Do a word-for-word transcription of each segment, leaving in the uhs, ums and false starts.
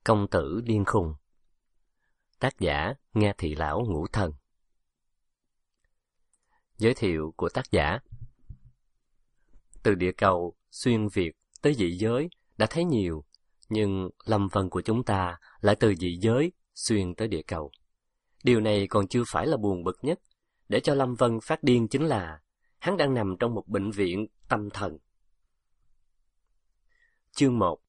Công tử điên khùng. Tác giả Nghe Thị Lão Ngũ Thần. Giới thiệu của tác giả. Từ địa cầu xuyên Việt tới dị giới đã thấy nhiều, nhưng Lâm Vân của chúng ta lại từ dị giới xuyên tới địa cầu. Điều này còn chưa phải là buồn bực nhất. Để cho Lâm Vân phát điên chính là hắn đang nằm trong một bệnh viện tâm thần. Chương một.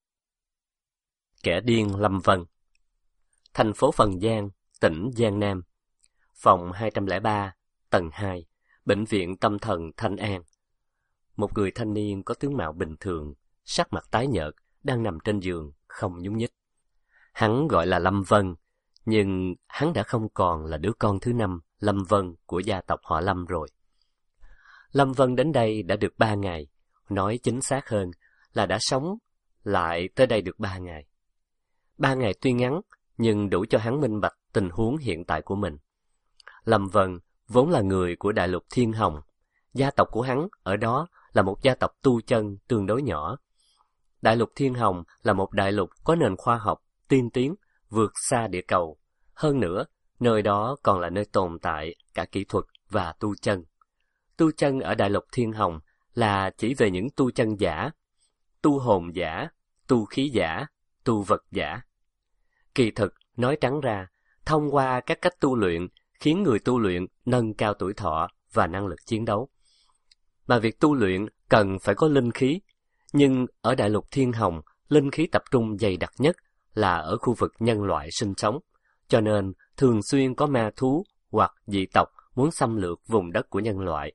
Kẻ điên Lâm Vân. Thành phố Phần Giang, tỉnh Giang Nam. Phòng hai không ba, tầng hai, Bệnh viện Tâm thần Thanh An. Một người thanh niên có tướng mạo bình thường, sắc mặt tái nhợt, đang nằm trên giường, không nhúc nhích. Hắn gọi là Lâm Vân, nhưng hắn đã không còn là đứa con thứ năm Lâm Vân của gia tộc họ Lâm rồi. Lâm Vân đến đây đã được ba ngày, nói chính xác hơn là đã sống lại tới đây được ba ngày. Ba ngày tuy ngắn, nhưng đủ cho hắn minh bạch tình huống hiện tại của mình. Lâm Vân vốn là người của đại lục Thiên Hồng. Gia tộc của hắn ở đó là một gia tộc tu chân tương đối nhỏ. Đại lục Thiên Hồng là một đại lục có nền khoa học tiên tiến, vượt xa địa cầu. Hơn nữa, nơi đó còn là nơi tồn tại cả kỹ thuật và tu chân. Tu chân ở đại lục Thiên Hồng là chỉ về những tu chân giả, tu hồn giả, tu khí giả, tu vật giả. Kỳ thực, nói trắng ra, thông qua các cách tu luyện khiến người tu luyện nâng cao tuổi thọ và năng lực chiến đấu. Mà việc tu luyện cần phải có linh khí, nhưng ở đại lục Thiên Hồng, linh khí tập trung dày đặc nhất là ở khu vực nhân loại sinh sống, cho nên thường xuyên có ma thú hoặc dị tộc muốn xâm lược vùng đất của nhân loại.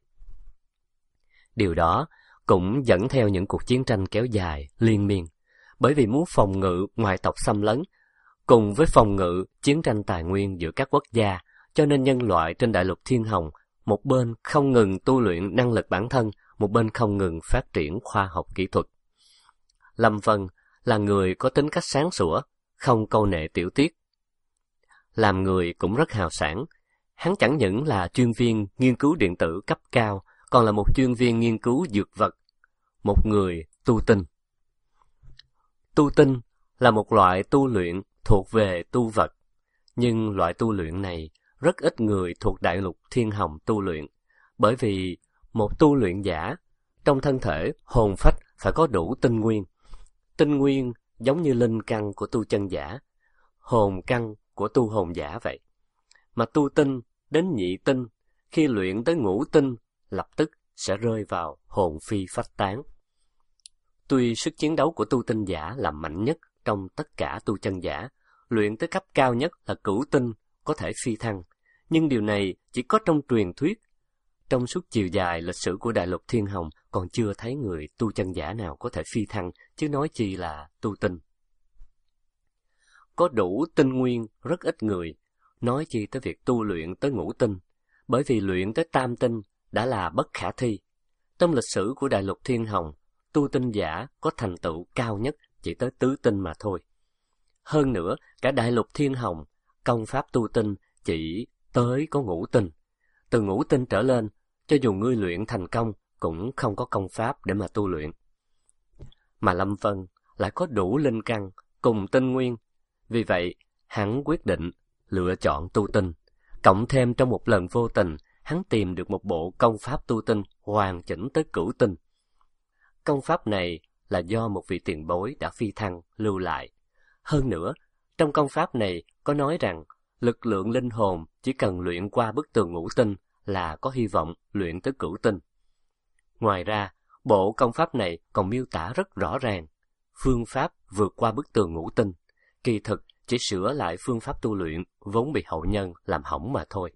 Điều đó cũng dẫn theo những cuộc chiến tranh kéo dài, liên miên, bởi vì muốn phòng ngự ngoại tộc xâm lấn, cùng với phòng ngự chiến tranh tài nguyên giữa các quốc gia, cho nên nhân loại trên đại lục Thiên Hồng, một bên không ngừng tu luyện năng lực bản thân, một bên không ngừng phát triển khoa học kỹ thuật. Lâm Vân là người có tính cách sáng sủa, không câu nệ tiểu tiết. Làm người cũng rất hào sảng. Hắn chẳng những là chuyên viên nghiên cứu điện tử cấp cao, còn là một chuyên viên nghiên cứu dược vật, một người tu tinh. Tu tinh là một loại tu luyện thuộc về tu vật, nhưng loại tu luyện này rất ít người thuộc đại lục Thiên Hồng tu luyện, bởi vì một tu luyện giả trong thân thể hồn phách phải có đủ tinh nguyên. Tinh nguyên giống như linh căn của tu chân giả, hồn căn của tu hồn giả vậy. Mà tu tinh đến nhị tinh, khi luyện tới ngũ tinh, lập tức sẽ rơi vào hồn phi phách tán. Tuy sức chiến đấu của tu tinh giả là mạnh nhất trong tất cả tu chân giả, luyện tới cấp cao nhất là cửu tinh có thể phi thăng, nhưng điều này chỉ có trong truyền thuyết. Trong suốt chiều dài lịch sử của đại lục Thiên Hồng còn chưa thấy người tu chân giả nào có thể phi thăng, chứ nói chi là tu tinh. Có đủ tinh nguyên rất ít người, nói chi tới việc tu luyện tới ngũ tinh, bởi vì luyện tới tam tinh đã là bất khả thi. Trong lịch sử của đại lục Thiên Hồng, tu tinh giả có thành tựu cao nhất chỉ tới tứ tinh mà thôi. Hơn nữa, cả đại lục Thiên Hồng, công pháp tu tinh chỉ tới có ngũ tinh. Từ ngũ tinh trở lên, cho dù ngươi luyện thành công, cũng không có công pháp để mà tu luyện. Mà Lâm Vân lại có đủ linh căn cùng tinh nguyên. Vì vậy, hắn quyết định lựa chọn tu tinh. Cộng thêm trong một lần vô tình, hắn tìm được một bộ công pháp tu tinh hoàn chỉnh tới cửu tinh. Công pháp này là do một vị tiền bối đã phi thăng lưu lại. Hơn nữa, trong công pháp này có nói rằng lực lượng linh hồn chỉ cần luyện qua bức tường ngũ tinh là có hy vọng luyện tới cửu tinh. Ngoài ra, bộ công pháp này còn miêu tả rất rõ ràng phương pháp vượt qua bức tường ngũ tinh, kỳ thực chỉ sửa lại phương pháp tu luyện vốn bị hậu nhân làm hỏng mà thôi.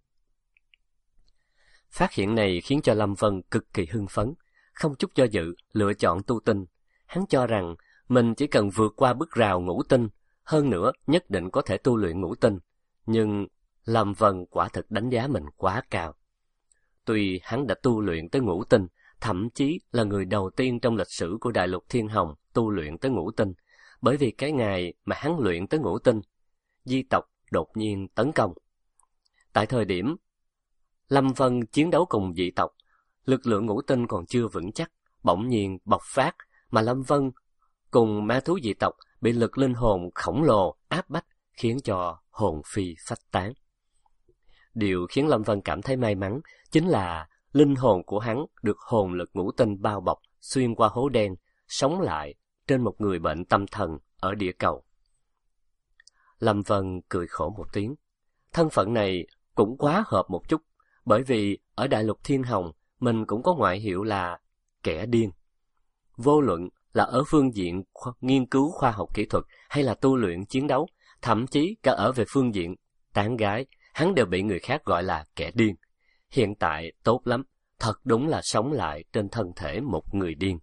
Phát hiện này khiến cho Lâm Vân cực kỳ hưng phấn, không chút do dự lựa chọn tu tinh. Hắn cho rằng mình chỉ cần vượt qua bức rào ngũ tinh, hơn nữa nhất định có thể tu luyện ngũ tinh. Nhưng Lâm Vân quả thực đánh giá mình quá cao. Tuy hắn đã tu luyện tới ngũ tinh, thậm chí là người đầu tiên trong lịch sử của đại lục Thiên Hồng tu luyện tới ngũ tinh, bởi vì cái ngày mà hắn luyện tới ngũ tinh, di tộc đột nhiên tấn công. Tại thời điểm Lâm Vân chiến đấu cùng dị tộc, lực lượng ngũ tinh còn chưa vững chắc, bỗng nhiên bộc phát, mà Lâm Vân cùng ma thú dị tộc bị lực linh hồn khổng lồ áp bách, khiến cho hồn phi phách tán. Điều khiến Lâm Vân cảm thấy may mắn chính là linh hồn của hắn được hồn lực ngũ tinh bao bọc xuyên qua hố đen, sống lại trên một người bệnh tâm thần ở địa cầu. Lâm Vân cười khổ một tiếng. Thân phận này cũng quá hợp một chút, bởi vì ở đại lục Thiên Hồng mình cũng có ngoại hiệu là kẻ điên. Vô luận là ở phương diện nghiên cứu khoa học kỹ thuật hay là tu luyện chiến đấu, thậm chí cả ở về phương diện tán gái, hắn đều bị người khác gọi là kẻ điên. Hiện tại tốt lắm, thật đúng là sống lại trên thân thể một người điên.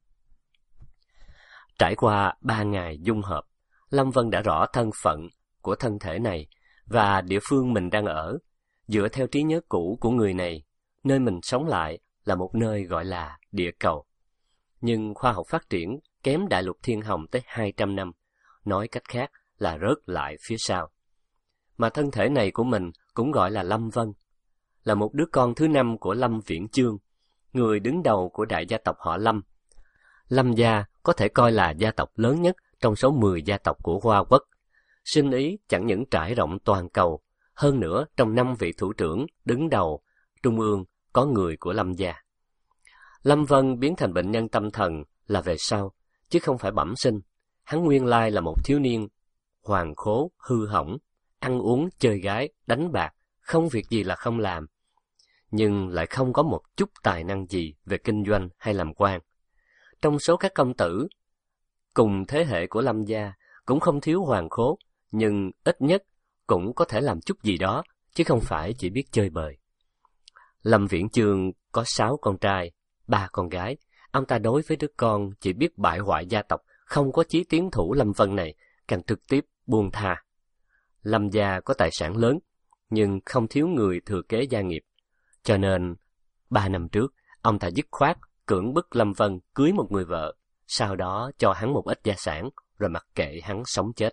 Trải qua ba ngày dung hợp, Lâm Vân đã rõ thân phận của thân thể này và địa phương mình đang ở. Dựa theo trí nhớ cũ của người này, nơi mình sống lại là một nơi gọi là địa cầu. Nhưng khoa học phát triển kém đại lục Thiên Hồng tới hai trăm năm, nói cách khác là rớt lại phía sau. Mà thân thể này của mình cũng gọi là Lâm Vân, là một đứa con thứ năm của Lâm Viễn Chương, người đứng đầu của đại gia tộc họ Lâm. Lâm gia có thể coi là gia tộc lớn nhất trong số mười gia tộc của Hoa Quốc. Sinh ý chẳng những trải rộng toàn cầu, hơn nữa trong năm vị thủ trưởng đứng đầu trung ương có người của Lâm gia. Lâm Vân biến thành bệnh nhân tâm thần là về sau, chứ không phải bẩm sinh. Hắn nguyên lai là một thiếu niên hoàn khố, hư hỏng, ăn uống, chơi gái, đánh bạc, không việc gì là không làm, nhưng lại không có một chút tài năng gì về kinh doanh hay làm quan. Trong số các công tử cùng thế hệ của Lâm gia cũng không thiếu hoàn khố, nhưng ít nhất cũng có thể làm chút gì đó, chứ không phải chỉ biết chơi bời. Lâm Viễn Chương có sáu con trai, ba con gái. Ông ta đối với đứa con chỉ biết bại hoại gia tộc, không có chí tiến thủ Lâm Vân này, càng trực tiếp buông tha. Lâm gia có tài sản lớn, nhưng không thiếu người thừa kế gia nghiệp. Cho nên, ba năm trước, ông ta dứt khoát cưỡng bức Lâm Vân cưới một người vợ, sau đó cho hắn một ít gia sản, rồi mặc kệ hắn sống chết.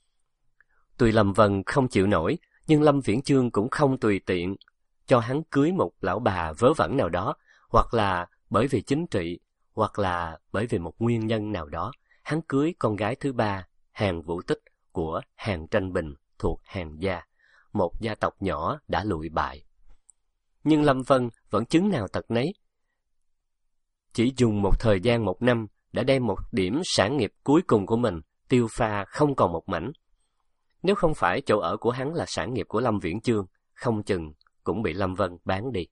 Tuy Lâm Vân không chịu nổi, nhưng Lâm Viễn Chương cũng không tùy tiện cho hắn cưới một lão bà vớ vẩn nào đó, hoặc là bởi vì chính trị, hoặc là bởi vì một nguyên nhân nào đó, hắn cưới con gái thứ ba, Hàn Vũ Tích của Hàn Tranh Bình thuộc Hàn gia, một gia tộc nhỏ đã lụi bại. Nhưng Lâm Vân vẫn chứng nào tật nấy. Chỉ dùng một thời gian một năm đã đem một điểm sản nghiệp cuối cùng của mình tiêu pha không còn một mảnh. Nếu không phải chỗ ở của hắn là sản nghiệp của Lâm Viễn Chương, không chừng cũng bị Lâm Vân bán đi.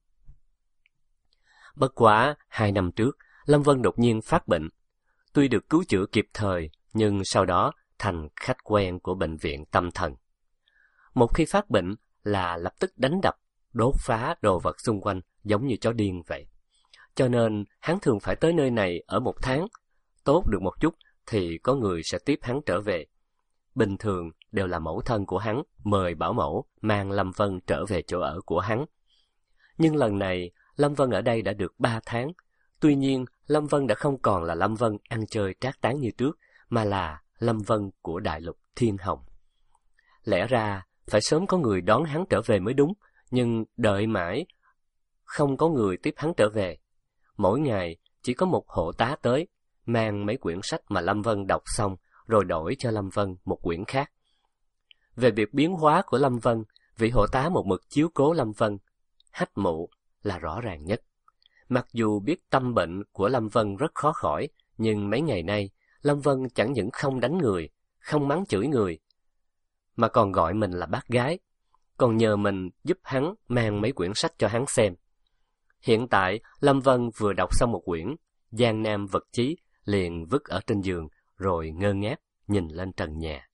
Bất quá, hai năm trước, Lâm Vân đột nhiên phát bệnh. Tuy được cứu chữa kịp thời, nhưng sau đó thành khách quen của bệnh viện tâm thần. Một khi phát bệnh là lập tức đánh đập, đốt phá đồ vật xung quanh giống như chó điên vậy. Cho nên hắn thường phải tới nơi này ở một tháng. Tốt được một chút thì có người sẽ tiếp hắn trở về. Bình thường đều là mẫu thân của hắn mời bảo mẫu mang Lâm Vân trở về chỗ ở của hắn. Nhưng lần này Lâm Vân ở đây đã được ba tháng. Tuy nhiên Lâm Vân đã không còn là Lâm Vân ăn chơi trác tán như trước, mà là Lâm Vân của đại lục Thiên Hồng. Lẽ ra phải sớm có người đón hắn trở về mới đúng, nhưng đợi mãi không có người tiếp hắn trở về. Mỗi ngày chỉ có một hộ tá tới, mang mấy quyển sách mà Lâm Vân đọc xong, rồi đổi cho Lâm Vân một quyển khác. Về việc biến hóa của Lâm Vân, vị hộ tá một mực chiếu cố Lâm Vân, Hách Mụ là rõ ràng nhất. Mặc dù biết tâm bệnh của Lâm Vân rất khó khỏi, nhưng mấy ngày nay, Lâm Vân chẳng những không đánh người, không mắng chửi người, mà còn gọi mình là bác gái, còn nhờ mình giúp hắn mang mấy quyển sách cho hắn xem. Hiện tại, Lâm Vân vừa đọc xong một quyển, Giang Nam Vật Chí, liền vứt ở trên giường, rồi ngơ ngác nhìn lên trần nhà.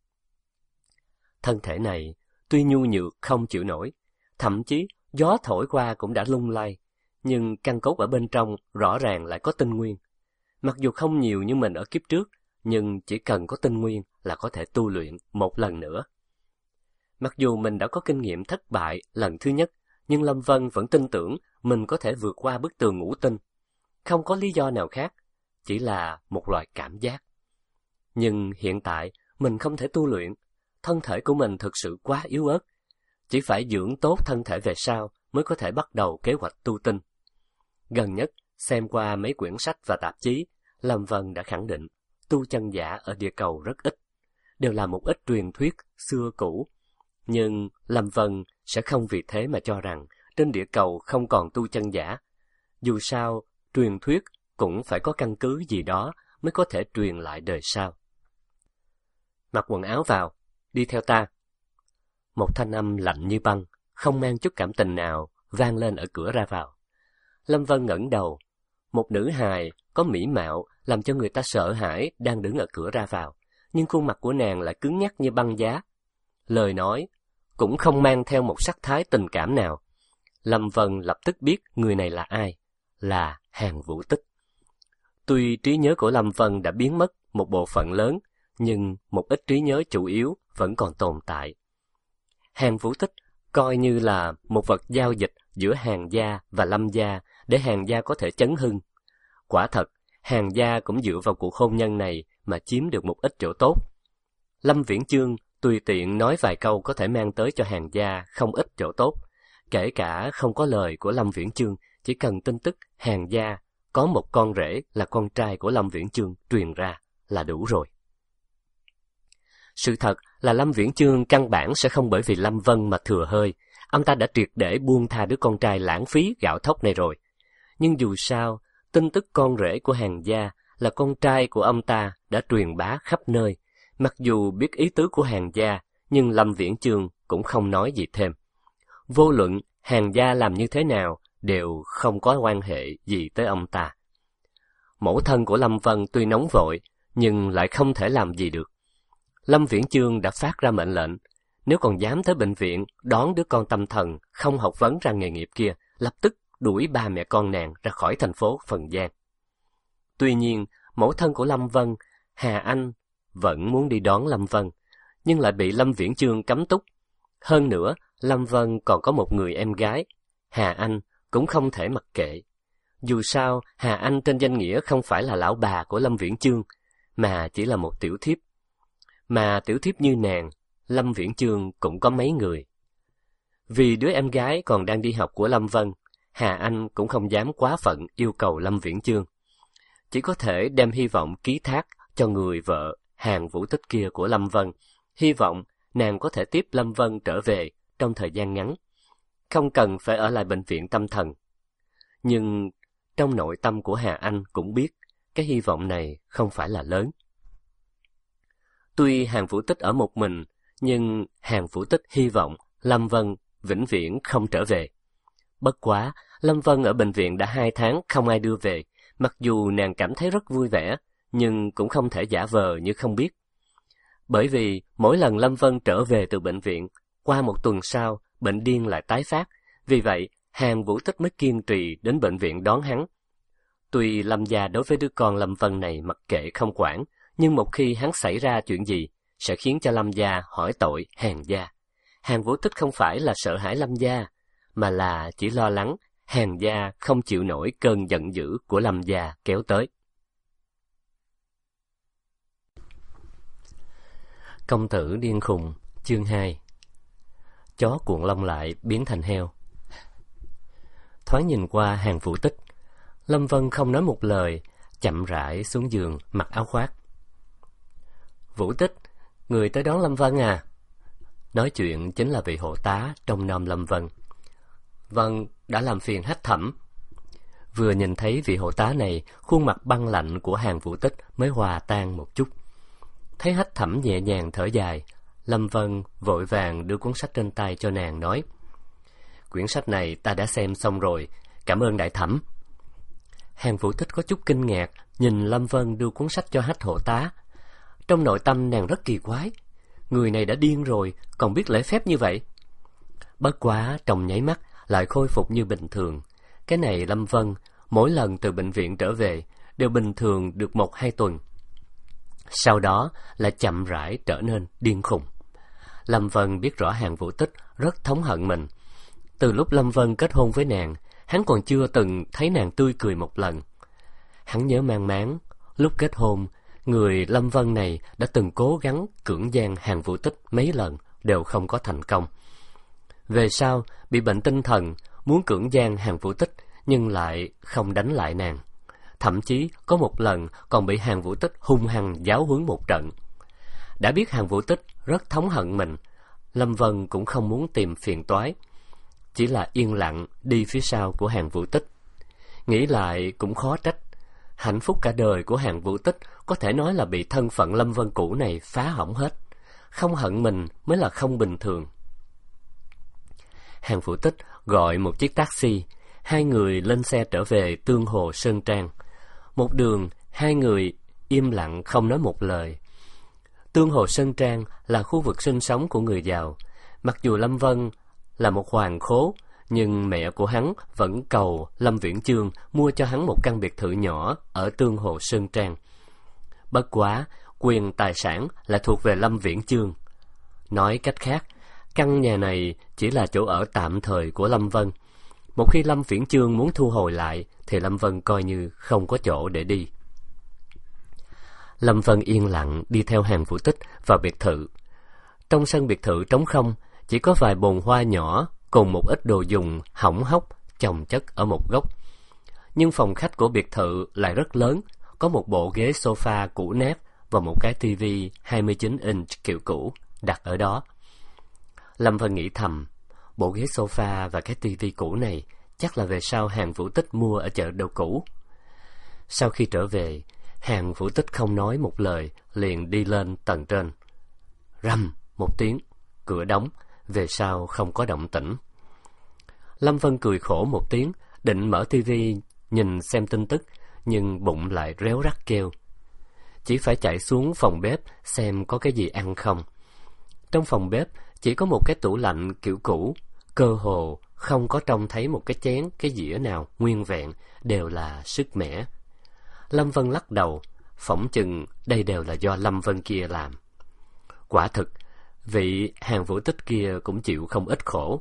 Thân thể này tuy nhu nhược không chịu nổi, thậm chí gió thổi qua cũng đã lung lay, nhưng căn cốt ở bên trong rõ ràng lại có tinh nguyên. Mặc dù không nhiều như mình ở kiếp trước, nhưng chỉ cần có tinh nguyên là có thể tu luyện một lần nữa. Mặc dù mình đã có kinh nghiệm thất bại lần thứ nhất, nhưng Lâm Vân vẫn tin tưởng mình có thể vượt qua bức tường ngũ tinh. Không có lý do nào khác, chỉ là một loại cảm giác. Nhưng hiện tại mình không thể tu luyện, thân thể của mình thực sự quá yếu ớt. Chỉ phải dưỡng tốt thân thể về sau mới có thể bắt đầu kế hoạch tu tinh. Gần nhất, xem qua mấy quyển sách và tạp chí, Lâm Vân đã khẳng định tu chân giả ở địa cầu rất ít, đều là một ít truyền thuyết xưa cũ. Nhưng Lâm Vân sẽ không vì thế mà cho rằng trên địa cầu không còn tu chân giả. Dù sao, truyền thuyết cũng phải có căn cứ gì đó mới có thể truyền lại đời sau. Mặc quần áo vào, đi theo ta. Một thanh âm lạnh như băng, không mang chút cảm tình nào, vang lên ở cửa ra vào. Lâm Vân ngẩng đầu. Một nữ hài có mỹ mạo làm cho người ta sợ hãi đang đứng ở cửa ra vào, nhưng khuôn mặt của nàng lại cứng nhắc như băng giá. Lời nói cũng không mang theo một sắc thái tình cảm nào. Lâm Vân lập tức biết người này là ai, là Hàn Vũ Tích. Tuy trí nhớ của Lâm Vân đã biến mất một bộ phận lớn, nhưng một ít trí nhớ chủ yếu vẫn còn tồn tại. Hàn Vũ Tích coi như là một vật giao dịch giữa Hàn gia và Lâm gia để Hàn gia có thể chấn hưng. Quả thật, Hàn gia cũng dựa vào cuộc hôn nhân này mà chiếm được một ít chỗ tốt. Lâm Viễn Chương tùy tiện nói vài câu có thể mang tới cho Hàn gia không ít chỗ tốt. Kể cả không có lời của Lâm Viễn Chương, chỉ cần tin tức Hàn gia có một con rể là con trai của Lâm Viễn Chương truyền ra là đủ rồi. Sự thật là Lâm Viễn Chương căn bản sẽ không bởi vì Lâm Vân mà thừa hơi. Ông ta đã triệt để buông tha đứa con trai lãng phí gạo thóc này rồi. Nhưng dù sao, tin tức con rể của Hàn gia là con trai của ông ta đã truyền bá khắp nơi. Mặc dù biết ý tứ của Hàn gia, nhưng Lâm Viễn Chương cũng không nói gì thêm. Vô luận Hàn gia làm như thế nào, đều không có quan hệ gì tới ông ta. Mẫu thân của Lâm Vân tuy nóng vội, nhưng lại không thể làm gì được. Lâm Viễn Chương đã phát ra mệnh lệnh, nếu còn dám tới bệnh viện đón đứa con tâm thần không học vấn ra nghề nghiệp kia, lập tức đuổi ba mẹ con nàng ra khỏi thành phố Phần Giang. Tuy nhiên, mẫu thân của Lâm Vân, Hà Anh, vẫn muốn đi đón Lâm Vân, nhưng lại bị Lâm Viễn Chương cấm túc. Hơn nữa, Lâm Vân còn có một người em gái, Hà Anh cũng không thể mặc kệ. Dù sao, Hà Anh trên danh nghĩa không phải là lão bà của Lâm Viễn Chương, mà chỉ là một tiểu thiếp. Mà tiểu thiếp như nàng, Lâm Viễn Chương cũng có mấy người. Vì đứa em gái còn đang đi học của Lâm Vân, Hà Anh cũng không dám quá phận yêu cầu Lâm Viễn Chương. Chỉ có thể đem hy vọng ký thác cho người vợ Hàn Vũ Tích kia của Lâm Vân, hy vọng nàng có thể tiếp Lâm Vân trở về trong thời gian ngắn, không cần phải ở lại bệnh viện tâm thần. Nhưng trong nội tâm của Hà Anh cũng biết cái hy vọng này không phải là lớn. Tuy Hàn Vũ Tích ở một mình, nhưng Hàn Vũ Tích hy vọng Lâm Vân vĩnh viễn không trở về. Bất quá, Lâm Vân ở bệnh viện đã hai tháng không ai đưa về, mặc dù nàng cảm thấy rất vui vẻ, nhưng cũng không thể giả vờ như không biết. Bởi vì mỗi lần Lâm Vân trở về từ bệnh viện, qua một tuần sau, bệnh điên lại tái phát, vì vậy Hàn Vũ Tích mới kiên trì đến bệnh viện đón hắn. Tuy Lâm gia đối với đứa con Lâm Vân này mặc kệ không quản, nhưng một khi hắn xảy ra chuyện gì, sẽ khiến cho Lâm gia hỏi tội Hàn gia. Hàn Vũ Tích không phải là sợ hãi Lâm gia, mà là chỉ lo lắng Hàn gia không chịu nổi cơn giận dữ của Lâm gia kéo tới. Công tử điên khùng, chương hai. Chó cuộn lông lại biến thành heo. Thoáng nhìn qua Hàn Vũ Tích, Lâm Vân không nói một lời, chậm rãi xuống giường mặc áo khoác. Vũ Tích, người tới đón Lâm Vân à? Nói chuyện chính là vị hộ tá trông nom Lâm Vân. Vâng, đã làm phiền Hách Thẩm. Vừa nhìn thấy vị hộ tá này, khuôn mặt băng lạnh của Hàn Vũ Tích mới hòa tan một chút. Thấy Hách Thẩm nhẹ nhàng thở dài, Lâm Vân vội vàng đưa cuốn sách trên tay cho nàng nói: Quyển sách này ta đã xem xong rồi, cảm ơn đại thẩm. Hàn Vũ Tích có chút kinh ngạc nhìn Lâm Vân đưa cuốn sách cho Hách hộ tá. Trong nội tâm nàng rất kỳ quái, người này đã điên rồi còn biết lễ phép như vậy. Bất quá trong nháy mắt lại khôi phục như bình thường. Cái này Lâm Vân mỗi lần từ bệnh viện trở về đều bình thường được một hai tuần, sau đó lại chậm rãi trở nên điên khùng. Lâm Vân biết rõ Hàn Vũ Tích rất thống hận mình. Từ lúc Lâm Vân kết hôn với nàng, hắn còn chưa từng thấy nàng tươi cười một lần. Hắn nhớ mang máng, lúc kết hôn, người Lâm Vân này đã từng cố gắng cưỡng gian Hàn Vũ Tích mấy lần đều không có thành công. Về sau, bị bệnh tinh thần, muốn cưỡng gian Hàn Vũ Tích nhưng lại không đánh lại nàng. thậm chí có một lần còn bị Hàn Vũ Tích hung hăng giáo huấn một trận. Đã biết Hàn Vũ Tích rất thống hận mình, Lâm Vân cũng không muốn tìm phiền toái, chỉ là yên lặng đi phía sau của Hàn Vũ Tích. Nghĩ lại cũng khó trách, hạnh phúc cả đời của Hàn Vũ Tích có thể nói là bị thân phận Lâm Vân cũ này phá hỏng hết. Không hận mình mới là không bình thường. Hàn Vũ Tích gọi một chiếc taxi, hai người lên xe trở về Tương Hồ Sơn Trang. Một đường, hai người im lặng không nói một lời. Tương Hồ Sơn Trang là khu vực sinh sống của người giàu. Mặc dù Lâm Vân là một hoàng khố, nhưng mẹ của hắn vẫn cầu Lâm Viễn Chương mua cho hắn một căn biệt thự nhỏ ở Tương Hồ Sơn Trang. Bất quá, quyền tài sản là thuộc về Lâm Viễn Chương. Nói cách khác, căn nhà này chỉ là chỗ ở tạm thời của Lâm Vân. Một khi Lâm Viễn Chương muốn thu hồi lại, thì Lâm Vân coi như không có chỗ để đi. Lâm Vân yên lặng đi theo Hàn Vũ Tích vào biệt thự. Trong sân biệt thự trống không, chỉ có vài bồn hoa nhỏ cùng một ít đồ dùng hỏng hóc chồng chất ở một góc. Nhưng phòng khách của biệt thự lại rất lớn, có một bộ ghế sofa cũ nát và một cái tivi hai mươi chín inch kiểu cũ đặt ở đó. Lâm Vân nghĩ thầm, bộ ghế sofa và cái tivi cũ này chắc là về sau Hàn Vũ Tích mua ở chợ đồ cũ. Sau khi trở về, Hàn Vũ Tích không nói một lời, liền đi lên tầng trên. Rầm một tiếng, cửa đóng, về sau không có động tĩnh. Lâm Vân cười khổ một tiếng, định mở tivi nhìn xem tin tức, nhưng bụng lại réo rắt kêu. Chỉ phải chạy xuống phòng bếp xem có cái gì ăn không. Trong phòng bếp chỉ có một cái tủ lạnh kiểu cũ, cơ hồ không có trông thấy một cái chén, cái dĩa nào nguyên vẹn, đều là sứt mẻ. Lâm Vân lắc đầu, phỏng chừng đây đều là do Lâm Vân kia làm. Quả thực, vị Hàn Vũ Tích kia cũng chịu không ít khổ.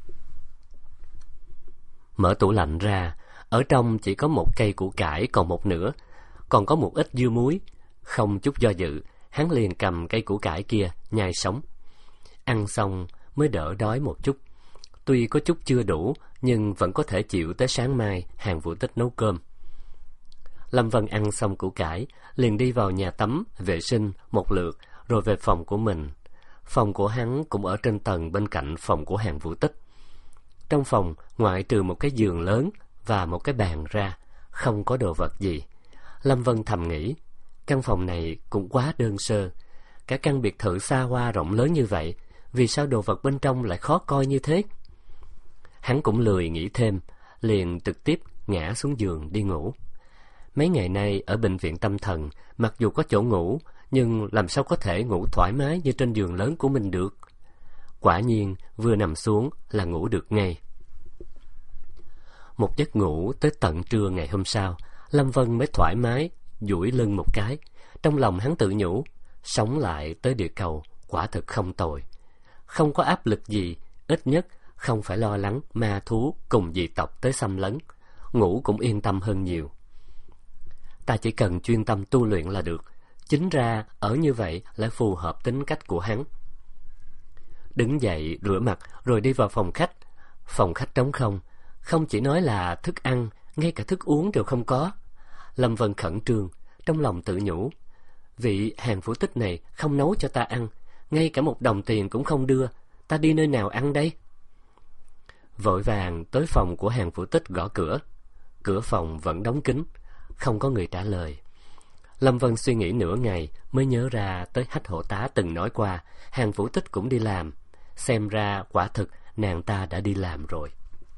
Mở tủ lạnh ra, ở trong chỉ có một cây củ cải còn một nửa, còn có một ít dưa muối. Không chút do dự, hắn liền cầm cây củ cải kia nhai sống. Ăn xong mới đỡ đói một chút. Tuy có chút chưa đủ, nhưng vẫn có thể chịu tới sáng mai Hàn Vũ Tích nấu cơm. Lâm Vân ăn xong củ cải, liền đi vào nhà tắm, vệ sinh một lượt, rồi về phòng của mình. Phòng của hắn cũng ở trên tầng bên cạnh phòng của Hàn Vũ Tích. Trong phòng, ngoại trừ một cái giường lớn và một cái bàn ra, không có đồ vật gì. Lâm Vân thầm nghĩ, căn phòng này cũng quá đơn sơ. Cả căn biệt thự xa hoa rộng lớn như vậy, vì sao đồ vật bên trong lại khó coi như thế? Hắn cũng lười nghĩ thêm, liền trực tiếp ngã xuống giường đi ngủ. Mấy ngày nay ở bệnh viện tâm thần, mặc dù có chỗ ngủ, nhưng làm sao có thể ngủ thoải mái như trên giường lớn của mình được? Quả nhiên, vừa nằm xuống là ngủ được ngay. Một giấc ngủ tới tận trưa ngày hôm sau, Lâm Vân mới thoải mái, duỗi lưng một cái. Trong lòng hắn tự nhủ, sống lại tới địa cầu, quả thực không tồi. Không có áp lực gì, ít nhất không phải lo lắng ma thú cùng dị tộc tới xâm lấn. Ngủ cũng yên tâm hơn nhiều. Ta chỉ cần chuyên tâm tu luyện là được. Chính ra ở như vậy lại phù hợp tính cách của hắn. Đứng dậy rửa mặt rồi đi vào phòng khách. Phòng khách trống không, không chỉ nói là thức ăn, ngay cả thức uống đều không có. Lâm Vân khẩn trương, trong lòng tự nhủ, vị Hàn Vũ Tích này không nấu cho ta ăn, ngay cả một đồng tiền cũng không đưa, ta đi nơi nào ăn đây? Vội vàng tới phòng của Hàn Vũ Tích gõ cửa. Cửa phòng vẫn đóng kín, không có người trả lời. Lâm Vân suy nghĩ nửa ngày mới nhớ ra tới Hách hộ tá từng nói qua Hàn Vũ Tích cũng đi làm. Xem ra quả thực nàng ta đã đi làm rồi.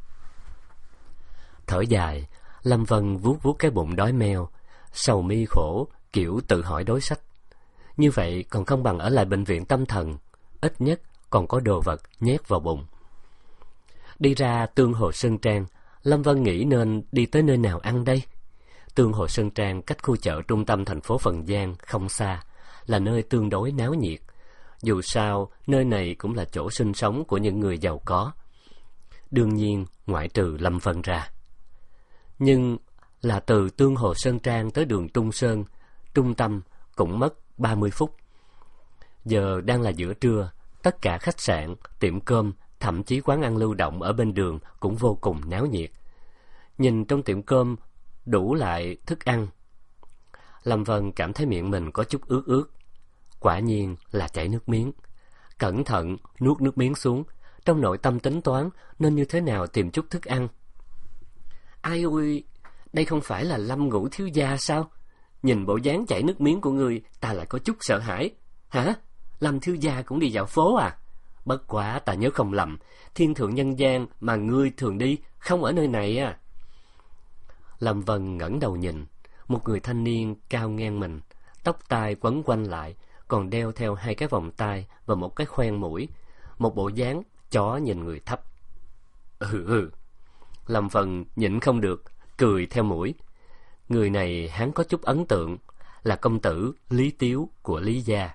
Thở dài, Lâm Vân vuốt vuốt cái bụng đói meo, sầu mi khổ, kiểu tự hỏi đối sách. Như vậy còn không bằng ở lại bệnh viện tâm thần, ít nhất còn có đồ vật nhét vào bụng. Đi ra Tương Hồ Sơn Trang, Lâm Vân nghĩ nên đi tới nơi nào ăn đây? Tương Hồ Sơn Trang cách khu chợ trung tâm thành phố Phần Giang không xa, là nơi tương đối náo nhiệt. Dù sao, nơi này cũng là chỗ sinh sống của những người giàu có. Đương nhiên, ngoại trừ Lâm Vân ra. Nhưng là từ Tương Hồ Sơn Trang tới đường Trung Sơn, trung tâm cũng mất ba mươi phút. Giờ đang là giữa trưa, tất cả khách sạn, tiệm cơm, thậm chí quán ăn lưu động ở bên đường cũng vô cùng náo nhiệt. Nhìn trong tiệm cơm, đủ lại thức ăn. Lâm Vân cảm thấy miệng mình có chút ướt ướt. Quả nhiên là chảy nước miếng. Cẩn thận nuốt nước miếng xuống, trong nội tâm tính toán nên như thế nào tìm chút thức ăn. Ai ôi, đây không phải là Lâm Ngũ thiếu gia sao? Nhìn bộ dáng chảy nước miếng của người, ta lại có chút sợ hãi. Hả? Lâm thiếu gia cũng đi dạo phố à? Bất quá ta nhớ không lầm, thiên thượng nhân gian mà ngươi thường đi không ở nơi này à? Lâm Vân ngẩng đầu nhìn, một người thanh niên cao ngang mình, tóc tai quấn quanh lại, còn đeo theo hai cái vòng tai và một cái khoen mũi, một bộ dáng chó nhìn người thấp. Ừ ừ. Lâm Vân nhịn không được, cười theo mũi. Người này hắn có chút ấn tượng, là công tử Lý Tiếu của Lý gia.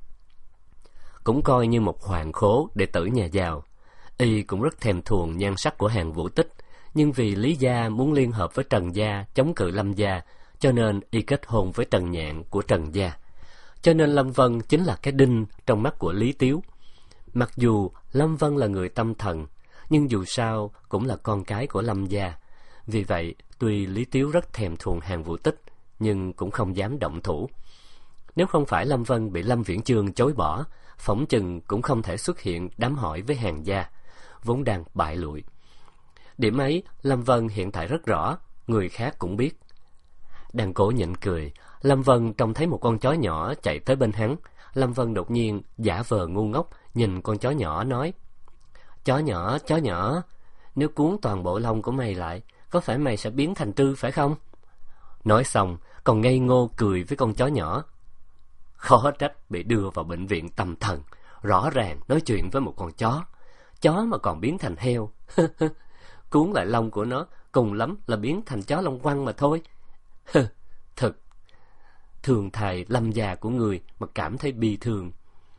Cũng coi như một hoàng khố đệ tử nhà giàu. Y cũng rất thèm thuồng nhan sắc của Hàn Vũ Tích, nhưng vì Lý gia muốn liên hợp với Trần gia chống cự Lâm gia, cho nên y kết hôn với Trần Nhạn của Trần gia. Cho nên Lâm Vân chính là cái đinh trong mắt của Lý Tiếu. Mặc dù Lâm Vân là người tâm thần, nhưng dù sao cũng là con cái của Lâm gia. Vì vậy, tuy Lý Tiếu rất thèm thuồng Hàn Vũ Tích, nhưng cũng không dám động thủ. Nếu không phải Lâm Vân bị Lâm Viễn Chương chối bỏ, phỏng chừng cũng không thể xuất hiện đám hỏi với Hàn gia, vốn đang bại lụi. Điểm ấy, Lâm Vân hiện tại rất rõ, người khác cũng biết. Đang cố nhịn cười, Lâm Vân trông thấy một con chó nhỏ chạy tới bên hắn. Lâm Vân đột nhiên giả vờ ngu ngốc, nhìn con chó nhỏ nói: Chó nhỏ, chó nhỏ, nếu cuốn toàn bộ lông của mày lại, có phải mày sẽ biến thành trư phải không? Nói xong, còn ngây ngô cười với con chó nhỏ. Khó trách bị đưa vào bệnh viện tâm thần, rõ ràng nói chuyện với một con chó. Chó mà còn biến thành heo. Cuốn lại lông của nó, cùng lắm là biến thành chó lông quăng mà thôi. Thật, thường thầy Lâm già của người mà cảm thấy bi thương.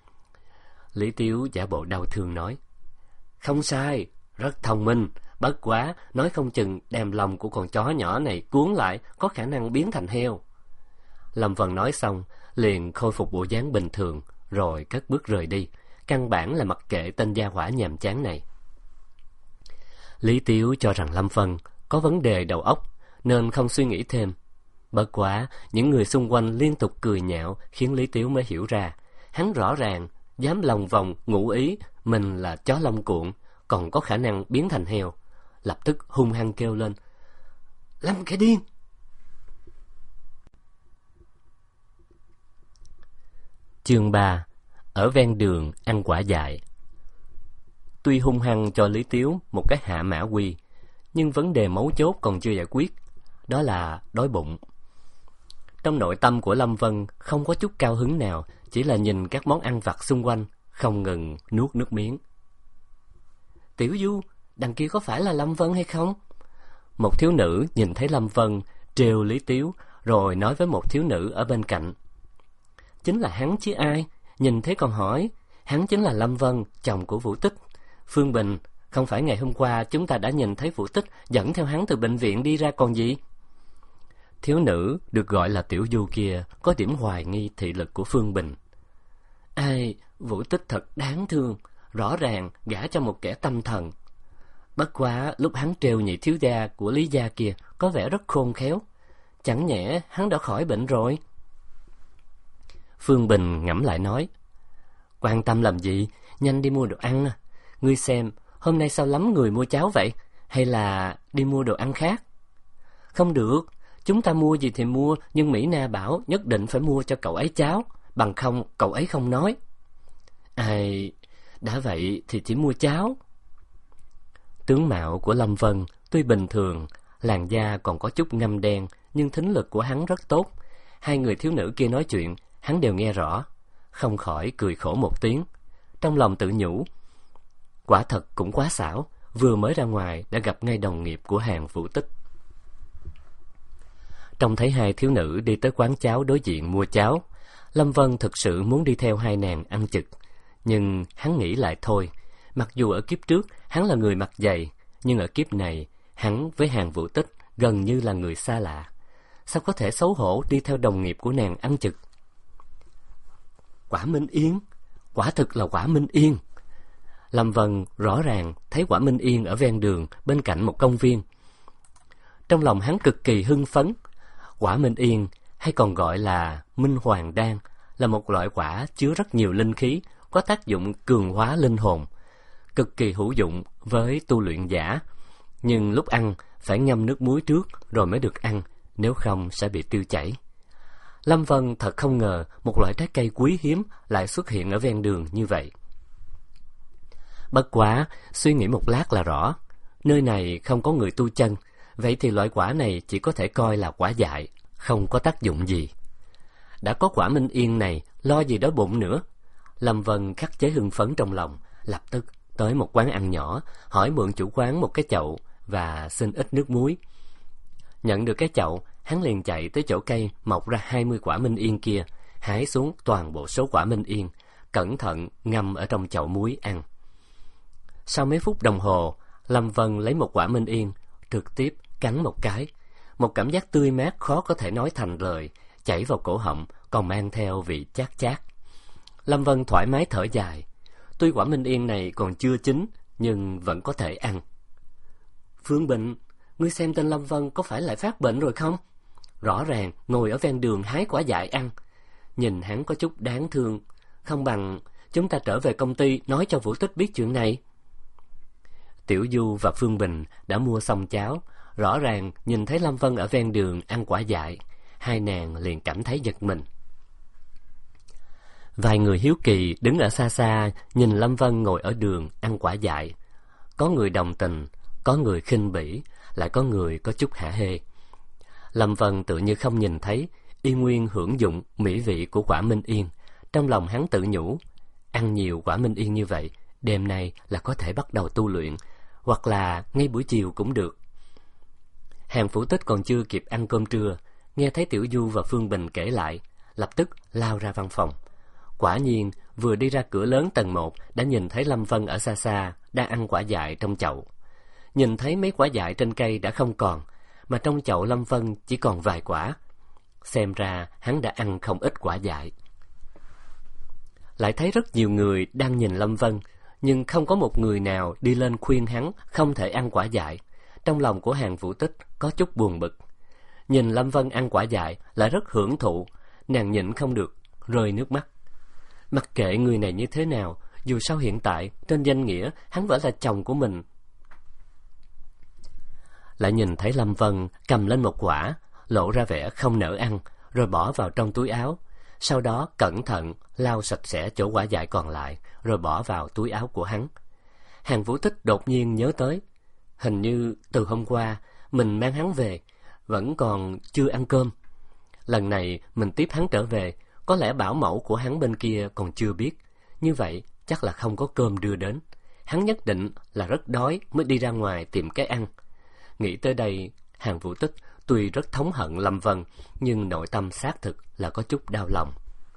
Lý Tiếu giả bộ đau thương nói: Không sai, rất thông minh, bất quá nói không chừng đem lông của con chó nhỏ này cuốn lại có khả năng biến thành heo. Lâm Vân nói xong, liền khôi phục bộ dáng bình thường, rồi cất bước rời đi, căn bản là mặc kệ tên gia hỏa nhàm chán này. Lý Tiếu cho rằng Lâm Vân có vấn đề đầu óc, nên không suy nghĩ thêm. Bất quá, những người xung quanh liên tục cười nhạo, khiến Lý Tiếu mới hiểu ra, hắn rõ ràng dám lòng vòng ngụ ý mình là chó lông cuộn, còn có khả năng biến thành heo. Lập tức hung hăng kêu lên: Lâm kẻ điên! Chương ba. Ở ven đường ăn quả dại. Tuy hung hăng cho Lý Tiếu một cái hạ mã quy, nhưng vấn đề mấu chốt còn chưa giải quyết, đó là đói bụng. Trong nội tâm của Lâm Vân không có chút cao hứng nào, chỉ là nhìn các món ăn vặt xung quanh, không ngừng nuốt nước miếng. Tiểu Du, đằng kia có phải là Lâm Vân hay không? Một thiếu nữ nhìn thấy Lâm Vân trêu Lý Tiếu, rồi nói với một thiếu nữ ở bên cạnh: Chính là hắn chứ ai? Nhìn thấy còn hỏi, hắn chính là Lâm Vân, chồng của Vũ Tích. Phương Bình, không phải ngày hôm qua chúng ta đã nhìn thấy Vũ Tích dẫn theo hắn từ bệnh viện đi ra còn gì? Thiếu nữ được gọi là Tiểu Du kia có điểm hoài nghi thị lực của Phương Bình. Ai, Vũ Tích thật đáng thương, rõ ràng gả cho một kẻ tâm thần. Bất quá lúc hắn trêu nhị thiếu gia của Lý gia kia có vẻ rất khôn khéo. Chẳng nhẽ hắn đã khỏi bệnh rồi? Phương Bình ngẫm lại nói: Quan tâm làm gì, nhanh đi mua đồ ăn à. Ngươi xem, hôm nay sao lắm người mua cháo vậy? Hay là đi mua đồ ăn khác? Không được, chúng ta mua gì thì mua, nhưng Mỹ Na bảo nhất định phải mua cho cậu ấy cháo, bằng không cậu ấy không nói. Ai, đã vậy thì chỉ mua cháo. Tướng mạo của Lâm Vân tuy bình thường, làn da còn có chút ngăm đen, nhưng thính lực của hắn rất tốt. Hai người thiếu nữ kia nói chuyện, hắn đều nghe rõ, không khỏi cười khổ một tiếng. Trong lòng tự nhủ, quả thật cũng quá xảo, vừa mới ra ngoài đã gặp ngay đồng nghiệp của Hàn Vũ Tích. Trông thấy hai thiếu nữ đi tới quán cháo đối diện mua cháo, Lâm Vân thực sự muốn đi theo hai nàng ăn chực, nhưng hắn nghĩ lại thôi. Mặc dù ở kiếp trước hắn là người mặt dày, nhưng ở kiếp này hắn với Hàn Vũ Tích gần như là người xa lạ. Sao có thể xấu hổ đi theo đồng nghiệp của nàng ăn chực? Quả Minh Yên, quả thực là quả Minh Yên. Lâm Vân rõ ràng thấy quả Minh Yên ở ven đường bên cạnh một công viên. Trong lòng hắn cực kỳ hưng phấn. Quả Minh Yên, hay còn gọi là Minh Hoàng Đan, là một loại quả chứa rất nhiều linh khí, có tác dụng cường hóa linh hồn, cực kỳ hữu dụng với tu luyện giả. Nhưng lúc ăn phải ngâm nước muối trước rồi mới được ăn, nếu không sẽ bị tiêu chảy. Lâm Vân thật không ngờ một loại trái cây quý hiếm lại xuất hiện ở ven đường như vậy. Bất quá, suy nghĩ một lát là rõ, nơi này không có người tu chân, vậy thì loại quả này chỉ có thể coi là quả dại, không có tác dụng gì. Đã có quả Minh Yên này, lo gì đói bụng nữa. Lâm Vân khắc chế hưng phấn trong lòng, lập tức tới một quán ăn nhỏ, hỏi mượn chủ quán một cái chậu và xin ít nước muối. Nhận được cái chậu, hắn liền chạy tới chỗ cây mọc ra hai mươi quả Minh Yên kia, hái xuống toàn bộ số quả Minh Yên, cẩn thận ngâm ở trong chậu muối ăn. Sau mấy phút đồng hồ, Lâm Vân lấy một quả Minh Yên, trực tiếp cắn một cái. Một cảm giác tươi mát khó có thể nói thành lời, chảy vào cổ họng, còn mang theo vị chát chát. Lâm Vân thoải mái thở dài. Tuy quả Minh Yên này còn chưa chín, nhưng vẫn có thể ăn. Phương Bình, ngươi xem tên Lâm Vân có phải lại phát bệnh rồi không? Rõ ràng ngồi ở ven đường hái quả dại ăn. Nhìn hắn có chút đáng thương. Không bằng chúng ta trở về công ty nói cho Vũ Tích biết chuyện này. Tiểu Du và Phương Bình đã mua xong cháo, rõ ràng nhìn thấy Lâm Vân ở ven đường ăn quả dại, hai nàng liền cảm thấy giật mình. Vài người hiếu kỳ đứng ở xa xa nhìn Lâm Vân ngồi ở đường ăn quả dại. Có người đồng tình, có người khinh bỉ, lại có người có chút hả hê. Lâm Vân tự như không nhìn thấy, y nguyên hưởng dụng mỹ vị của quả Minh Yên. Trong lòng hắn tự nhủ, ăn nhiều quả Minh Yên như vậy, đêm nay là có thể bắt đầu tu luyện, hoặc là ngay buổi chiều cũng được. Hàng Phủ Tích còn chưa kịp ăn cơm trưa, nghe thấy Tiểu Du và Phương Bình kể lại, lập tức lao ra văn phòng. Quả nhiên, vừa đi ra cửa lớn tầng một đã nhìn thấy Lâm Vân ở xa xa đang ăn quả dại trong chậu. Nhìn thấy mấy quả dại trên cây đã không còn, mà trong chậu Lâm Vân chỉ còn vài quả. Xem ra hắn đã ăn không ít quả dại. Lại thấy rất nhiều người đang nhìn Lâm Vân, nhưng không có một người nào đi lên khuyên hắn không thể ăn quả dại. Trong lòng của Hàng Vũ Tích có chút buồn bực. Nhìn Lâm Vân ăn quả dại lại rất hưởng thụ, nàng nhịn không được rơi nước mắt. Mặc kệ người này như thế nào, dù sao hiện tại trên danh nghĩa hắn vẫn là chồng của mình. Lại nhìn thấy Lâm Vân cầm lên một quả, lộ ra vẻ không nỡ ăn, rồi bỏ vào trong túi áo. Sau đó cẩn thận lau sạch sẽ chỗ quả dại còn lại, rồi bỏ vào túi áo của hắn. Hàng Vũ Tích đột nhiên nhớ tới, hình như từ hôm qua mình mang hắn về, vẫn còn chưa ăn cơm. Lần này mình tiếp hắn trở về, có lẽ bảo mẫu của hắn bên kia còn chưa biết. Như vậy chắc là không có cơm đưa đến. Hắn nhất định là rất đói mới đi ra ngoài tìm cái ăn. Nghĩ tới đây, Hàng Vũ Tích tuy rất thống hận Lâm Vân, nhưng nội tâm xác thực là có chút đau lòng.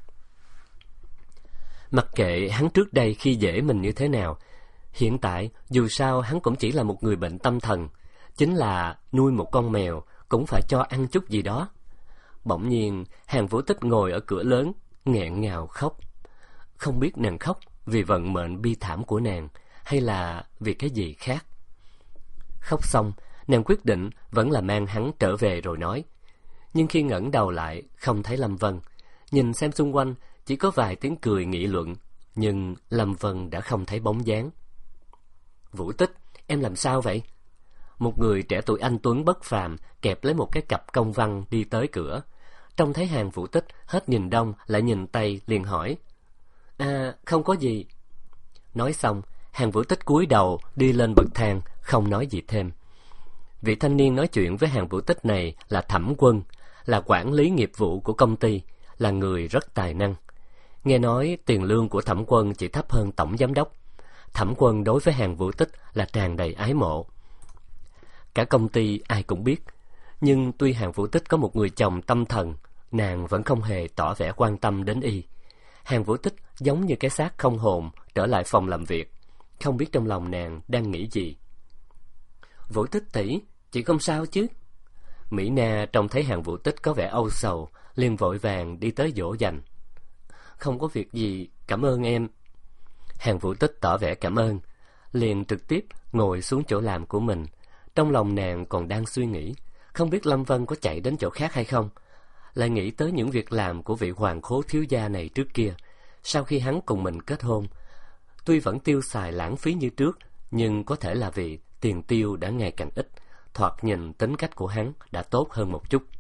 Mặc kệ hắn trước đây khi dễ mình như thế nào, hiện tại dù sao hắn cũng chỉ là một người bệnh tâm thần, chính là nuôi một con mèo cũng phải cho ăn chút gì đó. Bỗng nhiên Hàng Vũ Tích ngồi ở cửa lớn nghẹn ngào khóc. Không biết nàng khóc vì vận mệnh bi thảm của nàng, hay là vì cái gì khác. Khóc xong, nàng quyết định vẫn là mang hắn trở về rồi nói. Nhưng khi ngẩng đầu lại không thấy Lâm Vân, nhìn xem xung quanh chỉ có vài tiếng cười nghị luận, nhưng Lâm Vân đã không thấy bóng dáng. Vũ Tích, em làm sao vậy? Một người trẻ tuổi anh tuấn bất phàm kẹp lấy một cái cặp công văn đi tới cửa. Trông thấy Hàng Vũ Tích hết nhìn đông lại nhìn tây liền hỏi. À, không có gì. Nói xong, Hàng Vũ Tích cúi đầu đi lên bậc thang, không nói gì thêm. Vị thanh niên nói chuyện với Hàng Vũ Tích này là Thẩm Quân, là quản lý nghiệp vụ của công ty, là người rất tài năng. Nghe nói tiền lương của Thẩm Quân chỉ thấp hơn tổng giám đốc. Thẩm Quân đối với Hàng Vũ Tích là tràn đầy ái mộ. Cả công ty ai cũng biết, nhưng tuy Hàng Vũ Tích có một người chồng tâm thần, nàng vẫn không hề tỏ vẻ quan tâm đến y. Hàng Vũ Tích giống như cái xác không hồn trở lại phòng làm việc, không biết trong lòng nàng đang nghĩ gì. Vũ Tích tỷ, chị không sao chứ? Mỹ Na trông thấy Hàng Vũ Tích có vẻ âu sầu, liền vội vàng đi tới dỗ dành. Không có việc gì, cảm ơn em. Hàng Vũ Tích tỏ vẻ cảm ơn, liền trực tiếp ngồi xuống chỗ làm của mình. Trong lòng nàng còn đang suy nghĩ, không biết Lâm Vân có chạy đến chỗ khác hay không. Lại nghĩ tới những việc làm của vị hoàng khố thiếu gia này trước kia, sau khi hắn cùng mình kết hôn. Tuy vẫn tiêu xài lãng phí như trước, nhưng có thể là vì tiền tiêu đã ngày càng ít, thoạt nhìn tính cách của hắn đã tốt hơn một chút.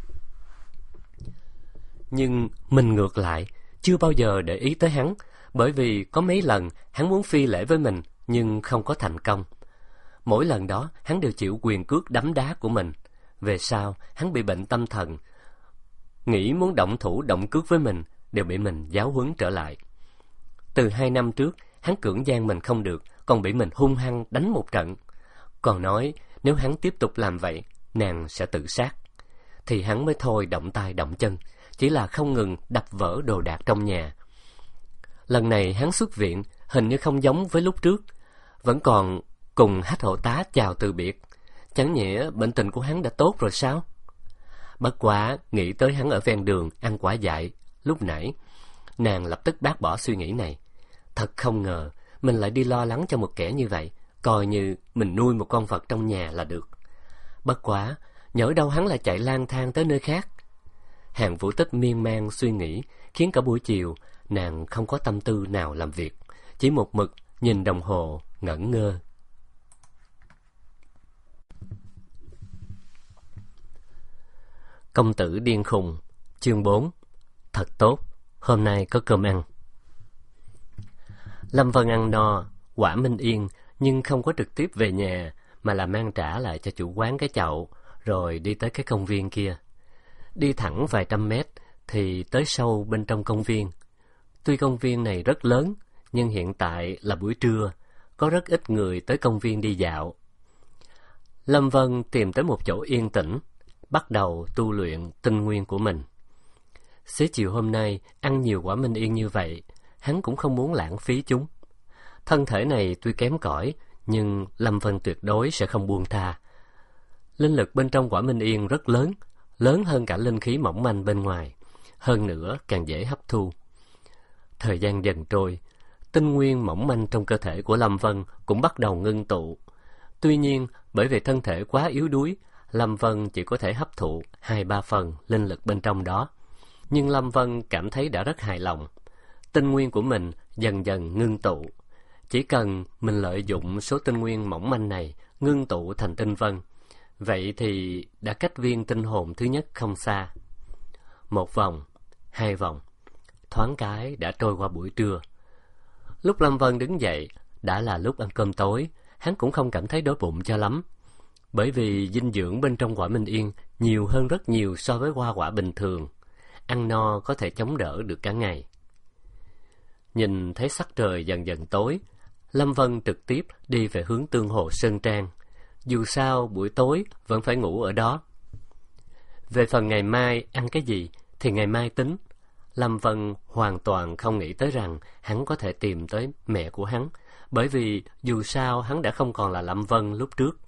Nhưng mình ngược lại, chưa bao giờ để ý tới hắn, bởi vì có mấy lần hắn muốn phi lễ với mình, nhưng không có thành công. Mỗi lần đó, hắn đều chịu quyền cước đấm đá của mình. Về sau, hắn bị bệnh tâm thần, nghĩ muốn động thủ động cước với mình, đều bị mình giáo huấn trở lại. Từ hai năm trước, hắn cưỡng gian mình không được, còn bị mình hung hăng đánh một trận. Còn nói, nếu hắn tiếp tục làm vậy, nàng sẽ tự sát. Thì hắn mới thôi động tay động chân, chỉ là không ngừng đập vỡ đồ đạc trong nhà. Lần này hắn xuất viện, hình như không giống với lúc trước, vẫn còn cùng Hách hộ tá chào từ biệt. Chẳng nhẽ bệnh tình của hắn đã tốt rồi sao? Bất quá nghĩ tới hắn ở ven đường ăn quả dại lúc nãy, nàng lập tức bác bỏ suy nghĩ này. Thật không ngờ mình lại đi lo lắng cho một kẻ như vậy, coi như mình nuôi một con vật trong nhà là được. Bất quá nhỡ đâu hắn lại chạy lang thang tới nơi khác. Hàn Vũ Tích miên man suy nghĩ, khiến cả buổi chiều nàng không có tâm tư nào làm việc, chỉ một mực nhìn đồng hồ ngẩn ngơ. Công tử điên khùng, chương bốn. Thật tốt, hôm nay có cơm ăn. Lâm Vân ăn no, quả minh yên, nhưng không có trực tiếp về nhà, mà là mang trả lại cho chủ quán cái chậu, rồi đi tới cái công viên kia. Đi thẳng vài trăm mét, thì tới sâu bên trong công viên. Tuy công viên này rất lớn, nhưng hiện tại là buổi trưa, có rất ít người tới công viên đi dạo. Lâm Vân tìm tới một chỗ yên tĩnh, bắt đầu tu luyện tinh nguyên của mình. Xế chiều hôm nay, ăn nhiều quả minh yên như vậy, hắn cũng không muốn lãng phí chúng. Thân thể này tuy kém cỏi, nhưng Lâm Vân tuyệt đối sẽ không buông tha. Linh lực bên trong quả minh yên rất lớn, lớn hơn cả linh khí mỏng manh bên ngoài, hơn nữa càng dễ hấp thu. Thời gian dần trôi, tinh nguyên mỏng manh trong cơ thể của Lâm Vân cũng bắt đầu ngưng tụ. Tuy nhiên, bởi vì thân thể quá yếu đuối, Lâm Vân chỉ có thể hấp thụ hai ba phần linh lực bên trong đó. Nhưng Lâm Vân cảm thấy đã rất hài lòng. Tinh nguyên của mình dần dần ngưng tụ. Chỉ cần mình lợi dụng số tinh nguyên mỏng manh này ngưng tụ thành tinh vân, vậy thì đã cách viên tinh hồn thứ nhất không xa. Một vòng, hai vòng, thoáng cái đã trôi qua buổi trưa. Lúc Lâm Vân đứng dậy, đã là lúc ăn cơm tối, hắn cũng không cảm thấy đói bụng cho lắm. Bởi vì dinh dưỡng bên trong quả minh yên nhiều hơn rất nhiều so với hoa quả bình thường. Ăn no có thể chống đỡ được cả ngày. Nhìn thấy sắc trời dần dần tối, Lâm Vân trực tiếp đi về hướng Tương Hồ Sơn Trang. Dù sao buổi tối vẫn phải ngủ ở đó. Về phần ngày mai ăn cái gì thì ngày mai tính. Lâm Vân hoàn toàn không nghĩ tới rằng hắn có thể tìm tới mẹ của hắn, bởi vì dù sao hắn đã không còn là Lâm Vân lúc trước.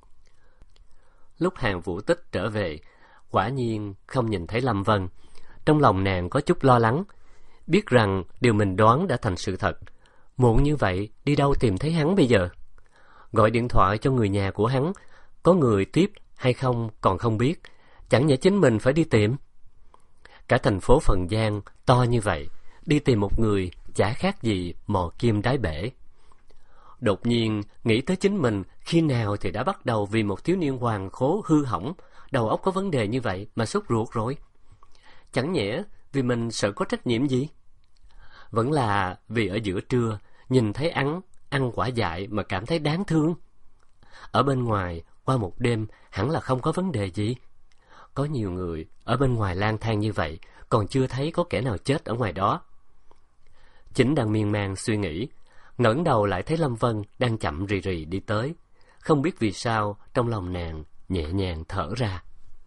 Lúc Hàn Vũ Tích trở về, quả nhiên không nhìn thấy Lâm Vân. Trong lòng nàng có chút lo lắng, biết rằng điều mình đoán đã thành sự thật. Muộn như vậy, đi đâu tìm thấy hắn bây giờ? Gọi điện thoại cho người nhà của hắn, có người tiếp hay không còn không biết, chẳng nhẽ chính mình phải đi tìm. Cả thành phố Phần Giang to như vậy, đi tìm một người chả khác gì mò kim đáy bể. Đột nhiên nghĩ tới chính mình khi nào thì đã bắt đầu vì một thiếu niên hoàng khố hư hỏng, đầu óc có vấn đề như vậy mà sốt ruột rồi. Chẳng nhẽ vì mình sợ có trách nhiệm gì? Vẫn là vì ở giữa trưa nhìn thấy ăn ăn quả dại mà cảm thấy đáng thương. Ở bên ngoài qua một đêm hẳn là không có vấn đề gì. Có nhiều người ở bên ngoài lang thang như vậy, còn chưa thấy có kẻ nào chết ở ngoài đó. Chính đang miên man suy nghĩ, ngẩng đầu lại thấy Lâm Vân đang chậm rì rì đi tới. Không biết vì sao trong lòng nàng nhẹ nhàng thở ra.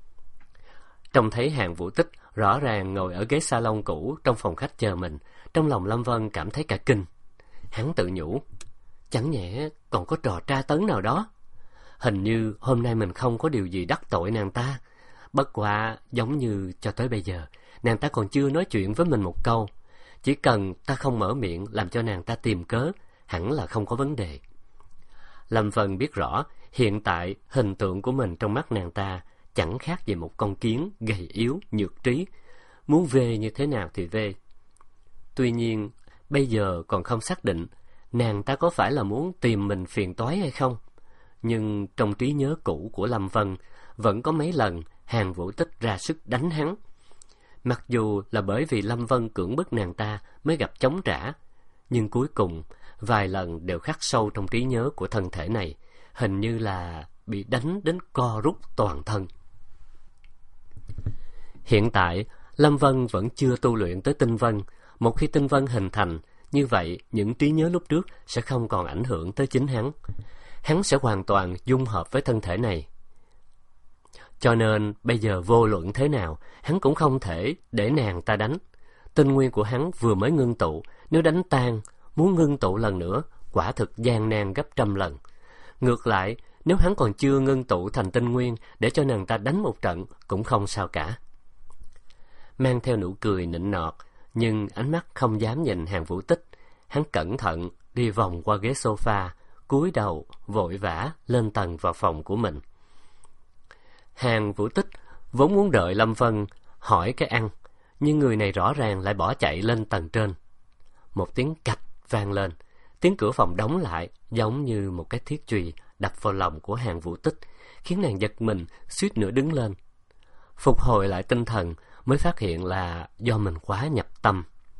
Trông thấy Hàn Vũ Tích rõ ràng ngồi ở ghế salon cũ trong phòng khách chờ mình, trong lòng Lâm Vân cảm thấy cả kinh. Hắn tự nhủ, chẳng nhẽ còn có trò tra tấn nào đó. Hình như hôm nay mình không có điều gì đắc tội nàng ta. Bất quá giống như cho tới bây giờ nàng ta còn chưa nói chuyện với mình một câu. Chỉ cần ta không mở miệng làm cho nàng ta tìm cớ, hẳn là không có vấn đề. Lâm Vân biết rõ hiện tại hình tượng của mình trong mắt nàng ta chẳng khác gì một con kiến gầy yếu, nhược trí, muốn về như thế nào thì về. Tuy nhiên, bây giờ còn không xác định nàng ta có phải là muốn tìm mình phiền toái hay không. Nhưng trong trí nhớ cũ của Lâm Vân, vẫn có mấy lần Hàn Vũ Tích ra sức đánh hắn. Mặc dù là bởi vì Lâm Vân cưỡng bức nàng ta mới gặp chống trả, nhưng cuối cùng vài lần đều khắc sâu trong trí nhớ của thân thể này, hình như là bị đánh đến co rút toàn thân. Hiện tại, Lâm Vân vẫn chưa tu luyện tới tinh vân. Một khi tinh vân hình thành, như vậy những trí nhớ lúc trước sẽ không còn ảnh hưởng tới chính hắn. Hắn sẽ hoàn toàn dung hợp với thân thể này. Cho nên bây giờ vô luận thế nào, hắn cũng không thể để nàng ta đánh. Tinh nguyên của hắn vừa mới ngưng tụ, nếu đánh tan, muốn ngưng tụ lần nữa, quả thực gian nan gấp trăm lần. Ngược lại, nếu hắn còn chưa ngưng tụ thành tinh nguyên, để cho nàng ta đánh một trận cũng không sao cả. Mang theo nụ cười nịnh nọt, nhưng ánh mắt không dám nhìn Hàn Vũ Tích. Hắn cẩn thận đi vòng qua ghế sofa, cúi đầu vội vã lên tầng vào phòng của mình. Hàn Vũ Tích vốn muốn đợi Lâm Vân hỏi cái ăn, nhưng người này rõ ràng lại bỏ chạy lên tầng trên. Một tiếng cạch vang lên, tiếng cửa phòng đóng lại giống như một cái thiết chùy đập vào lòng của Hàn Vũ Tích, khiến nàng giật mình suýt nữa đứng lên. Phục hồi lại tinh thần mới phát hiện là do mình quá nhập tâm.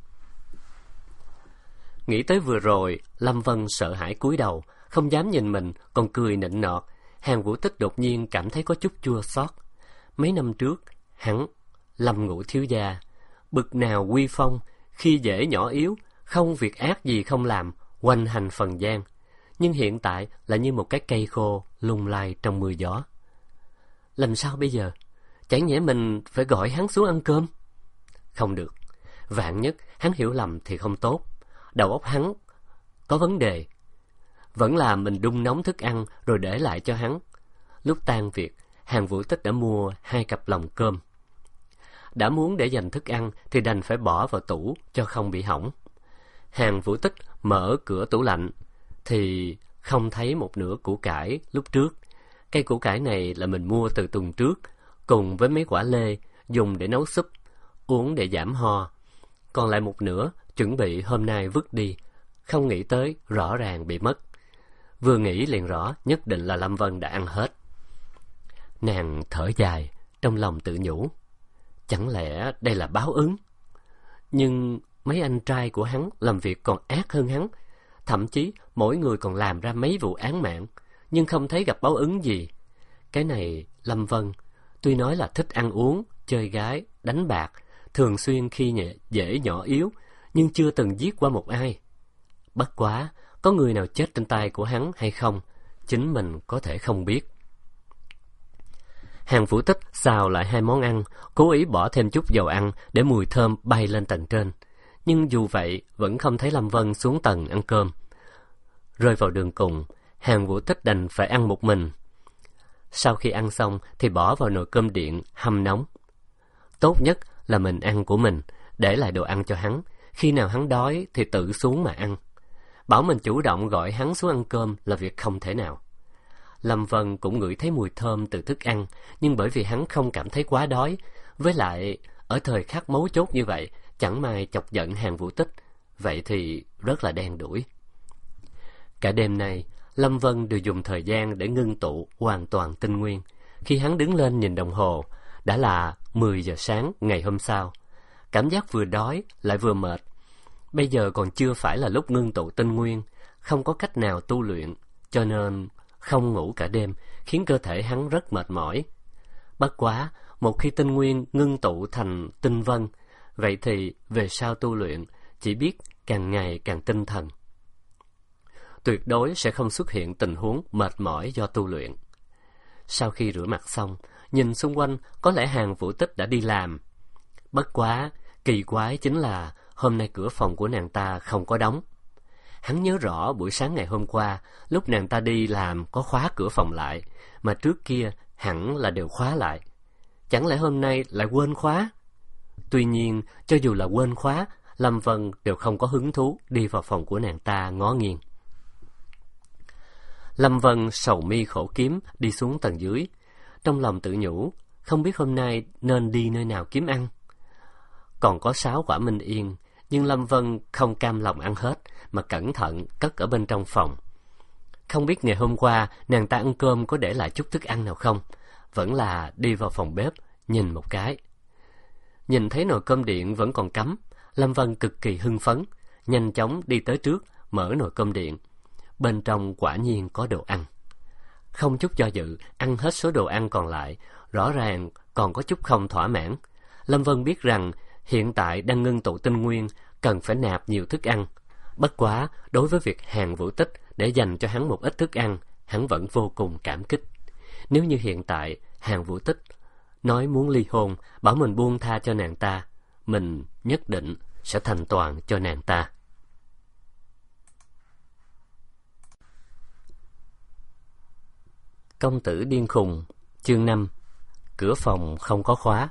Nghĩ tới vừa rồi, Lâm Vân sợ hãi cúi đầu, không dám nhìn mình, còn cười nịnh nọt. Hàn Vũ Tích đột nhiên cảm thấy có chút chua xót. Mấy năm trước, hắn, Lâm Ngũ thiếu gia, bực nào uy phong, khi dễ nhỏ yếu, không việc ác gì không làm, hoành hành phần gian. Nhưng hiện tại là như một cái cây khô lung lay trong mưa gió. Làm sao bây giờ? Chẳng nhẽ mình phải gọi hắn xuống ăn cơm? Không được. Vạn nhất hắn hiểu lầm thì không tốt. Đầu óc hắn có vấn đề. Vẫn là mình đun nóng thức ăn rồi để lại cho hắn. Lúc tan việc, Hàn Vũ Tích đã mua hai cặp lòng cơm. Đã muốn để dành thức ăn thì đành phải bỏ vào tủ cho không bị hỏng. Hàn Vũ Tích mở cửa tủ lạnh thì không thấy một nửa củ cải lúc trước. Cây củ cải này là mình mua từ tuần trước, cùng với mấy quả lê dùng để nấu súp, uống để giảm ho. Còn lại một nửa chuẩn bị hôm nay vứt đi, không nghĩ tới rõ ràng bị mất. Vừa nghĩ liền rõ nhất định là Lâm Vân đã ăn hết. Nàng thở dài, trong lòng tự nhủ, chẳng lẽ đây là báo ứng? Nhưng mấy anh trai của hắn làm việc còn ác hơn hắn, thậm chí mỗi người còn làm ra mấy vụ án mạng, nhưng không thấy gặp báo ứng gì. Cái này Lâm Vân tuy nói là thích ăn uống, chơi gái, đánh bạc, thường xuyên khi nhẹ, dễ nhỏ yếu, nhưng chưa từng giết qua một ai. Bất quá, có người nào chết trên tay của hắn hay không, chính mình có thể không biết. Hàn Vũ Tích xào lại hai món ăn, cố ý bỏ thêm chút dầu ăn để mùi thơm bay lên tầng trên. Nhưng dù vậy, vẫn không thấy Lâm Vân xuống tầng ăn cơm. Rơi vào đường cùng, Hàn Vũ Tích đành phải ăn một mình. Sau khi ăn xong thì bỏ vào nồi cơm điện hâm nóng. Tốt nhất là mình ăn của mình, để lại đồ ăn cho hắn. Khi nào hắn đói thì tự xuống mà ăn. Bảo mình chủ động gọi hắn xuống ăn cơm là việc không thể nào. Lâm Vân cũng ngửi thấy mùi thơm từ thức ăn, nhưng bởi vì hắn không cảm thấy quá đói, với lại ở thời khắc mấu chốt như vậy, chẳng may chọc giận Hàn Vũ Tích, vậy thì rất là đen đủi. Cả đêm nay, Lâm Vân đều dùng thời gian để ngưng tụ hoàn toàn tinh nguyên. Khi hắn đứng lên nhìn đồng hồ, đã là mười giờ sáng ngày hôm sau. Cảm giác vừa đói lại vừa mệt. Bây giờ còn chưa phải là lúc ngưng tụ tinh nguyên, không có cách nào tu luyện, cho nên không ngủ cả đêm, khiến cơ thể hắn rất mệt mỏi. Bất quá, một khi tinh nguyên ngưng tụ thành tinh vân, vậy thì về sau tu luyện chỉ biết càng ngày càng tinh thần. Tuyệt đối sẽ không xuất hiện tình huống mệt mỏi do tu luyện. Sau khi rửa mặt xong, nhìn xung quanh có lẽ Hàn Vũ Tích đã đi làm. Bất quá, kỳ quái chính là hôm nay cửa phòng của nàng ta không có đóng. Hắn nhớ rõ buổi sáng ngày hôm qua, lúc nàng ta đi làm có khóa cửa phòng lại, mà trước kia hẳn là đều khóa lại. Chẳng lẽ hôm nay lại quên khóa? Tuy nhiên, cho dù là quên khóa, Lâm Vân đều không có hứng thú đi vào phòng của nàng ta ngó nghiêng. Lâm Vân sầu mi khổ kiếm đi xuống tầng dưới, trong lòng tự nhủ, không biết hôm nay nên đi nơi nào kiếm ăn. Còn có sáu quả Minh Yên, nhưng Lâm Vân không cam lòng ăn hết, mà cẩn thận cất ở bên trong phòng. Không biết ngày hôm qua nàng ta ăn cơm có để lại chút thức ăn nào không, vẫn là đi vào phòng bếp, nhìn một cái. Nhìn thấy nồi cơm điện vẫn còn cắm, Lâm Vân cực kỳ hưng phấn, nhanh chóng đi tới trước, mở nồi cơm điện. Bên trong quả nhiên có đồ ăn. Không chút do dự, ăn hết số đồ ăn còn lại, rõ ràng còn có chút không thỏa mãn. Lâm Vân biết rằng hiện tại đang ngưng tụ tinh nguyên, cần phải nạp nhiều thức ăn. Bất quá, đối với việc Hàn Vũ Tích để dành cho hắn một ít thức ăn, hắn vẫn vô cùng cảm kích. Nếu như hiện tại Hàn Vũ Tích nói muốn ly hôn, bảo mình buông tha cho nàng ta, mình nhất định sẽ thành toàn cho nàng ta. Công tử điên khùng, chương năm. Cửa phòng không có khóa.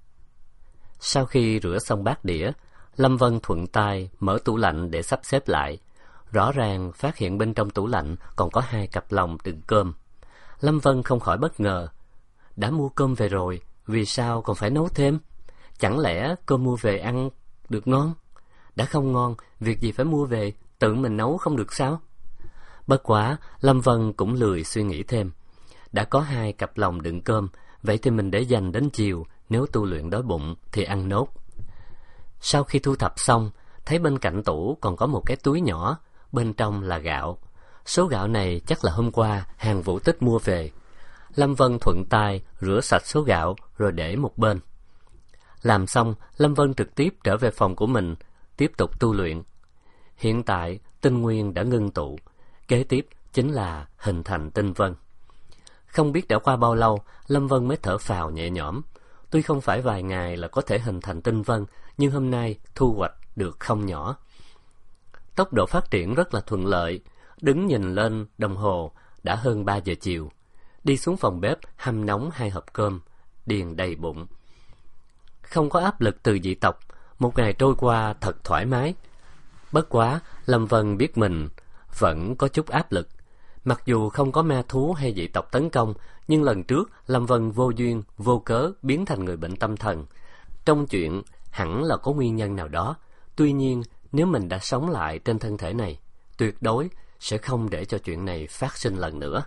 Sau khi rửa xong bát đĩa, Lâm Vân thuận tay mở tủ lạnh để sắp xếp lại. Rõ ràng phát hiện bên trong tủ lạnh còn có hai cặp lồng đựng cơm. Lâm Vân không khỏi bất ngờ. Đã mua cơm về rồi, vì sao còn phải nấu thêm? Chẳng lẽ cơm mua về ăn được ngon? Đã không ngon, việc gì phải mua về, tự mình nấu không được sao? Bất quá, Lâm Vân cũng lười suy nghĩ thêm. Đã có hai cặp lồng đựng cơm, vậy thì mình để dành đến chiều, nếu tu luyện đói bụng thì ăn nốt. Sau khi thu thập xong, thấy bên cạnh tủ còn có một cái túi nhỏ, bên trong là gạo. Số gạo này chắc là hôm qua Hàn Vũ Tích mua về. Lâm Vân thuận tay rửa sạch số gạo rồi để một bên. Làm xong, Lâm Vân trực tiếp trở về phòng của mình, tiếp tục tu luyện. Hiện tại, tinh nguyên đã ngưng tụ, kế tiếp chính là hình thành tinh vân. Không biết đã qua bao lâu, Lâm Vân mới thở phào nhẹ nhõm. Tuy không phải vài ngày là có thể hình thành tinh vân, nhưng hôm nay thu hoạch được không nhỏ. Tốc độ phát triển rất là thuận lợi. Đứng nhìn lên đồng hồ, đã hơn ba giờ chiều. Đi xuống phòng bếp hâm nóng hai hộp cơm, điền đầy bụng. Không có áp lực từ dị tộc, một ngày trôi qua thật thoải mái. Bất quá, Lâm Vân biết mình vẫn có chút áp lực. Mặc dù không có ma thú hay dị tộc tấn công, nhưng lần trước Lâm Vân vô duyên, vô cớ biến thành người bệnh tâm thần. Trong chuyện hẳn là có nguyên nhân nào đó. Tuy nhiên, nếu mình đã sống lại trên thân thể này, tuyệt đối sẽ không để cho chuyện này phát sinh lần nữa.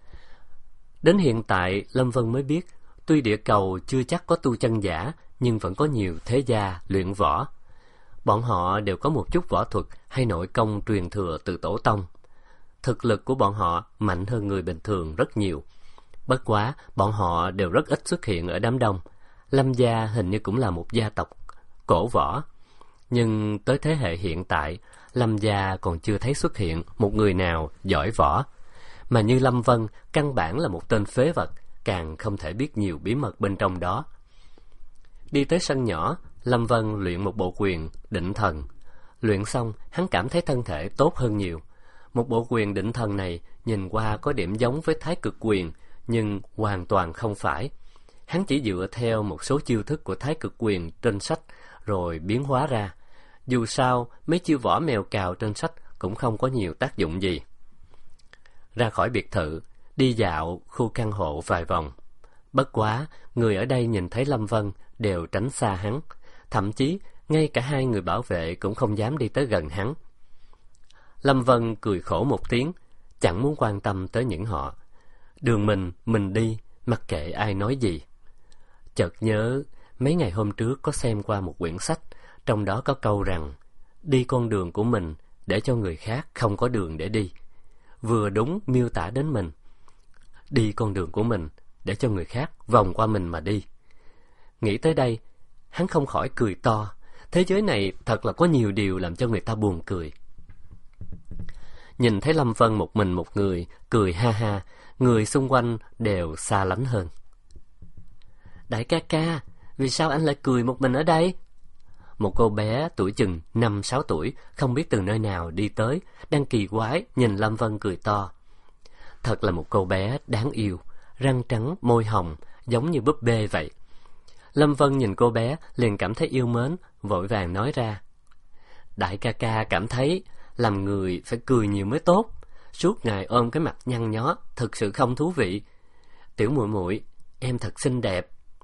Đến hiện tại, Lâm Vân mới biết, tuy địa cầu chưa chắc có tu chân giả, nhưng vẫn có nhiều thế gia luyện võ. Bọn họ đều có một chút võ thuật hay nội công truyền thừa từ tổ tông. Thực lực của bọn họ mạnh hơn người bình thường rất nhiều. Bất quá, bọn họ đều rất ít xuất hiện ở đám đông. Lâm gia hình như cũng là một gia tộc cổ võ. Nhưng tới thế hệ hiện tại, Lâm gia còn chưa thấy xuất hiện một người nào giỏi võ. Mà như Lâm Vân, căn bản là một tên phế vật, càng không thể biết nhiều bí mật bên trong đó. Đi tới sân nhỏ, Lâm Vân luyện một bộ quyền định thần. Luyện xong, hắn cảm thấy thân thể tốt hơn nhiều. Một bộ quyền định thần này nhìn qua có điểm giống với Thái Cực quyền, nhưng hoàn toàn không phải. Hắn chỉ dựa theo một số chiêu thức của Thái Cực quyền trên sách rồi biến hóa ra. Dù sao, mấy chiêu võ mèo cào trên sách cũng không có nhiều tác dụng gì. Ra khỏi biệt thự, đi dạo khu căn hộ vài vòng. Bất quá, người ở đây nhìn thấy Lâm Vân đều tránh xa hắn. Thậm chí, ngay cả hai người bảo vệ cũng không dám đi tới gần hắn. Lâm Vân cười khổ một tiếng, chẳng muốn quan tâm tới những họ. Đường mình, mình đi, mặc kệ ai nói gì. Chợt nhớ, mấy ngày hôm trước có xem qua một quyển sách, trong đó có câu rằng, đi con đường của mình để cho người khác không có đường để đi. Vừa đúng miêu tả đến mình. Đi con đường của mình để cho người khác vòng qua mình mà đi. Nghĩ tới đây, hắn không khỏi cười to. Thế giới này thật là có nhiều điều làm cho người ta buồn cười. Nhìn thấy Lâm Vân một mình một người, cười ha ha, người xung quanh đều xa lánh hơn. Đại ca ca, vì sao anh lại cười một mình ở đây? Một cô bé tuổi chừng năm sáu tuổi, không biết từ nơi nào đi tới, đang kỳ quái nhìn Lâm Vân cười to. Thật là một cô bé đáng yêu, răng trắng, môi hồng, giống như búp bê vậy. Lâm Vân nhìn cô bé liền cảm thấy yêu mến, vội vàng nói ra. Đại ca ca cảm thấy làm người phải cười nhiều mới tốt, suốt ngày ôm cái mặt nhăn nhó, thực sự không thú vị. Tiểu muội muội, em thật xinh đẹp.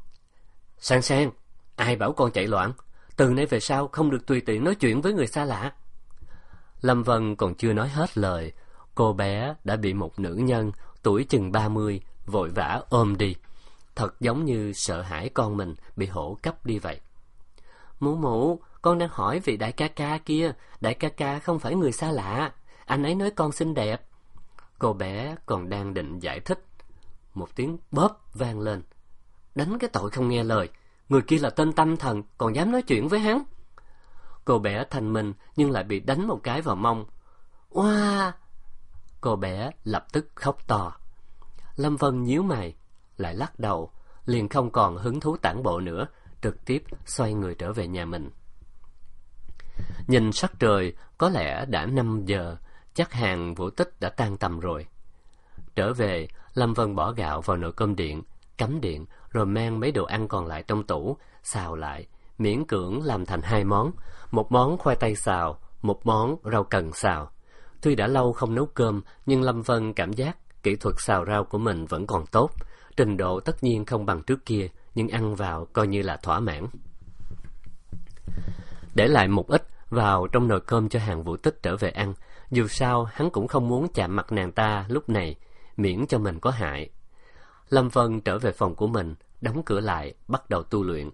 Sang Sang, ai bảo con chạy loạn? Từ nay về sau không được tùy tiện nói chuyện với người xa lạ. Lâm Vân còn chưa nói hết lời, cô bé đã bị một nữ nhân tuổi chừng ba mươi vội vã ôm đi, thật giống như sợ hãi con mình bị hổ cắp đi vậy. Mụ mụ, con đang hỏi vị đại ca ca kia, đại ca ca không phải người xa lạ, anh ấy nói con xinh đẹp. Cô bé còn đang định giải thích, một tiếng bóp vang lên. Đánh cái tội không nghe lời, người kia là tên tâm thần, còn dám nói chuyện với hắn. Cô bé thanh minh nhưng lại bị đánh một cái vào mông. Oa! Cô bé lập tức khóc to. Lâm Vân nhíu mày, lại lắc đầu, liền không còn hứng thú tản bộ nữa, trực tiếp xoay người trở về nhà mình. Nhìn sắc trời, có lẽ đã năm giờ, chắc hàng Vũ Tích đã tan tầm rồi. Trở về, Lâm Vân bỏ gạo vào nồi cơm điện, cắm điện, rồi mang mấy đồ ăn còn lại trong tủ, xào lại, miễn cưỡng làm thành hai món, một món khoai tây xào, một món rau cần xào. Tuy đã lâu không nấu cơm, nhưng Lâm Vân cảm giác kỹ thuật xào rau của mình vẫn còn tốt, trình độ tất nhiên không bằng trước kia, nhưng ăn vào coi như là thỏa mãn. Để lại một ít vào trong nồi cơm cho hàng Vũ Tích trở về ăn, dù sao hắn cũng không muốn chạm mặt nàng ta lúc này, miễn cho mình có hại. Lâm Vân trở về phòng của mình, đóng cửa lại, bắt đầu tu luyện.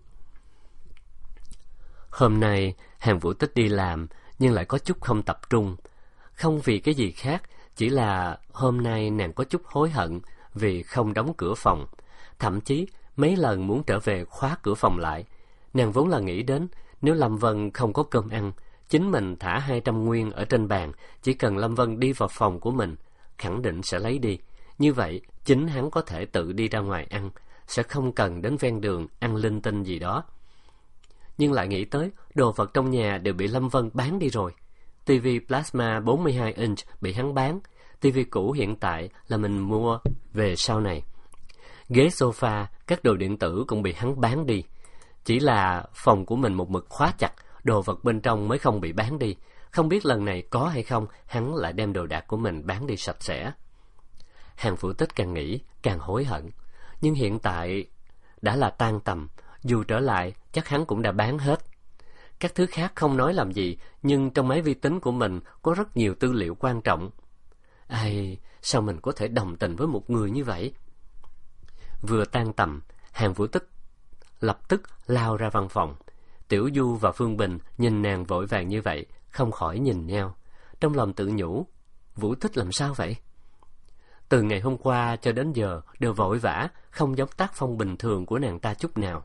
Hôm nay, hàng Vũ Tích đi làm, nhưng lại có chút không tập trung. Không vì cái gì khác, chỉ là hôm nay nàng có chút hối hận vì không đóng cửa phòng. Thậm chí, mấy lần muốn trở về khóa cửa phòng lại. Nàng vốn là nghĩ đến, nếu Lâm Vân không có cơm ăn, chính mình thả hai trăm nguyên ở trên bàn, chỉ cần Lâm Vân đi vào phòng của mình, khẳng định sẽ lấy đi. Như vậy, chính hắn có thể tự đi ra ngoài ăn, sẽ không cần đến ven đường ăn linh tinh gì đó. Nhưng lại nghĩ tới, đồ vật trong nhà đều bị Lâm Vân bán đi rồi. ti vi Plasma bốn mươi hai inch bị hắn bán, ti vi cũ hiện tại là mình mua về sau này. Ghế sofa, các đồ điện tử cũng bị hắn bán đi. Chỉ là phòng của mình một mực khóa chặt, đồ vật bên trong mới không bị bán đi. Không biết lần này có hay không, hắn lại đem đồ đạc của mình bán đi sạch sẽ. Hàng Vũ Tích càng nghĩ, càng hối hận. Nhưng hiện tại đã là tan tầm, dù trở lại, chắc hắn cũng đã bán hết. Các thứ khác không nói làm gì, nhưng trong máy vi tính của mình có rất nhiều tư liệu quan trọng. Ai, sao mình có thể đồng tình với một người như vậy? Vừa tan tầm, Hàng Vũ Tích lập tức lao ra văn phòng. Tiểu Du và Phương Bình nhìn nàng vội vàng như vậy, không khỏi nhìn nhau. Trong lòng tự nhủ, Vũ Tích làm sao vậy? Từ ngày hôm qua cho đến giờ đều vội vã, không giống tác phong bình thường của nàng ta chút nào.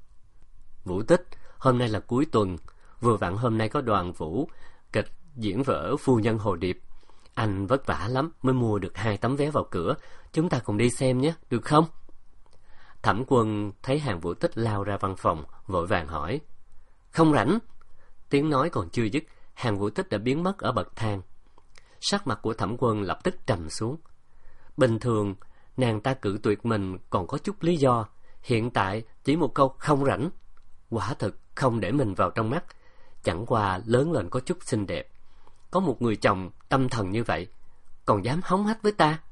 Vũ Tích, hôm nay là cuối tuần, vừa vặn hôm nay có đoàn vũ, kịch diễn vở Phu Nhân Hồ Điệp. Anh vất vả lắm mới mua được hai tấm vé vào cửa, chúng ta cùng đi xem nhé, được không? Thẩm Quân thấy Hàng Vũ Tích lao ra văn phòng, vội vàng hỏi. Không rảnh. Tiếng nói còn chưa dứt, Hàng Vũ Tích đã biến mất ở bậc thang. Sắc mặt của Thẩm Quân lập tức trầm xuống. Bình thường, nàng ta cự tuyệt mình còn có chút lý do, hiện tại chỉ một câu không rảnh. Quả thực không để mình vào trong mắt, chẳng qua lớn lên có chút xinh đẹp. Có một người chồng tâm thần như vậy, còn dám hống hách với ta?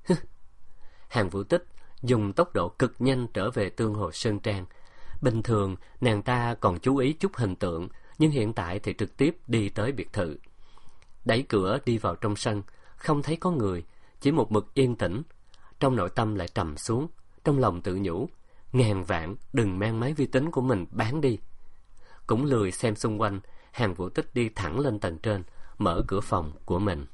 Hàng Vũ Tích dùng tốc độ cực nhanh trở về Tương Hồ Sơn Trang. Bình thường, nàng ta còn chú ý chút hình tượng, nhưng hiện tại thì trực tiếp đi tới biệt thự. Đẩy cửa đi vào trong sân, không thấy có người, chỉ một mực yên tĩnh. Trong nội tâm lại trầm xuống, trong lòng tự nhủ, ngàn vạn đừng mang máy vi tính của mình bán đi. Cũng lười xem xung quanh, Hàng Vũ Tích đi thẳng lên tầng trên, mở cửa phòng của mình.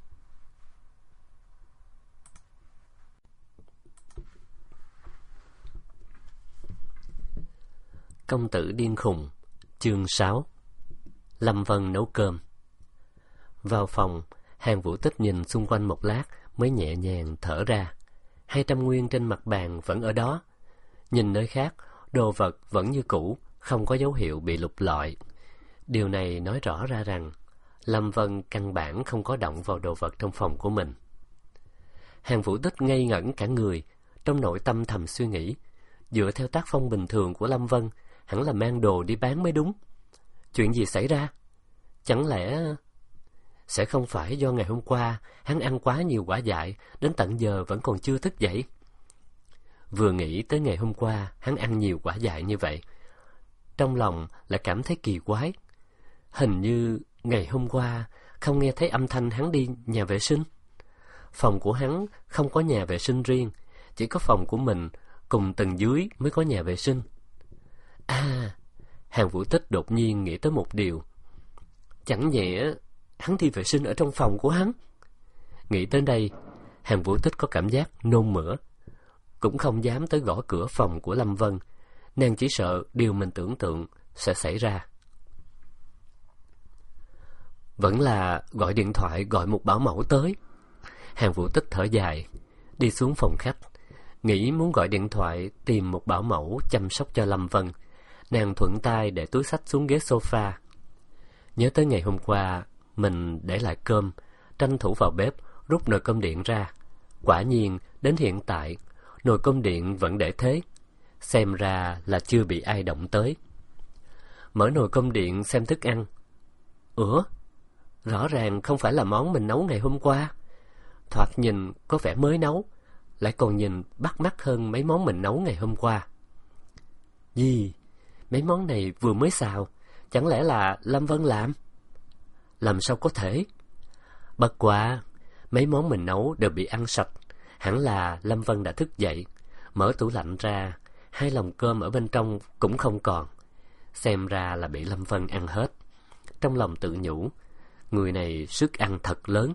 Công tử điên khùng, chương sáu. Lâm Vân nấu cơm. Vào phòng, Hàng Vũ Tích nhìn xung quanh một lát mới nhẹ nhàng thở ra. Hai trăm nguyên trên mặt bàn vẫn ở đó. Nhìn nơi khác, đồ vật vẫn như cũ, không có dấu hiệu bị lục lọi. Điều này nói rõ ra rằng Lâm Vân căn bản không có động vào đồ vật trong phòng của mình. Hàng Vũ Tích ngây ngẩn cả người, trong nội tâm thầm suy nghĩ, dựa theo tác phong bình thường của Lâm Vân, hẳn là mang đồ đi bán mới đúng. Chuyện gì xảy ra? Chẳng lẽ sẽ không phải do ngày hôm qua hắn ăn quá nhiều quả dại, đến tận giờ vẫn còn chưa thức dậy? Vừa nghĩ tới ngày hôm qua hắn ăn nhiều quả dại như vậy, trong lòng lại cảm thấy kỳ quái. Hình như ngày hôm qua không nghe thấy âm thanh hắn đi nhà vệ sinh. Phòng của hắn không có nhà vệ sinh riêng, chỉ có phòng của mình cùng tầng dưới mới có nhà vệ sinh. À, Hàn Vũ Tích đột nhiên nghĩ tới một điều. Chẳng nhẽ hắn đi vệ sinh ở trong phòng của hắn? Nghĩ tới đây, Hàn Vũ Tích có cảm giác nôn mửa, cũng không dám tới gõ cửa phòng của Lâm Vân. Nàng chỉ sợ điều mình tưởng tượng sẽ xảy ra. Vẫn là gọi điện thoại gọi một bảo mẫu tới. Hàn Vũ Tích thở dài, đi xuống phòng khách, nghĩ muốn gọi điện thoại tìm một bảo mẫu chăm sóc cho Lâm Vân. Nàng thuận tay để túi xách xuống ghế sofa. Nhớ tới ngày hôm qua mình để lại cơm, tranh thủ vào bếp rút nồi cơm điện ra. Quả nhiên đến hiện tại nồi cơm điện vẫn để thế, xem ra là chưa bị ai động tới. Mở nồi cơm điện xem thức ăn. Ủa, rõ ràng không phải là món mình nấu ngày hôm qua. Thoạt nhìn có vẻ mới nấu, lại còn nhìn bắt mắt hơn mấy món mình nấu ngày hôm qua. Gì? Mấy món này vừa mới xào, chẳng lẽ là Lâm Vân làm? Làm sao có thể? Bất quá, mấy món mình nấu đều bị ăn sạch, hẳn là Lâm Vân đã thức dậy, mở tủ lạnh ra, hai lồng cơm ở bên trong cũng không còn. Xem ra là bị Lâm Vân ăn hết. Trong lòng tự nhủ, người này sức ăn thật lớn.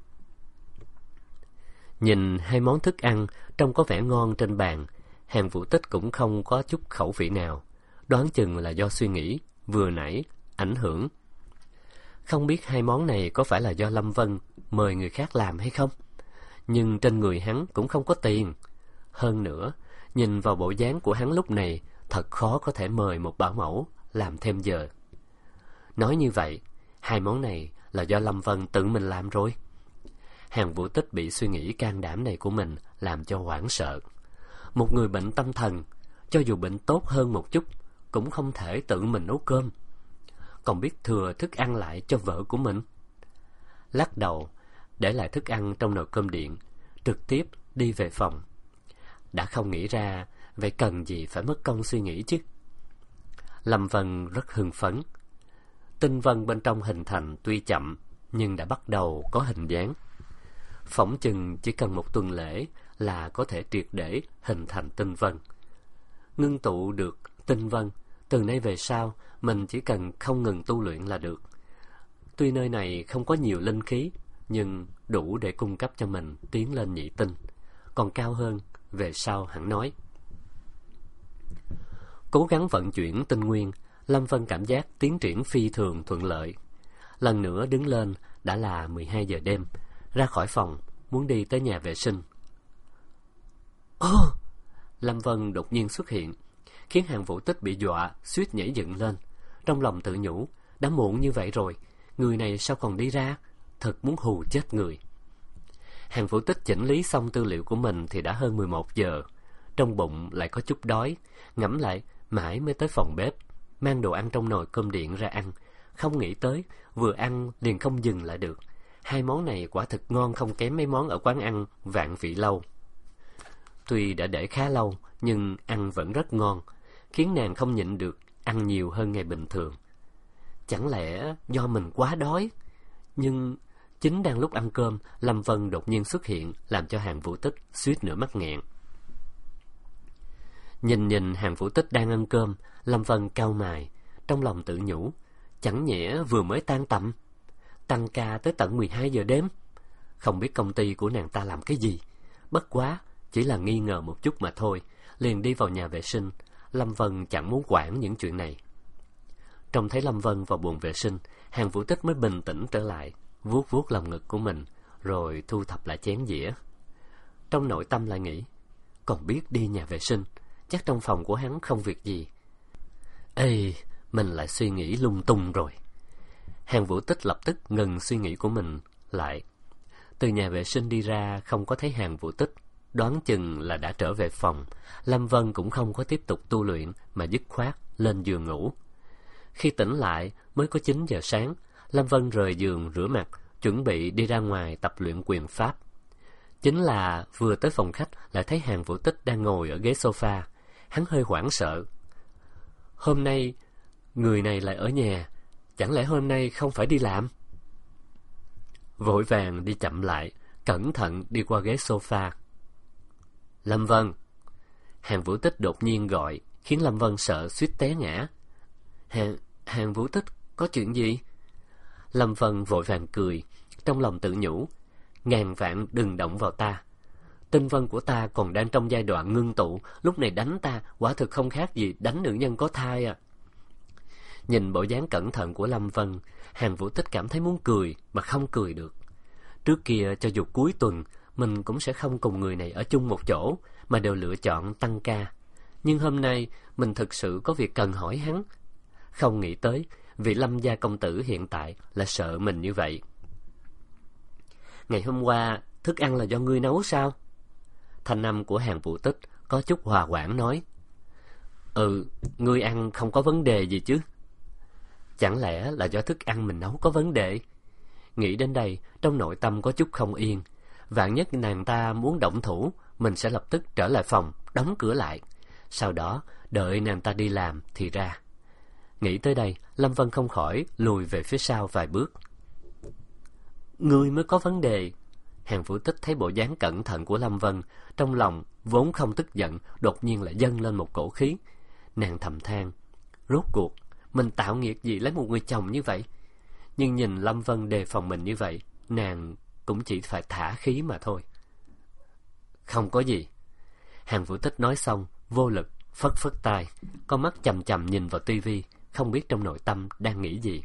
Nhìn hai món thức ăn trông có vẻ ngon trên bàn, Hàn Vũ Tích cũng không có chút khẩu vị nào. Đoán chừng là do suy nghĩ vừa nãy ảnh hưởng. Không biết hai món này có phải là do Lâm Vân mời người khác làm hay không? Nhưng trên người hắn cũng không có tiền. Hơn nữa, nhìn vào bộ dáng của hắn lúc này, thật khó có thể mời một bảo mẫu làm thêm giờ. Nói như vậy, hai món này là do Lâm Vân tự mình làm rồi. Hàn Vũ Tích bị suy nghĩ can đảm này của mình làm cho hoảng sợ. Một người bệnh tâm thần, cho dù bệnh tốt hơn một chút, cũng không thể tự mình nấu cơm, còn biết thừa thức ăn lại cho vợ của mình. Lắc đầu, để lại thức ăn trong nồi cơm điện, trực tiếp đi về phòng. Đã không nghĩ ra, vậy cần gì phải mất công suy nghĩ chứ? Lâm Vân rất hưng phấn. Tinh vân bên trong hình thành tuy chậm, nhưng đã bắt đầu có hình dáng. Phỏng chừng chỉ cần một tuần lễ là có thể triệt để hình thành tinh vân. Ngưng tụ được tinh vân, từ nay về sau mình chỉ cần không ngừng tu luyện là được. Tuy nơi này không có nhiều linh khí, nhưng đủ để cung cấp cho mình tiến lên nhị tinh. Còn cao hơn, về sau hẳn nói. Cố gắng vận chuyển tinh nguyên, Lâm Vân cảm giác tiến triển phi thường thuận lợi. Lần nữa đứng lên đã là mười hai giờ đêm, ra khỏi phòng muốn đi tới nhà vệ sinh. Ồ! Lâm Vân đột nhiên xuất hiện, khiến Hàn Vũ Tích bị dọa suýt nhảy dựng lên. Trong lòng tự nhủ, đã muộn như vậy rồi, người này sao còn đi ra, thật muốn hù chết người. Hàn Vũ Tích chỉnh lý xong tư liệu của mình thì đã hơn mười một giờ. Trong bụng lại có chút đói, ngẫm lại mãi mới tới phòng bếp, mang đồ ăn trong nồi cơm điện ra ăn. Không nghĩ tới, vừa ăn liền không dừng lại được. Hai món này quả thực ngon không kém mấy món ở quán ăn Vạn Vị Lâu. Tuy đã để khá lâu, nhưng ăn vẫn rất ngon, khiến nàng không nhịn được ăn nhiều hơn ngày bình thường. Chẳng lẽ do mình quá đói? Nhưng chính đang lúc ăn cơm, Lâm Vân đột nhiên xuất hiện, làm cho Hàn Vũ Tích suýt nữa mắc nghẹn. Nhìn nhìn Hàn Vũ Tích đang ăn cơm, Lâm Vân cau mày, trong lòng tự nhủ, chẳng nhẽ vừa mới tan tầm, tăng ca tới tận mười hai giờ đêm. Không biết công ty của nàng ta làm cái gì, bất quá chỉ là nghi ngờ một chút mà thôi, liền đi vào nhà vệ sinh. Lâm Vân chẳng muốn quản những chuyện này. Trông thấy Lâm Vân vào buồng vệ sinh, Hàn Vũ Tích mới bình tĩnh trở lại, vuốt vuốt lòng ngực của mình, rồi thu thập lại chén dĩa. Trong nội tâm lại nghĩ, còn biết đi nhà vệ sinh, chắc trong phòng của hắn không việc gì. Ê, mình lại suy nghĩ lung tung rồi. Hàn Vũ Tích lập tức ngừng suy nghĩ của mình lại. Từ nhà vệ sinh đi ra không có thấy Hàn Vũ Tích, đoán chừng là đã trở về phòng. Lâm Vân cũng không có tiếp tục tu luyện mà dứt khoát lên giường ngủ. Khi tỉnh lại mới có chín giờ sáng, Lâm Vân rời giường rửa mặt, chuẩn bị đi ra ngoài tập luyện quyền pháp. Chính là vừa tới phòng khách lại thấy Hàn Vũ Tích đang ngồi ở ghế sofa. Hắn hơi hoảng sợ. Hôm nay người này lại ở nhà, chẳng lẽ hôm nay không phải đi làm? Vội vàng đi chậm lại, cẩn thận đi qua ghế sofa. Lâm Vân. Hàn Vũ Tích đột nhiên gọi, khiến Lâm Vân sợ suýt té ngã. Hàn, Hàn Vũ Tích, có chuyện gì? Lâm Vân vội vàng cười, trong lòng tự nhủ, ngàn vạn đừng động vào ta. Tinh vân của ta còn đang trong giai đoạn ngưng tụ, lúc này đánh ta quả thực không khác gì đánh nữ nhân có thai à. Nhìn bộ dáng cẩn thận của Lâm Vân, Hàn Vũ Tích cảm thấy muốn cười mà không cười được. Trước kia cho dù cuối tuần mình cũng sẽ không cùng người này ở chung một chỗ, mà đều lựa chọn tăng ca. Nhưng hôm nay mình thực sự có việc cần hỏi hắn. Không nghĩ tới vị Lâm gia công tử hiện tại là sợ mình như vậy. Ngày hôm qua thức ăn là do ngươi nấu sao? Thanh âm của Hàn Vũ Tích có chút hòa hoãn nói. Ừ, ngươi ăn không có vấn đề gì chứ? Chẳng lẽ là do thức ăn mình nấu có vấn đề? Nghĩ đến đây, trong nội tâm có chút không yên. Vạn nhất nàng ta muốn động thủ, mình sẽ lập tức trở lại phòng, đóng cửa lại. Sau đó, đợi nàng ta đi làm thì ra. Nghĩ tới đây, Lâm Vân không khỏi lùi về phía sau vài bước. Ngươi mới có vấn đề. Hàn Vũ Tích thấy bộ dáng cẩn thận của Lâm Vân, trong lòng vốn không tức giận, đột nhiên lại dâng lên một cổ khí. Nàng thầm than, rốt cuộc mình tạo nghiệt gì lấy một người chồng như vậy? Nhưng nhìn Lâm Vân đề phòng mình như vậy, nàng cũng chỉ phải thả khí mà thôi. Không có gì. Hàn Vũ Tích nói xong, vô lực phất phất tay, con mắt chằm chằm nhìn vào tivi, không biết trong nội tâm đang nghĩ gì.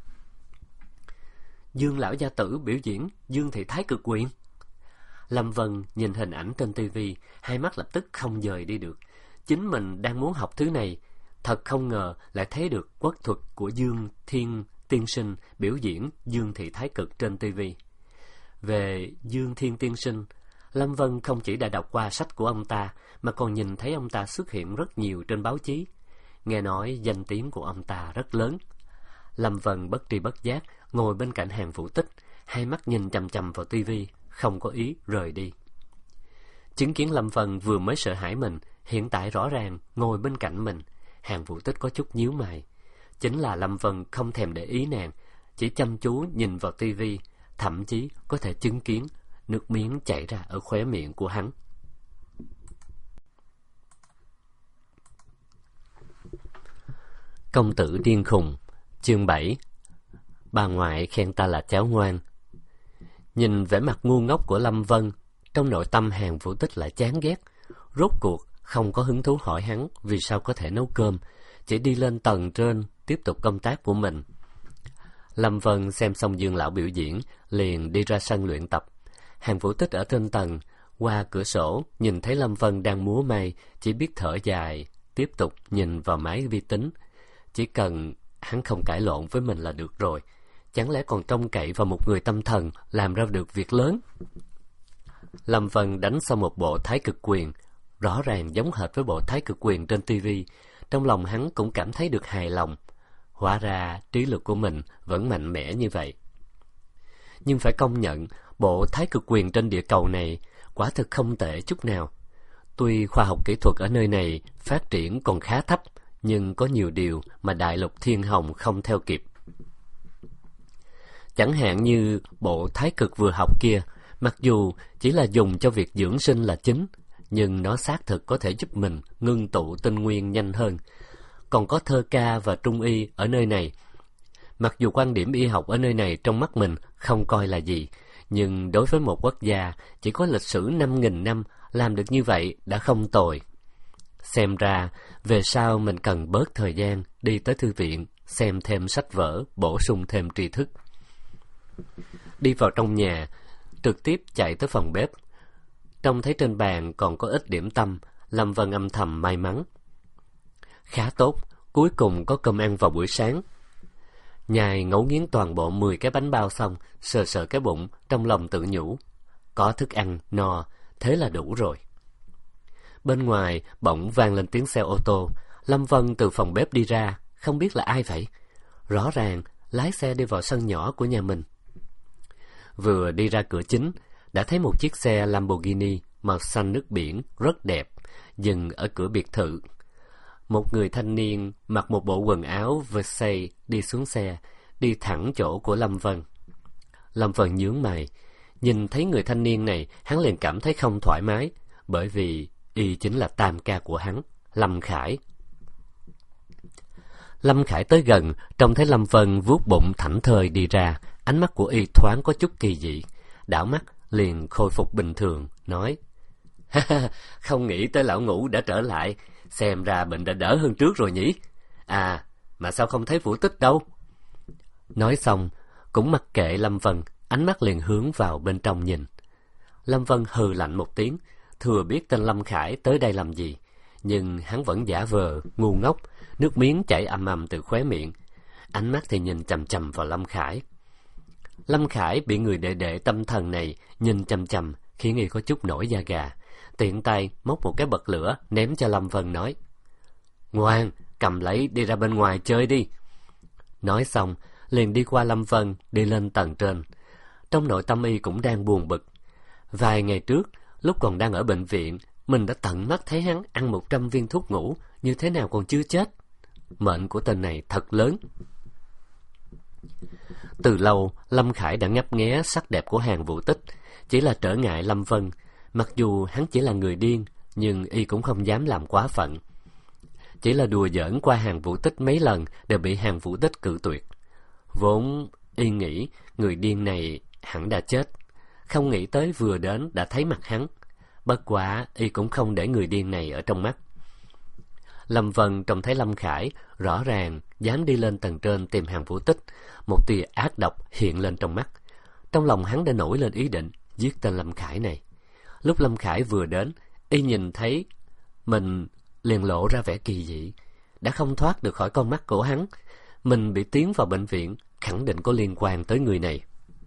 Dương lão gia tử biểu diễn Dương thị thái cực quyền. Lâm Vân nhìn hình ảnh trên tivi, hai mắt lập tức không dời đi được. Chính mình đang muốn học thứ này, thật không ngờ lại thấy được quốc thuật của Dương Thiên Tiên Sinh biểu diễn Dương thị thái cực trên tivi. Về Dương Thiên Tiên Sinh, Lâm Vân không chỉ đã đọc qua sách của ông ta, mà còn nhìn thấy ông ta xuất hiện rất nhiều trên báo chí. Nghe nói danh tiếng của ông ta rất lớn. Lâm Vân bất tri bất giác ngồi bên cạnh Hàn Vũ Tích, hai mắt nhìn chằm chằm vào tivi, không có ý rời đi. Chứng kiến Lâm Vân vừa mới sợ hãi mình, hiện tại rõ ràng ngồi bên cạnh mình, Hàn Vũ Tích có chút nhíu mày. Chính là Lâm Vân không thèm để ý nàng, chỉ chăm chú nhìn vào tivi, thậm chí có thể chứng kiến nước miếng chảy ra ở khóe miệng của hắn. Công tử điên khùng, chương bảy. Bà ngoại khen ta là cháu ngoan. Nhìn vẻ mặt ngu ngốc của Lâm Vân, trong nội tâm Hàn Vũ Tích lại chán ghét. Rốt cuộc không có hứng thú hỏi hắn vì sao có thể nấu cơm, chỉ đi lên tầng trên tiếp tục công tác của mình. Lâm Vân xem xong Dương lão biểu diễn, liền đi ra sân luyện tập. Hàn Vũ Tích ở trên tầng, qua cửa sổ nhìn thấy Lâm Vân đang múa may, chỉ biết thở dài, tiếp tục nhìn vào máy vi tính. Chỉ cần hắn không cãi lộn với mình là được rồi, chẳng lẽ còn trông cậy vào một người tâm thần làm ra được việc lớn? Lâm Vân đánh xong một bộ thái cực quyền, rõ ràng giống hệt với bộ thái cực quyền trên tivi. Trong lòng hắn cũng cảm thấy được hài lòng. Hóa ra trí lực của mình vẫn mạnh mẽ như vậy. Nhưng phải công nhận, bộ thái cực quyền trên địa cầu này quả thực không tệ chút nào. Tuy khoa học kỹ thuật ở nơi này phát triển còn khá thấp, nhưng có nhiều điều mà đại lục thiên hồng không theo kịp. Chẳng hạn như bộ thái cực vừa học kia, mặc dù chỉ là dùng cho việc dưỡng sinh là chính, nhưng nó xác thực có thể giúp mình ngưng tụ tinh nguyên nhanh hơn. Còn có thơ ca và trung y ở nơi này. Mặc dù quan điểm y học ở nơi này trong mắt mình không coi là gì, nhưng đối với một quốc gia chỉ có lịch sử năm nghìn năm, làm được như vậy đã không tồi. Xem ra, về sau mình cần bớt thời gian đi tới thư viện, xem thêm sách vở, bổ sung thêm tri thức. Đi vào trong nhà, trực tiếp chạy tới phòng bếp. Trông thấy trên bàn còn có ít điểm tâm, Lâm Vân âm thầm may mắn. Khá tốt, cuối cùng có cơm ăn vào buổi sáng. Nhai ngấu nghiến toàn bộ mười cái bánh bao xong, sờ sờ cái bụng, trong lòng tự nhủ. Có thức ăn, no, thế là đủ rồi. Bên ngoài bỗng vang lên tiếng xe ô tô. Lâm Vân từ phòng bếp đi ra, không biết là ai vậy. Rõ ràng lái xe đi vào sân nhỏ của nhà mình. Vừa đi ra cửa chính, đã thấy một chiếc xe Lamborghini màu xanh nước biển rất đẹp dừng ở cửa biệt thự. Một người thanh niên mặc một bộ quần áo Versailles đi xuống xe, đi thẳng chỗ của Lâm Vân. Lâm Vân nhướng mày, nhìn thấy người thanh niên này, hắn liền cảm thấy không thoải mái, bởi vì y chính là tam ca của hắn, Lâm Khải. Lâm Khải tới gần, trông thấy Lâm Vân vuốt bụng thảnh thơi đi ra, ánh mắt của y thoáng có chút kỳ dị, đảo mắt liền khôi phục bình thường, nói: không nghĩ tới lão Ngũ đã trở lại, xem ra bệnh đã đỡ hơn trước rồi nhỉ? À, mà sao không thấy Vũ Tích đâu? Nói xong, cũng mặc kệ Lâm Vân, ánh mắt liền hướng vào bên trong nhìn. Lâm Vân hừ lạnh một tiếng, thừa biết tên Lâm Khải tới đây làm gì, nhưng hắn vẫn giả vờ ngu ngốc, nước miếng chảy ầm ầm từ khóe miệng, ánh mắt thì nhìn chằm chằm vào Lâm Khải. Lâm Khải bị người đệ đệ tâm thần này nhìn chằm chằm, khiến y có chút nổi da gà, tiện tay móc một cái bật lửa ném cho Lâm Vân, nói: ngoan, cầm lấy đi ra bên ngoài chơi đi. Nói xong liền đi qua Lâm Vân, đi lên tầng trên. Trong nội tâm y cũng đang buồn bực. Vài ngày trước, lúc còn đang ở bệnh viện, mình đã tận mắt thấy hắn ăn một trăm viên thuốc ngủ, như thế nào còn chưa chết. Mệnh của tên này thật lớn. Từ lâu, Lâm Khải đã ngấp nghé sắc đẹp của Hàn Vũ Tích, chỉ là trở ngại Lâm Vân. Mặc dù hắn chỉ là người điên, nhưng y cũng không dám làm quá phận. Chỉ là đùa giỡn qua Hàn Vũ Tích mấy lần đều bị Hàn Vũ Tích cự tuyệt. Vốn y nghĩ người điên này hẳn đã chết, không nghĩ tới vừa đến đã thấy mặt hắn. Bất quá y cũng không để người điên này ở trong mắt. Lâm Vân trông thấy Lâm Khải rõ ràng dám đi lên tầng trên tìm Hàn Vũ Tích, một tia ác độc hiện lên trong mắt. Trong lòng hắn đã nổi lên ý định giết tên Lâm Khải này. Lúc Lâm Khải vừa đến, y nhìn thấy mình liền lộ ra vẻ kỳ dị, đã không thoát được khỏi con mắt của hắn. Mình bị tiến vào bệnh viện, khẳng định có liên quan tới người này.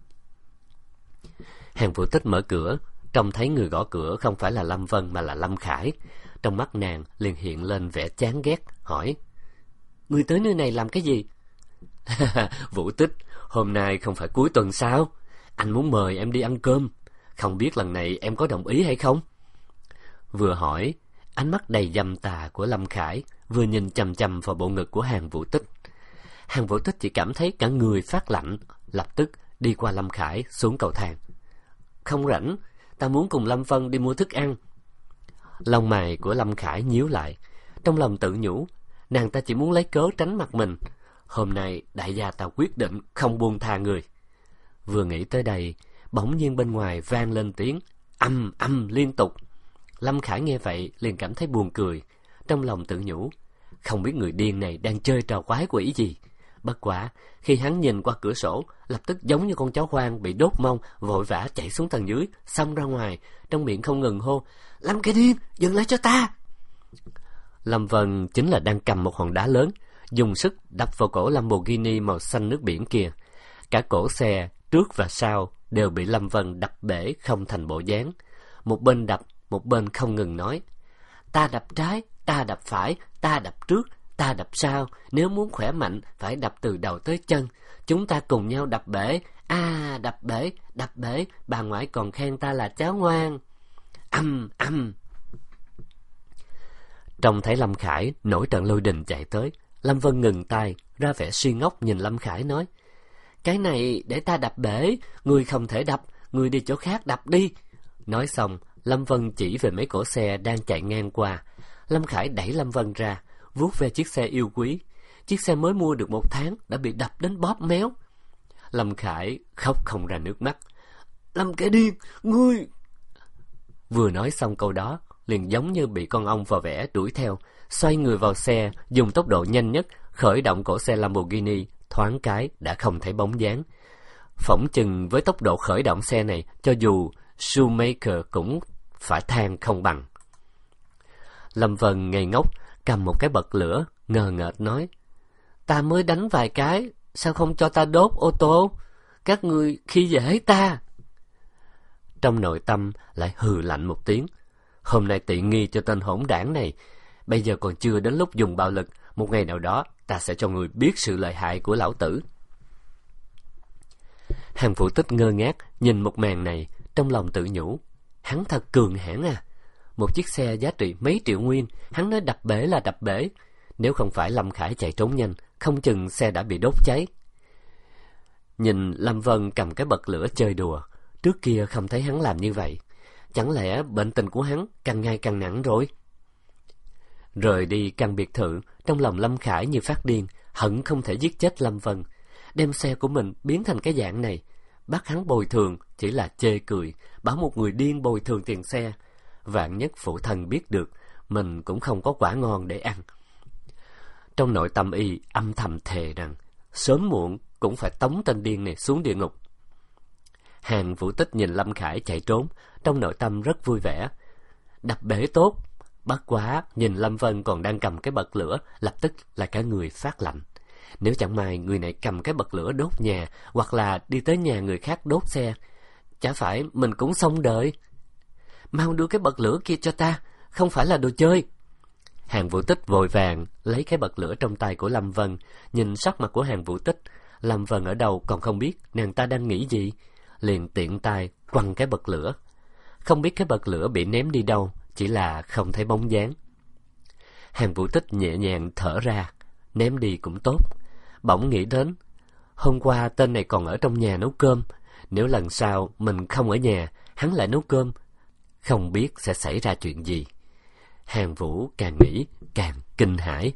Hàn Vũ Tích mở cửa, trông thấy người gõ cửa không phải là Lâm Vân mà là Lâm Khải. Trong mắt nàng liền hiện lên vẻ chán ghét, hỏi: người tới nơi này làm cái gì? Vũ Tích, hôm nay không phải cuối tuần sao? Anh muốn mời em đi ăn cơm, không biết lần này em có đồng ý hay không? Vừa hỏi, ánh mắt đầy dâm tà của Lâm Khải vừa nhìn chằm chằm vào bộ ngực của Hàn Vũ Tích. Hàn Vũ Tích chỉ cảm thấy cả người phát lạnh, lập tức đi qua Lâm Khải xuống cầu thang. Không rảnh, ta muốn cùng Lâm Vân đi mua thức ăn. Lông mày của Lâm Khải nhíu lại, trong lòng tự nhủ, nàng ta chỉ muốn lấy cớ tránh mặt mình. Hôm nay đại gia ta quyết định không buông tha người. Vừa nghĩ tới đây, bỗng nhiên bên ngoài vang lên tiếng âm âm liên tục. Lâm Khải nghe vậy liền cảm thấy buồn cười, trong lòng tự nhủ, không biết người điên này đang chơi trò quái quỷ gì. Bất quả khi hắn nhìn qua cửa sổ, lập tức giống như con chó hoang bị đốt mông, vội vã chạy xuống tầng dưới, xông ra ngoài, trong miệng không ngừng hô: Lâm cái điên, dừng lại cho ta! Lâm Vân chính là đang cầm một hòn đá lớn, dùng sức đập vào cổ Lamborghini màu xanh nước biển kia. Cả cổ xe trước và sau đều bị Lâm Vân đập bể không thành bộ dáng. Một bên đập, một bên không ngừng nói: ta đập trái, ta đập phải, ta đập trước, ta đập sau. Nếu muốn khỏe mạnh phải đập từ đầu tới chân. Chúng ta cùng nhau đập bể. À, đập bể, đập bể. Bà ngoại còn khen ta là cháu ngoan. Âm, âm. Trông thấy Lâm Khải nổi trận lôi đình chạy tới, Lâm Vân ngừng tay, ra vẻ suy ngốc nhìn Lâm Khải nói: cái này để ta đập bể, ngươi không thể đập, ngươi đi chỗ khác đập đi. Nói xong, Lâm Vân chỉ về mấy cỗ xe đang chạy ngang qua. Lâm Khải đẩy Lâm Vân ra, vuốt ve chiếc xe yêu quý. Chiếc xe mới mua được một tháng đã bị đập đến bóp méo. Lâm Khải khóc không ra nước mắt. Lâm kẻ điên, ngươi... Vừa nói xong câu đó, liền giống như bị con ong vò vẽ đuổi theo, xoay người vào xe, dùng tốc độ nhanh nhất khởi động cổ xe Lamborghini, thoáng cái đã không thấy bóng dáng. Phỏng chừng với tốc độ khởi động xe này, cho dù Schumacher cũng phải than không bằng. Lâm Vân ngây ngốc, cầm một cái bật lửa, ngờ ngợt nói: ta mới đánh vài cái, sao không cho ta đốt ô tô? Các ngươi khi dễ ta. Trong nội tâm lại hừ lạnh một tiếng. Hôm nay tiện nghi cho tên hỗn đảng này, bây giờ còn chưa đến lúc dùng bạo lực. Một ngày nào đó ta sẽ cho người biết sự lợi hại của lão tử. Hàn Vũ Tích ngơ ngác nhìn một màn này, trong lòng tự nhủ, hắn thật cường hãn à. Một chiếc xe giá trị mấy triệu nguyên, hắn nói đập bể là đập bể. Nếu không phải Lâm Khải chạy trốn nhanh, không chừng xe đã bị đốt cháy. Nhìn Lâm Vân cầm cái bật lửa chơi đùa, trước kia không thấy hắn làm như vậy. Chẳng lẽ bệnh tình của hắn càng ngày càng nặng rồi? Rời đi căn biệt thự, trong lòng Lâm Khải như phát điên, hận không thể giết chết Lâm Vân. Đem xe của mình biến thành cái dạng này, bắt hắn bồi thường chỉ là chê cười, bảo một người điên bồi thường tiền xe. Vạn nhất phụ thân biết được, mình cũng không có quả ngon để ăn. Trong nội tâm y âm thầm thề rằng sớm muộn cũng phải tống tên điên này xuống địa ngục. Hàn Vũ Tích nhìn Lâm Khải chạy trốn, trong nội tâm rất vui vẻ. Đập bể tốt, bất quá nhìn Lâm Vân còn đang cầm cái bật lửa, lập tức là cả người phát lạnh. Nếu chẳng may người này cầm cái bật lửa đốt nhà, hoặc là đi tới nhà người khác đốt xe, chả phải mình cũng xong đời. Mau đưa cái bật lửa kia cho ta, không phải là đồ chơi. Hàn Vũ Tích vội vàng lấy cái bật lửa trong tay của Lâm Vân. Nhìn sắc mặt của Hàn Vũ Tích, Lâm Vân ở đâu còn không biết nàng ta đang nghĩ gì, liền tiện tay quăng cái bật lửa. Không biết cái bật lửa bị ném đi đâu, chỉ là không thấy bóng dáng. Hàn Vũ Tích nhẹ nhàng thở ra, ném đi cũng tốt. Bỗng nghĩ đến, hôm qua tên này còn ở trong nhà nấu cơm, nếu lần sau mình không ở nhà, hắn lại nấu cơm, không biết sẽ xảy ra chuyện gì. Hàn Vũ càng nghĩ càng kinh hãi.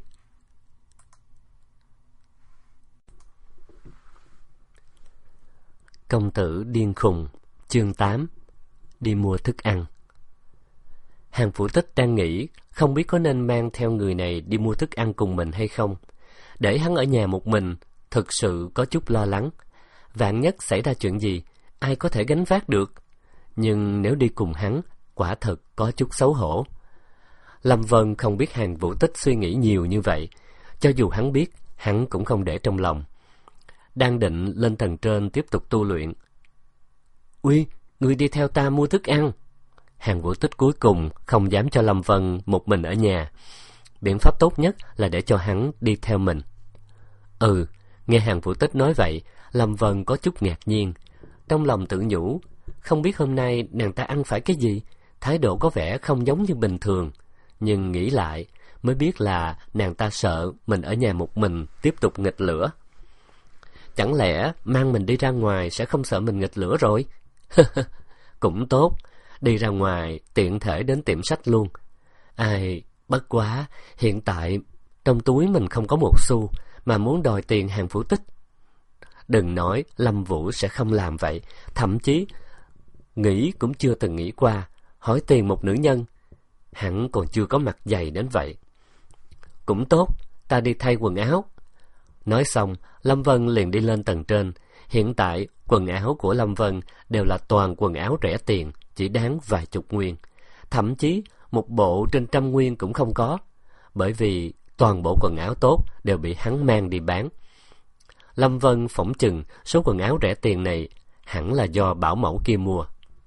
Công tử điên khùng, chương tám. Đi mua thức ăn. Hàn Vũ Tích đang nghĩ không biết có nên mang theo người này đi mua thức ăn cùng mình hay không. Để hắn ở nhà một mình, thực sự có chút lo lắng. Vạn nhất xảy ra chuyện gì, ai có thể gánh vác được. Nhưng nếu đi cùng hắn, quả thật có chút xấu hổ. Lâm Vân không biết Hàn Vũ Tích suy nghĩ nhiều như vậy. Cho dù hắn biết, hắn cũng không để trong lòng. Đang định lên tầng trên tiếp tục tu luyện. Uy, người đi theo ta mua thức ăn. Hàn Vũ Tích cuối cùng không dám cho Lâm Vân một mình ở nhà. Biện pháp tốt nhất là để cho hắn đi theo mình. Ừ, nghe Hàn Vũ Tích nói vậy, Lâm Vân có chút ngạc nhiên. Trong lòng tự nhủ, không biết hôm nay nàng ta ăn phải cái gì, thái độ có vẻ không giống như bình thường. Nhưng nghĩ lại, mới biết là nàng ta sợ mình ở nhà một mình tiếp tục nghịch lửa. Chẳng lẽ mang mình đi ra ngoài sẽ không sợ mình nghịch lửa rồi? Cũng tốt, đi ra ngoài tiện thể đến tiệm sách luôn. Ai, bất quá, hiện tại trong túi mình không có một xu, mà muốn đòi tiền Hàn Vũ Tích. Đừng nói Lâm Vũ sẽ không làm vậy, thậm chí nghĩ cũng chưa từng nghĩ qua, hỏi tiền một nữ nhân. Hẳn còn chưa có mặt dày đến vậy. Cũng tốt, ta đi thay quần áo. Nói xong, Lâm Vân liền đi lên tầng trên. Hiện tại, quần áo của Lâm Vân đều là toàn quần áo rẻ tiền, chỉ đáng vài chục nguyên. Thậm chí, một bộ trên trăm nguyên cũng không có. Bởi vì toàn bộ quần áo tốt đều bị hắn mang đi bán. Lâm Vân phỏng chừng số quần áo rẻ tiền này hẳn là do bảo mẫu kia mua.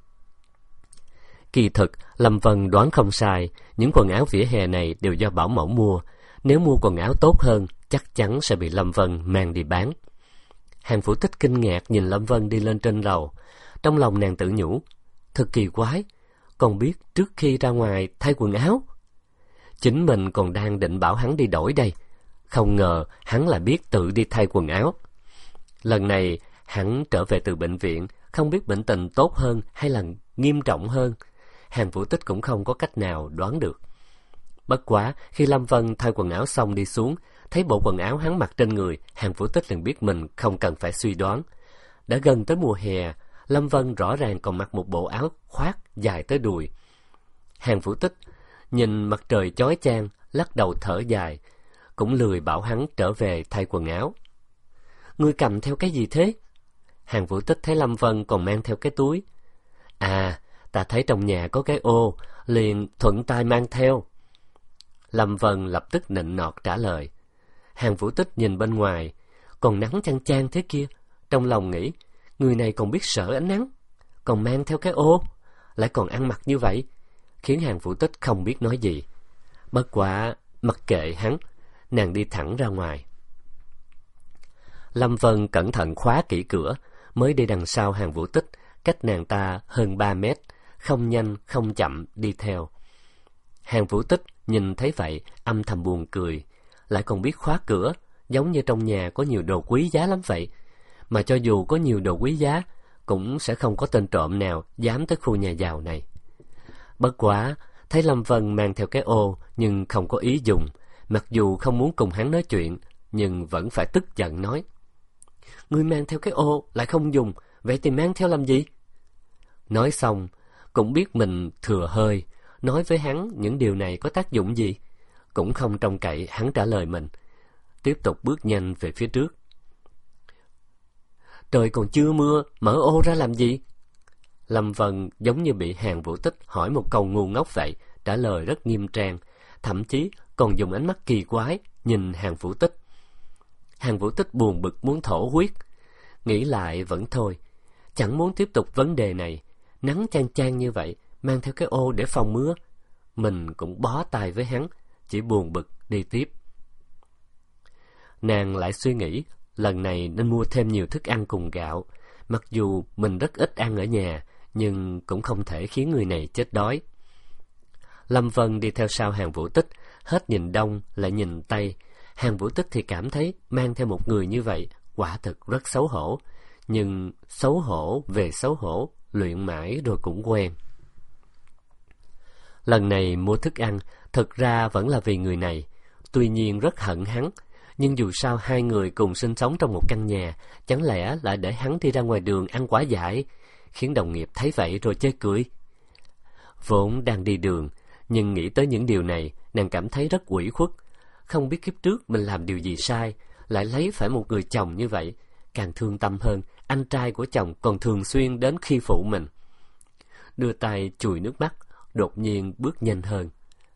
Kỳ thực, Lâm Vân đoán không sai, những quần áo vỉa hè này đều do bảo mẫu mua. Nếu mua quần áo tốt hơn, chắc chắn sẽ bị Lâm Vân mang đi bán. Hàn Vũ Tích kinh ngạc nhìn Lâm Vân đi lên trên lầu. Trong lòng nàng tự nhủ, thật kỳ quái, còn biết trước khi ra ngoài thay quần áo. Chính mình còn đang định bảo hắn đi đổi đây, không ngờ hắn là biết tự đi thay quần áo. Lần này hắn trở về từ bệnh viện, không biết bệnh tình tốt hơn hay là nghiêm trọng hơn. Hàn Vũ Tích cũng không có cách nào đoán được. Bất quá, khi Lâm Vân thay quần áo xong đi xuống, thấy bộ quần áo hắn mặc trên người, Hàn Vũ Tích liền biết mình không cần phải suy đoán. Đã gần tới mùa hè, Lâm Vân rõ ràng còn mặc một bộ áo khoác dài tới đùi. Hàn Vũ Tích nhìn mặt trời chói chang, lắc đầu thở dài, cũng lười bảo hắn trở về thay quần áo. Ngươi cầm theo cái gì thế? Hàn Vũ Tích thấy Lâm Vân còn mang theo cái túi. À, ta thấy trong nhà có cái ô, liền thuận tay mang theo. Lâm Vân lập tức nịnh nọt trả lời. Hàn Vũ Tích nhìn bên ngoài, còn nắng chang chang thế kia, trong lòng nghĩ, người này còn biết sợ ánh nắng, còn mang theo cái ô, lại còn ăn mặc như vậy, khiến Hàn Vũ Tích không biết nói gì. Bất quá, mặc kệ hắn, nàng đi thẳng ra ngoài. Lâm Vân cẩn thận khóa kỹ cửa, mới đi đằng sau Hàn Vũ Tích, cách nàng ta hơn ba mét, không nhanh không chậm đi theo. Hàn Vũ Tích nhìn thấy vậy, âm thầm buồn cười. lại còn biết khóa cửa, giống như trong nhà có nhiều đồ quý giá lắm vậy. Mà cho dù có nhiều đồ quý giá, cũng sẽ không có tên trộm nào dám tới khu nhà giàu này. Bất quá, thấy Lâm Vân mang theo cái ô nhưng không có ý dùng, mặc dù không muốn cùng hắn nói chuyện, nhưng vẫn phải tức giận nói: "Ngươi mang theo cái ô lại không dùng, vậy thì mang theo làm gì?" Nói xong, cũng biết mình thừa hơi, nói với hắn những điều này có tác dụng gì, cũng không trông cậy hắn trả lời mình, tiếp tục bước nhanh về phía trước. "Trời còn chưa mưa, mở ô ra làm gì?" Lâm Vân giống như bị Hàn Vũ Tích hỏi một câu ngu ngốc vậy, trả lời rất nghiêm trang, thậm chí còn dùng ánh mắt kỳ quái nhìn Hàn Vũ Tích. Hàn Vũ Tích buồn bực muốn thổ huyết, nghĩ lại vẫn thôi, chẳng muốn tiếp tục vấn đề này. Nắng chang chang như vậy, mang theo cái ô để phòng mưa. Mình cũng bó tay với hắn, chỉ buồn bực đi tiếp. Nàng lại suy nghĩ lần này nên mua thêm nhiều thức ăn cùng gạo. Mặc dù mình rất ít ăn ở nhà, nhưng cũng không thể khiến người này chết đói. Lâm Vân đi theo sau Hàn Vũ Tích, hết nhìn đông lại nhìn tây. Hàn Vũ Tích thì cảm thấy mang theo một người như vậy quả thực rất xấu hổ. Nhưng xấu hổ về xấu hổ, luyện mãi rồi cũng quen. Lần này mua thức ăn, thực ra vẫn là vì người này. Tuy nhiên rất hận hắn, nhưng dù sao hai người cùng sinh sống trong một căn nhà, chẳng lẽ lại để hắn đi ra ngoài đường ăn quả dại, khiến đồng nghiệp thấy vậy rồi chê cười. Vốn đang đi đường, nhưng nghĩ tới những điều này, nàng cảm thấy rất ủy khuất. Không biết kiếp trước mình làm điều gì sai, lại lấy phải một người chồng như vậy. Càng thương tâm hơn, anh trai của chồng còn thường xuyên đến khi phụ mình. Đưa tay chùi nước mắt, đột nhiên bước nhanh hơn.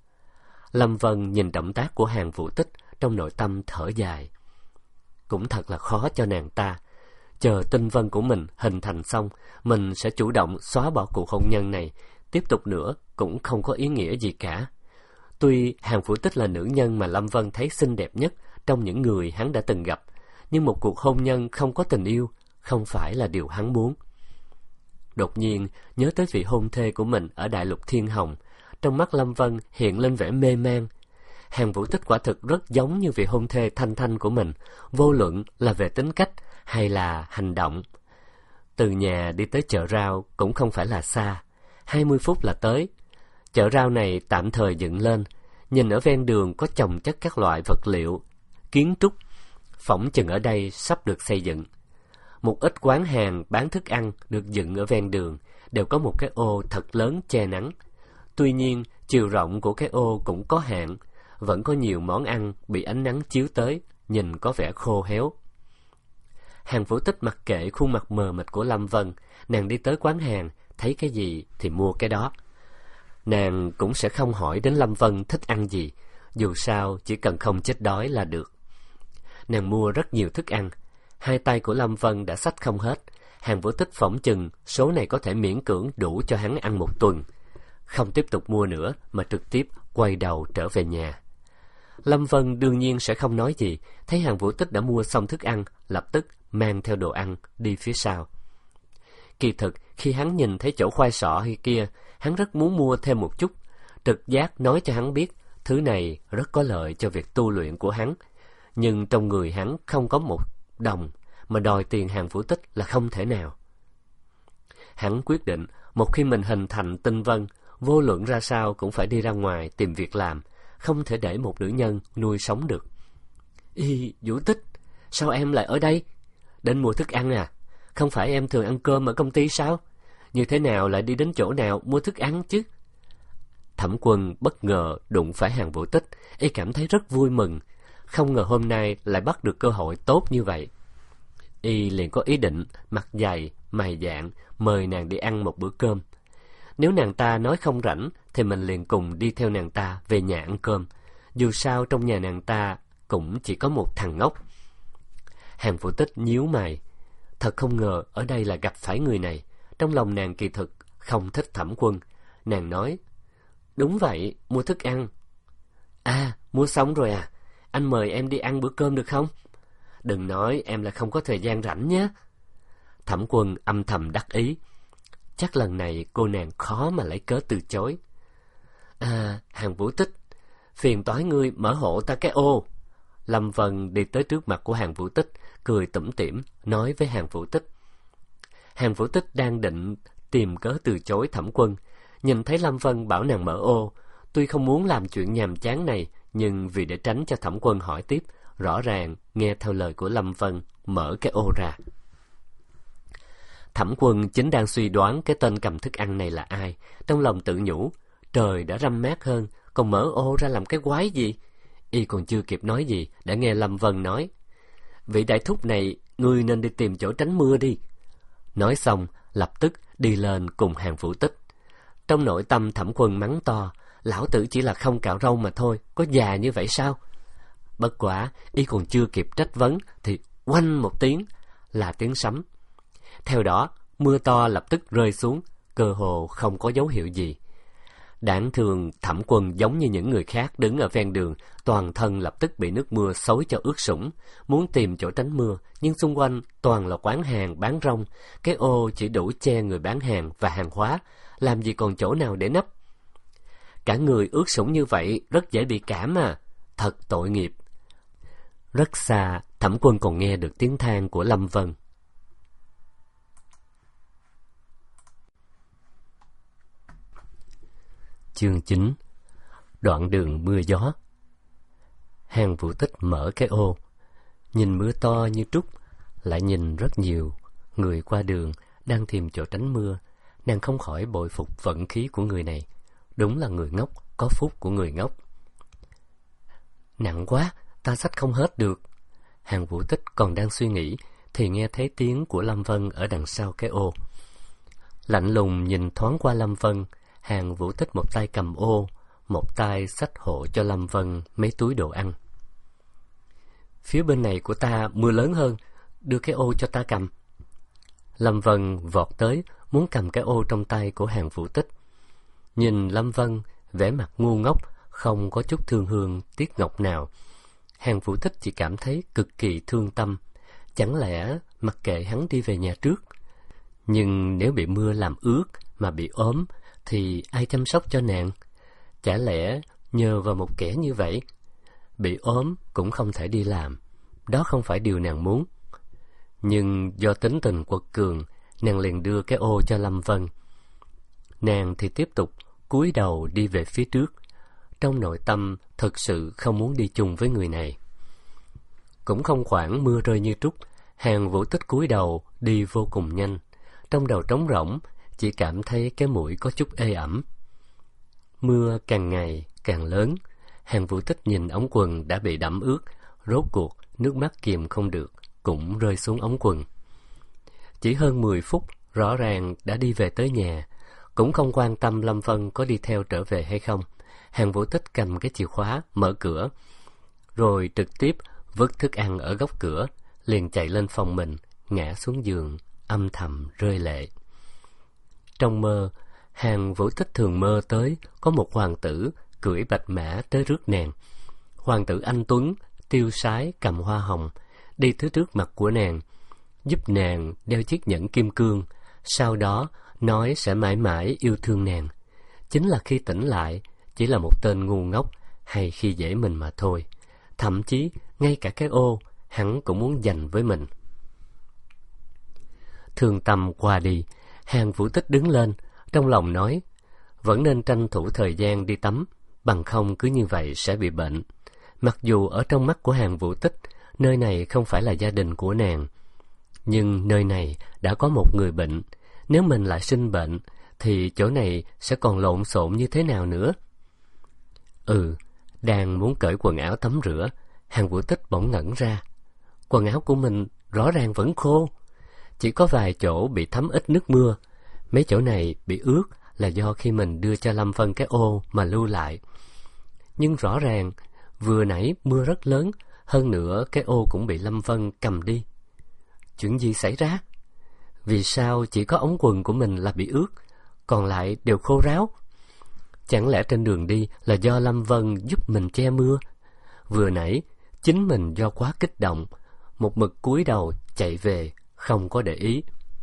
Lâm Vân nhìn động tác của Hàn Vũ Tích, trong nội tâm thở dài. Cũng thật là khó cho nàng ta. Chờ tinh vân của mình hình thành xong, mình sẽ chủ động xóa bỏ cuộc hôn nhân này. Tiếp tục nữa cũng không có ý nghĩa gì cả. Tuy Hàn Vũ Tích là nữ nhân mà Lâm Vân thấy xinh đẹp nhất trong những người hắn đã từng gặp, nhưng một cuộc hôn nhân không có tình yêu không phải là điều hắn muốn. Đột nhiên nhớ tới vị hôn thê của mình ở Đại Lục Thiên Hồng, trong mắt Lâm Vân hiện lên vẻ mê man. Hàn Vũ Tích quả thực rất giống như vị hôn thê Thanh Thanh của mình, vô luận là về tính cách hay là hành động. Từ nhà đi tới chợ rau cũng không phải là xa, hai mươi phút là tới. Chợ rau này tạm thời dựng lên, nhìn ở ven đường có chồng chất các loại vật liệu, kiến trúc, phỏng chừng ở đây sắp được xây dựng. Một ít quán hàng bán thức ăn được dựng ở ven đường, đều có một cái ô thật lớn che nắng. Tuy nhiên, chiều rộng của cái ô cũng có hạn, vẫn có nhiều món ăn bị ánh nắng chiếu tới, nhìn có vẻ khô héo. Hàn Vũ Tích mặc kệ khuôn mặt mờ mịt của Lâm Vân, nàng đi tới quán hàng, thấy cái gì thì mua cái đó. Nàng cũng sẽ không hỏi đến Lâm Vân thích ăn gì, dù sao chỉ cần không chết đói là được. Nàng mua rất nhiều thức ăn, hai tay của Lâm Vân đã xách không hết. Hàn Vũ Tích phỏng chừng số này có thể miễn cưỡng đủ cho hắn ăn một tuần. Không tiếp tục mua nữa mà trực tiếp quay đầu trở về nhà. Lâm Vân đương nhiên sẽ không nói gì, thấy Hàn Vũ Tích đã mua xong thức ăn, lập tức mang theo đồ ăn đi phía sau. Kỳ thực khi hắn nhìn thấy chỗ khoai sọ hay kia, hắn rất muốn mua thêm một chút. Trực giác nói cho hắn biết thứ này rất có lợi cho việc tu luyện của hắn, nhưng trong người hắn không có một đồng, mà đòi tiền Hàn Vũ Tích là không thể nào. Hắn quyết định một khi mình hình thành tinh vân, vô luận ra sao cũng phải đi ra ngoài tìm việc làm, không thể để một nữ nhân nuôi sống được. Ý, Vũ Tích, sao em lại ở đây? Đến mua thức ăn à? Không phải em thường ăn cơm ở công ty sao? Như thế nào lại đi đến chỗ nào mua thức ăn chứ? Thẩm Quân bất ngờ đụng phải Hàn Vũ Tích, y cảm thấy rất vui mừng. Không ngờ hôm nay lại bắt được cơ hội tốt như vậy. Y liền có ý định mặt dày, mày dạn mời nàng đi ăn một bữa cơm. Nếu nàng ta nói không rảnh, thì mình liền cùng đi theo nàng ta về nhà ăn cơm. Dù sao trong nhà nàng ta cũng chỉ có một thằng ngốc. Hàn Vũ Tích nhíu mày. Thật không ngờ ở đây là gặp phải người này. Trong lòng nàng kỳ thực không thích Thẩm Quân. Nàng nói, đúng vậy, mua thức ăn. À, mua xong rồi à? Anh mời em đi ăn bữa cơm được không? Đừng nói em là không có thời gian rảnh nhé. Thẩm Quân âm thầm đắc ý. Chắc lần này cô nàng khó mà lấy cớ từ chối. À, Hàn Vũ Tích, phiền toái ngươi mở hộ ta cái ô. Lâm Vân đi tới trước mặt của Hàn Vũ Tích, cười tủm tỉm, nói với Hàn Vũ Tích. Hàn Vũ Tích đang định tìm cớ từ chối Thẩm Quân, nhìn thấy Lâm Vân bảo nàng mở ô. Tuy không muốn làm chuyện nhàm chán này, nhưng vì để tránh cho Thẩm Quân hỏi tiếp, rõ ràng nghe theo lời của Lâm Vân, mở cái ô ra. Thẩm Quân chính đang suy đoán cái tên cầm thức ăn này là ai, trong lòng tự nhủ, trời đã râm mát hơn, còn mở ô ra làm cái quái gì? Y còn chưa kịp nói gì, đã nghe Lâm Vân nói, vị đại thúc này, ngươi nên đi tìm chỗ tránh mưa đi. Nói xong, lập tức đi lên cùng Hàn Vũ Tích. Trong nội tâm Thẩm Quân mắng to, lão tử chỉ là không cạo râu mà thôi, có già như vậy sao? Bất quả, y còn chưa kịp trách vấn, thì oanh một tiếng, là tiếng sấm. Theo đó, mưa to lập tức rơi xuống, cơ hồ không có dấu hiệu gì. Đáng thương, Thẩm Quân giống như những người khác đứng ở ven đường, toàn thân lập tức bị nước mưa xối cho ướt sũng, muốn tìm chỗ tránh mưa, nhưng xung quanh toàn là quán hàng bán rong, cái ô chỉ đủ che người bán hàng và hàng hóa, làm gì còn chỗ nào để nấp. Cả người ướt sũng như vậy, rất dễ bị cảm à, thật tội nghiệp. Rất xa, Thẩm Quân còn nghe được tiếng than của Lâm Vân. Chương chín. Đoạn đường mưa gió. Hàn Vũ Tích mở cái ô, nhìn mưa to như trút, lại nhìn rất nhiều người qua đường đang tìm chỗ tránh mưa. Nàng không khỏi bội phục vận khí của người này, đúng là người ngốc có phúc của người ngốc. Nặng quá, ta xách không hết được. Hàn Vũ Tích còn đang suy nghĩ thì nghe thấy tiếng của Lâm Vân ở đằng sau cái ô. Lạnh lùng nhìn thoáng qua Lâm Vân, Hàn Vũ Tích một tay cầm ô, một tay xách hộ cho Lâm Vân mấy túi đồ ăn. Phía bên này của ta mưa lớn hơn, đưa cái ô cho ta cầm. Lâm Vân vọt tới, muốn cầm cái ô trong tay của Hàn Vũ Tích. Nhìn Lâm Vân, vẻ mặt ngu ngốc, không có chút thương hương tiếc ngọc nào. Hàn Vũ Tích chỉ cảm thấy cực kỳ thương tâm. Chẳng lẽ mặc kệ hắn đi về nhà trước? Nhưng nếu bị mưa làm ướt mà bị ốm, thì ai chăm sóc cho nàng? Chả lẽ nhờ vào một kẻ như vậy? Bị ốm cũng không thể đi làm, đó không phải điều nàng muốn. Nhưng do tính tình quật cường, nàng liền đưa cái ô cho Lâm Vân. Nàng thì tiếp tục cúi đầu đi về phía trước, trong nội tâm thực sự không muốn đi chung với người này. Cũng không khoảng mưa rơi như trút, Hàn Vũ Tích cúi đầu đi vô cùng nhanh, trong đầu trống rỗng, chỉ cảm thấy cái mũi có chút ê ẩm. Mưa càng ngày càng lớn, Hàn Vũ Tích nhìn ống quần đã bị đẫm ướt, rốt cuộc nước mắt kìm không được, cũng rơi xuống ống quần. Chỉ hơn mười phút, rõ ràng đã đi về tới nhà, cũng không quan tâm Lâm Vân có đi theo trở về hay không. Hàn Vũ Tích cầm cái chìa khóa, mở cửa, rồi trực tiếp vứt thức ăn ở góc cửa, liền chạy lên phòng mình, ngã xuống giường, âm thầm rơi lệ. Trong mơ, Hàn Vũ Tích thường mơ tới có một hoàng tử cưỡi bạch mã tới rước nàng. Hoàng tử anh tuấn, tiêu sái, cầm hoa hồng, đi tới trước mặt của nàng, giúp nàng đeo chiếc nhẫn kim cương, sau đó nói sẽ mãi mãi yêu thương nàng. Chính là khi tỉnh lại, chỉ là một tên ngu ngốc hay khi dễ mình mà thôi. Thậm chí, ngay cả cái ô, hắn cũng muốn giành với mình. Thương tâm qua đi, Hàn Vũ Tích đứng lên, trong lòng nói, vẫn nên tranh thủ thời gian đi tắm, bằng không cứ như vậy sẽ bị bệnh. Mặc dù ở trong mắt của Hàn Vũ Tích, nơi này không phải là gia đình của nàng, nhưng nơi này đã có một người bệnh. Nếu mình lại sinh bệnh, thì chỗ này sẽ còn lộn xộn như thế nào nữa? Ừ, đang muốn cởi quần áo tắm rửa, Hàn Vũ Tích bỗng ngẩn ra. Quần áo của mình rõ ràng vẫn khô, chỉ có vài chỗ bị thấm ít nước mưa. Mấy chỗ này bị ướt là do khi mình đưa cho Lâm Vân cái ô mà lưu lại. Nhưng rõ ràng, vừa nãy mưa rất lớn, hơn nữa cái ô cũng bị Lâm Vân cầm đi. Chuyện gì xảy ra? Vì sao chỉ có ống quần của mình là bị ướt, còn lại đều khô ráo? Chẳng lẽ trên đường đi là do Lâm Vân giúp mình che mưa? Vừa nãy, chính mình do quá kích động, một mực cúi đầu chạy về, không có để ý.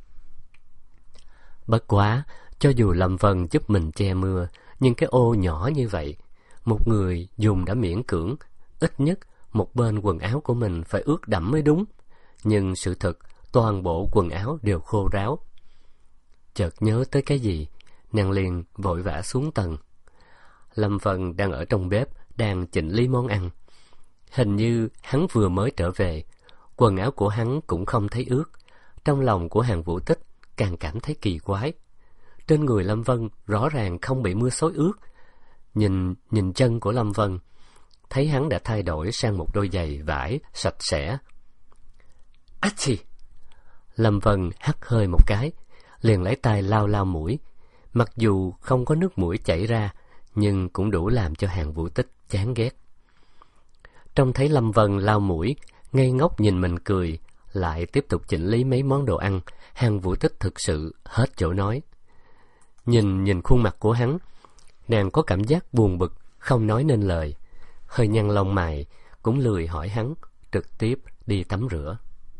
Bất quá, cho dù Lâm Vân giúp mình che mưa, nhưng cái ô nhỏ như vậy, một người dùng đã miễn cưỡng, ít nhất một bên quần áo của mình phải ướt đẫm mới đúng, nhưng sự thật toàn bộ quần áo đều khô ráo. Chợt nhớ tới cái gì, nàng liền vội vã xuống tầng. Lâm Vân đang ở trong bếp, đang chỉnh lý món ăn. Hình như hắn vừa mới trở về, quần áo của hắn cũng không thấy ướt. Trong lòng của Hàn Vũ Tích càng cảm thấy kỳ quái. Trên người Lâm Vân rõ ràng không bị mưa xối ướt. Nhìn nhìn chân của Lâm Vân, thấy hắn đã thay đổi sang một đôi giày vải sạch sẽ. Ách chì! Lâm Vân hắt hơi một cái, liền lấy tay lau lau mũi. Mặc dù không có nước mũi chảy ra, nhưng cũng đủ làm cho Hàn Vũ Tích chán ghét. Trông thấy Lâm Vân lau mũi, ngây ngốc nhìn mình cười, lại tiếp tục chỉnh lý mấy món đồ ăn, Hàn Vũ Tích thực sự hết chỗ nói. Nhìn nhìn khuôn mặt của hắn, nàng có cảm giác buồn bực, không nói nên lời. Hơi nhăn lông mày, cũng lười hỏi hắn, trực tiếp đi tắm rửa.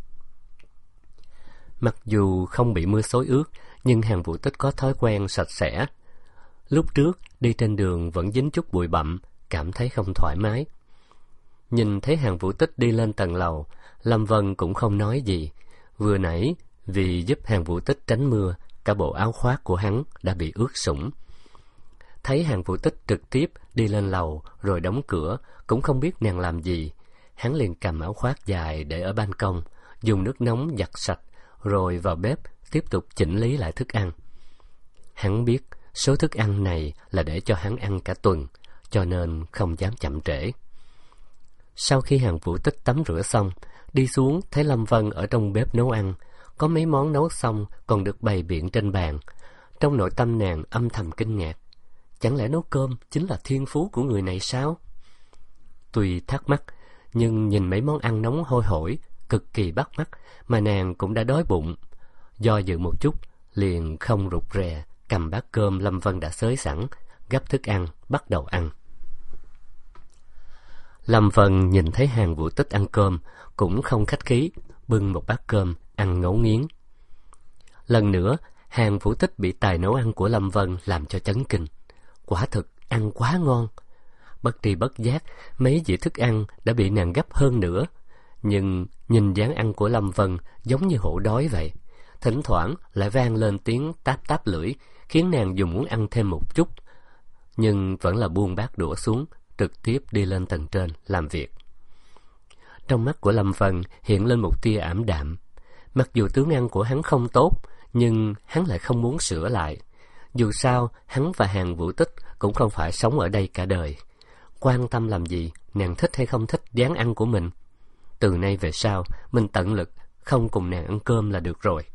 Mặc dù không bị mưa xối ướt, nhưng Hàn Vũ Tích có thói quen sạch sẽ. Lúc trước, đi trên đường vẫn dính chút bụi bặm, cảm thấy không thoải mái. Nhìn thấy Hàn Vũ Tích đi lên tầng lầu, Lâm Vân cũng không nói gì. Vừa nãy, vì giúp Hàn Vũ Tích tránh mưa, cả bộ áo khoác của hắn đã bị ướt sũng. Thấy Hàn Vũ Tích trực tiếp đi lên lầu rồi đóng cửa, cũng không biết nàng làm gì. Hắn liền cầm áo khoác dài để ở ban công, dùng nước nóng giặt sạch, rồi vào bếp tiếp tục chỉnh lý lại thức ăn. Hắn biết số thức ăn này là để cho hắn ăn cả tuần, cho nên không dám chậm trễ. Sau khi Hàn Vũ Tích tắm rửa xong, đi xuống thấy Lâm Vân ở trong bếp nấu ăn, có mấy món nấu xong còn được bày biện trên bàn. Trong nội tâm nàng âm thầm kinh ngạc, chẳng lẽ nấu cơm chính là thiên phú của người này sao? Tuy thắc mắc, nhưng nhìn mấy món ăn nóng hôi hổi, cực kỳ bắt mắt, mà nàng cũng đã đói bụng. Do dự một chút, liền không rụt rè, cầm bát cơm Lâm Vân đã xới sẵn, gắp thức ăn, bắt đầu ăn. Lâm Vân nhìn thấy Hàn Vũ Tích ăn cơm, cũng không khách khí, bưng một bát cơm, ăn ngấu nghiến. Lần nữa, Hàn Vũ Tích bị tài nấu ăn của Lâm Vân làm cho chấn kinh. Quả thực, ăn quá ngon. Bất tri bất giác, mấy dĩa thức ăn đã bị nàng gấp hơn nữa. Nhưng nhìn dáng ăn của Lâm Vân giống như hổ đói vậy. Thỉnh thoảng lại vang lên tiếng táp táp lưỡi, khiến nàng dù muốn ăn thêm một chút. Nhưng vẫn là buông bát đũa xuống, trực tiếp đi lên tầng trên làm việc. Trong mắt của Lâm Vân hiện lên một tia ảm đạm. Mặc dù tướng ăn của hắn không tốt, nhưng hắn lại không muốn sửa lại. Dù sao, hắn và Hàn Vũ Tích cũng không phải sống ở đây cả đời. Quan tâm làm gì, nàng thích hay không thích dáng ăn của mình. Từ nay về sau, mình tận lực không cùng nàng ăn cơm là được rồi.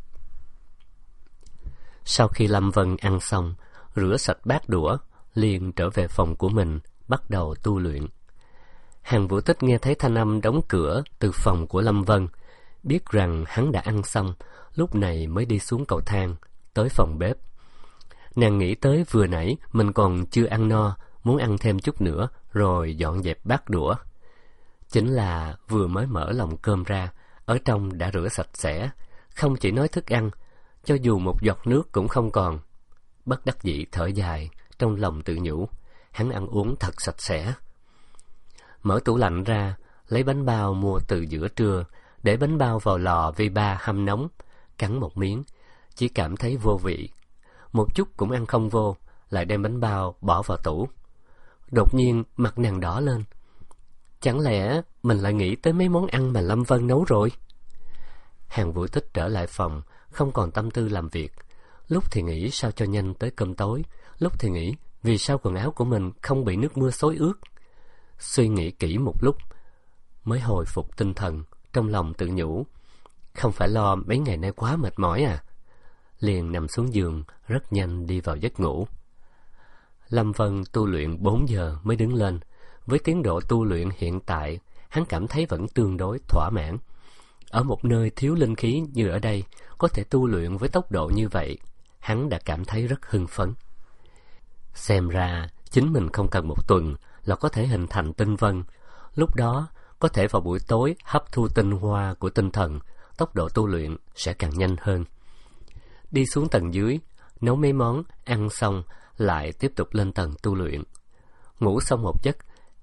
Sau khi Lâm Vân ăn xong, rửa sạch bát đũa, liền trở về phòng của mình, bắt đầu tu luyện. Hàn Vũ Tích nghe thấy thanh âm đóng cửa từ phòng của Lâm Vân, biết rằng hắn đã ăn xong, lúc này mới đi xuống cầu thang, tới phòng bếp. Nàng nghĩ tới vừa nãy mình còn chưa ăn no, muốn ăn thêm chút nữa, rồi dọn dẹp bát đũa. Chính là vừa mới mở lồng cơm ra, ở trong đã rửa sạch sẽ, không chỉ nói thức ăn, cho dù một giọt nước cũng không còn. Bất đắc dĩ thở dài, trong lòng tự nhủ, hắn ăn uống thật sạch sẽ. Mở tủ lạnh ra, lấy bánh bao mua từ giữa trưa, để bánh bao vào lò vi ba hâm nóng, cắn một miếng, chỉ cảm thấy vô vị. Một chút cũng ăn không vô, lại đem bánh bao bỏ vào tủ. Đột nhiên mặt nàng đỏ lên. Chẳng lẽ mình lại nghĩ tới mấy món ăn mà Lâm Vân nấu rồi? Hàn Vũ Tích trở lại phòng, không còn tâm tư làm việc. Lúc thì nghĩ sao cho nhanh tới cơm tối, lúc thì nghĩ vì sao quần áo của mình không bị nước mưa xối ướt. Suy nghĩ kỹ một lúc, mới hồi phục tinh thần, trong lòng tự nhủ, không phải lo mấy ngày nay quá mệt mỏi à? Liền nằm xuống giường, rất nhanh đi vào giấc ngủ. Lâm Vân tu luyện bốn giờ mới đứng lên. Với tiến độ tu luyện hiện tại, hắn cảm thấy vẫn tương đối thỏa mãn. Ở một nơi thiếu linh khí như ở đây, có thể tu luyện với tốc độ như vậy, hắn đã cảm thấy rất hưng phấn. Xem ra, chính mình không cần một tuần là có thể hình thành tinh vân. Lúc đó, có thể vào buổi tối hấp thu tinh hoa của tinh thần, tốc độ tu luyện sẽ càng nhanh hơn. Đi xuống tầng dưới, nấu mấy món, ăn xong, lại tiếp tục lên tầng tu luyện. Ngủ xong một giấc,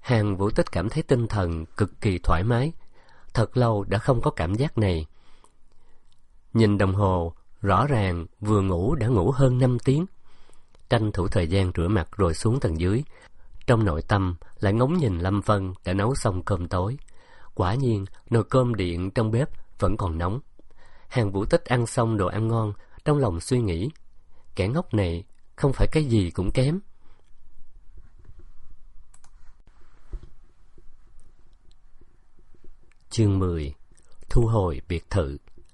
Hàn Vũ Tích cảm thấy tinh thần cực kỳ thoải mái. Thật lâu đã không có cảm giác này. Nhìn đồng hồ, rõ ràng vừa ngủ đã ngủ hơn năm tiếng. Tranh thủ thời gian rửa mặt rồi xuống tầng dưới. Trong nội tâm lại ngóng nhìn Lâm Vân đã nấu xong cơm tối. Quả nhiên, nồi cơm điện trong bếp vẫn còn nóng. Hàn Vũ Tích ăn xong đồ ăn ngon, trong lòng suy nghĩ, kẻ ngốc này không phải cái gì cũng kém. Chương mười. Thu hồi biệt thự.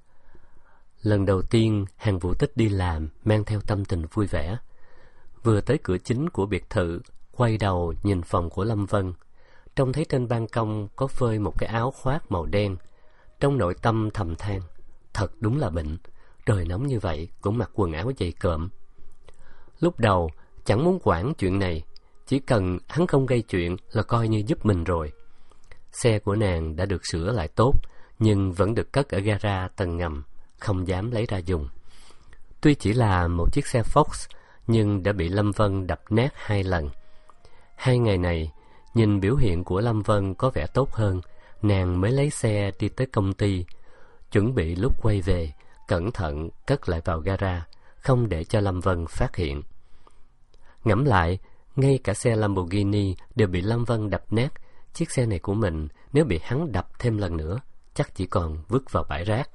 Lần đầu tiên Hàn Vũ Tích đi làm mang theo tâm tình vui vẻ. Vừa tới cửa chính của biệt thự, quay đầu nhìn phòng của Lâm Vân, trông thấy trên ban công có phơi một cái áo khoác màu đen. Trong nội tâm thầm than, thật đúng là bệnh, trời nóng như vậy cũng mặc quần áo dày cộm. Lúc đầu chẳng muốn quản chuyện này, chỉ cần hắn không gây chuyện là coi như giúp mình rồi. Xe của nàng đã được sửa lại tốt, nhưng vẫn được cất ở gara tầng ngầm, không dám lấy ra dùng. Tuy chỉ là một chiếc xe Fox, nhưng đã bị Lâm Vân đập nát hai lần. Hai ngày này, nhìn biểu hiện của Lâm Vân có vẻ tốt hơn, nàng mới lấy xe đi tới công ty, chuẩn bị lúc quay về, cẩn thận cất lại vào gara, không để cho Lâm Vân phát hiện. Ngẫm lại, ngay cả xe Lamborghini đều bị Lâm Vân đập nát, chiếc xe này của mình nếu bị hắn đập thêm lần nữa, chắc chỉ còn vứt vào bãi rác.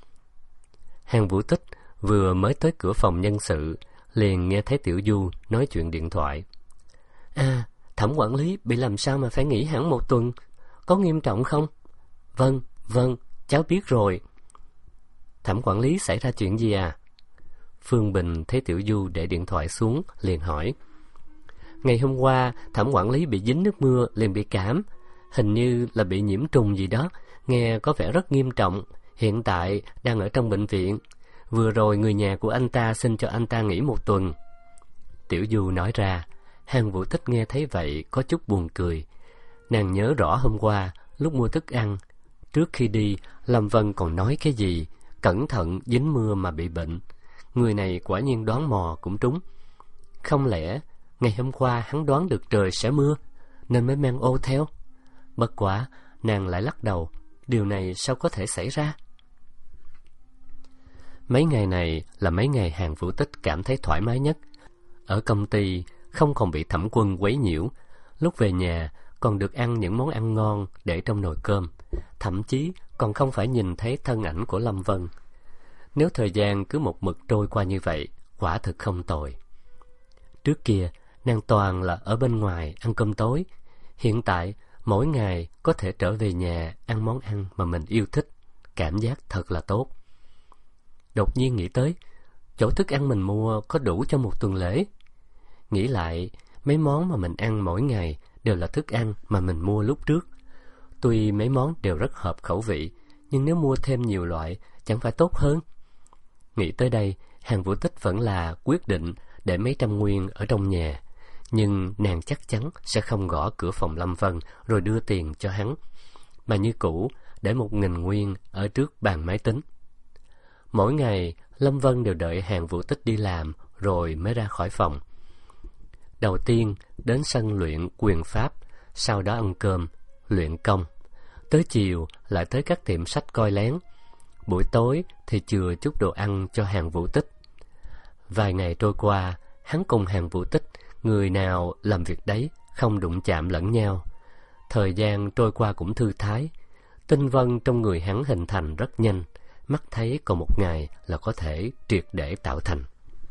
Hàn Vũ Tích vừa mới tới cửa phòng nhân sự, liền nghe thấy Tiểu Du nói chuyện điện thoại. À, thẩm quản lý bị làm sao mà phải nghỉ hẳn một tuần, có nghiêm trọng không? Vâng, vâng, cháu biết rồi. Thẩm quản lý xảy ra chuyện gì à? Phương Bình thấy Tiểu Du để điện thoại xuống, liền hỏi. Ngày hôm qua, thẩm quản lý bị dính nước mưa, liền bị cảm. Hình như là bị nhiễm trùng gì đó, nghe có vẻ rất nghiêm trọng. Hiện tại đang ở trong bệnh viện. Vừa rồi người nhà của anh ta xin cho anh ta nghỉ một tuần. Tiểu Du nói ra. Hàn Vũ Tích nghe thấy vậy có chút buồn cười. Nàng nhớ rõ hôm qua, lúc mua thức ăn, trước khi đi, Lâm Vân còn nói cái gì, cẩn thận dính mưa mà bị bệnh. Người này quả nhiên đoán mò cũng trúng. Không lẽ ngày hôm qua hắn đoán được trời sẽ mưa, nên mới mang ô theo? Bất quả, nàng lại lắc đầu, điều này sao có thể xảy ra? Mấy ngày này là mấy ngày Hàn Vũ Tích cảm thấy thoải mái nhất. Ở công ty không còn bị Thẩm Quân quấy nhiễu, lúc về nhà còn được ăn những món ăn ngon để trong nồi cơm, thậm chí còn không phải nhìn thấy thân ảnh của Lâm Vân. Nếu thời gian cứ một mực trôi qua như vậy, quả thực không tồi. Trước kia, nàng toàn là ở bên ngoài ăn cơm tối. Hiện tại, mỗi ngày có thể trở về nhà ăn món ăn mà mình yêu thích, cảm giác thật là tốt. Đột nhiên nghĩ tới, chỗ thức ăn mình mua có đủ cho một tuần lễ. Nghĩ lại, mấy món mà mình ăn mỗi ngày đều là thức ăn mà mình mua lúc trước. Tuy mấy món đều rất hợp khẩu vị, nhưng nếu mua thêm nhiều loại, chẳng phải tốt hơn? Nghĩ tới đây, Hàn Vũ Tích vẫn là quyết định để mấy trăm nguyên ở trong nhà. Nhưng nàng chắc chắn sẽ không gõ cửa phòng Lâm Vân rồi đưa tiền cho hắn, mà như cũ để một nghìn nguyên ở trước bàn máy tính. Mỗi ngày, Lâm Vân đều đợi Hàn Vũ Tích đi làm rồi mới ra khỏi phòng. Đầu tiên đến sân luyện quyền pháp, sau đó ăn cơm, luyện công. Tới chiều lại tới các tiệm sách coi lén. Buổi tối thì chừa chút đồ ăn cho Hàn Vũ Tích. Vài ngày trôi qua, hắn cùng Hàn Vũ Tích, người nào làm việc đấy, không đụng chạm lẫn nhau. Thời gian trôi qua cũng thư thái. Tinh vân trong người hắn hình thành rất nhanh, mắt thấy còn một ngày là có thể triệt để tạo thành.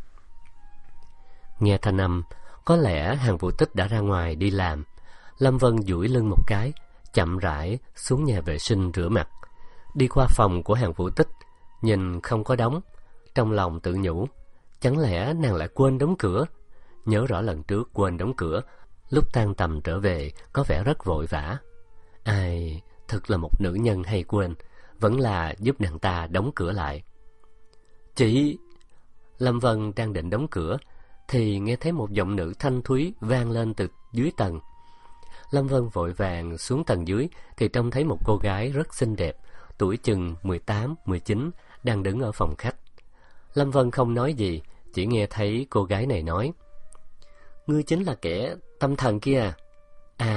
Nghe thanh âm, có lẽ Hàn Vũ Tích đã ra ngoài đi làm. Lâm Vân duỗi lưng một cái, chậm rãi xuống nhà vệ sinh rửa mặt. Đi qua phòng của Hàn Vũ Tích, nhìn không có đóng, trong lòng tự nhủ, chẳng lẽ nàng lại quên đóng cửa? Nhớ rõ lần trước quên đóng cửa, lúc tan tầm trở về có vẻ rất vội vã. Ai, thật là một nữ nhân hay quên, vẫn là giúp nàng ta đóng cửa lại. Chị! Lâm Vân đang định đóng cửa, thì nghe thấy một giọng nữ thanh thúy vang lên từ dưới tầng. Lâm Vân vội vàng xuống tầng dưới, thì trông thấy một cô gái rất xinh đẹp, tuổi chừng mười tám, mười chín, đang đứng ở phòng khách. Lâm Vân không nói gì, chỉ nghe thấy cô gái này nói: Ngươi chính là kẻ tâm thần kia à? À,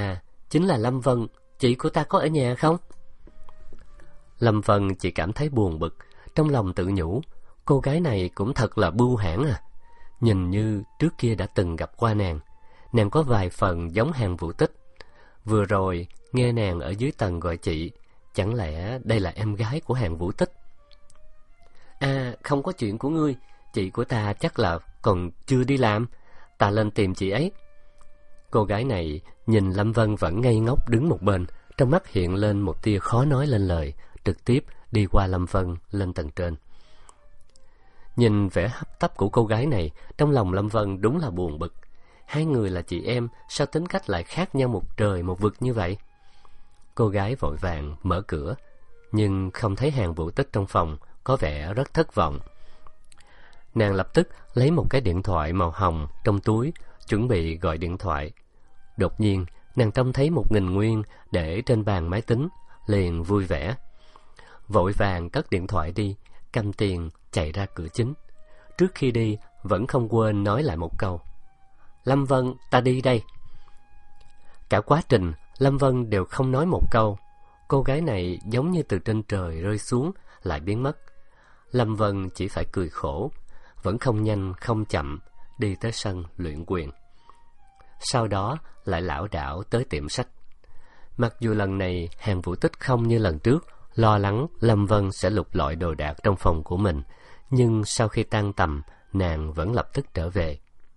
chính là Lâm Vân, chị của ta có ở nhà không? Lâm Vân chỉ cảm thấy buồn bực, trong lòng tự nhủ, cô gái này cũng thật là bưu hãn à. Nhìn như trước kia đã từng gặp qua nàng, nàng có vài phần giống Hàn Vũ Tích. Vừa rồi nghe nàng ở dưới tầng gọi chị, chẳng lẽ đây là em gái của Hàn Vũ Tích? À, không có chuyện của ngươi, chị của ta chắc là còn chưa đi làm, ta lên tìm chị ấy. Cô gái này nhìn Lâm Vân vẫn ngây ngốc đứng một bên, trong mắt hiện lên một tia khó nói lên lời, trực tiếp đi qua Lâm Vân lên tầng trên. Nhìn vẻ hấp tấp của cô gái này, trong lòng Lâm Vân đúng là buồn bực. Hai người là chị em, sao tính cách lại khác nhau một trời một vực như vậy? Cô gái vội vàng mở cửa, nhưng không thấy Hàn Vũ Tích trong phòng, có vẻ rất thất vọng. Nàng lập tức lấy một cái điện thoại màu hồng trong túi, chuẩn bị gọi điện thoại. Đột nhiên, nàng trông thấy một nghìn nguyên để trên bàn máy tính, liền vui vẻ. Vội vàng cất điện thoại đi, cầm tiền chạy ra cửa chính. Trước khi đi, vẫn không quên nói lại một câu: Lâm Vân, ta đi đây. Cả quá trình, Lâm Vân đều không nói một câu. Cô gái này giống như từ trên trời rơi xuống, lại biến mất. Lâm Vân chỉ phải cười khổ, vẫn không nhanh không chậm đi tới sân luyện quyền. Sau đó lại lảo đảo tới tiệm sách. Mặc dù lần này Hàn Vũ Tích không như lần trước lo lắng Lâm Vân sẽ lục lọi đồ đạc trong phòng của mình, nhưng sau khi tan tầm, nàng vẫn lập tức trở về.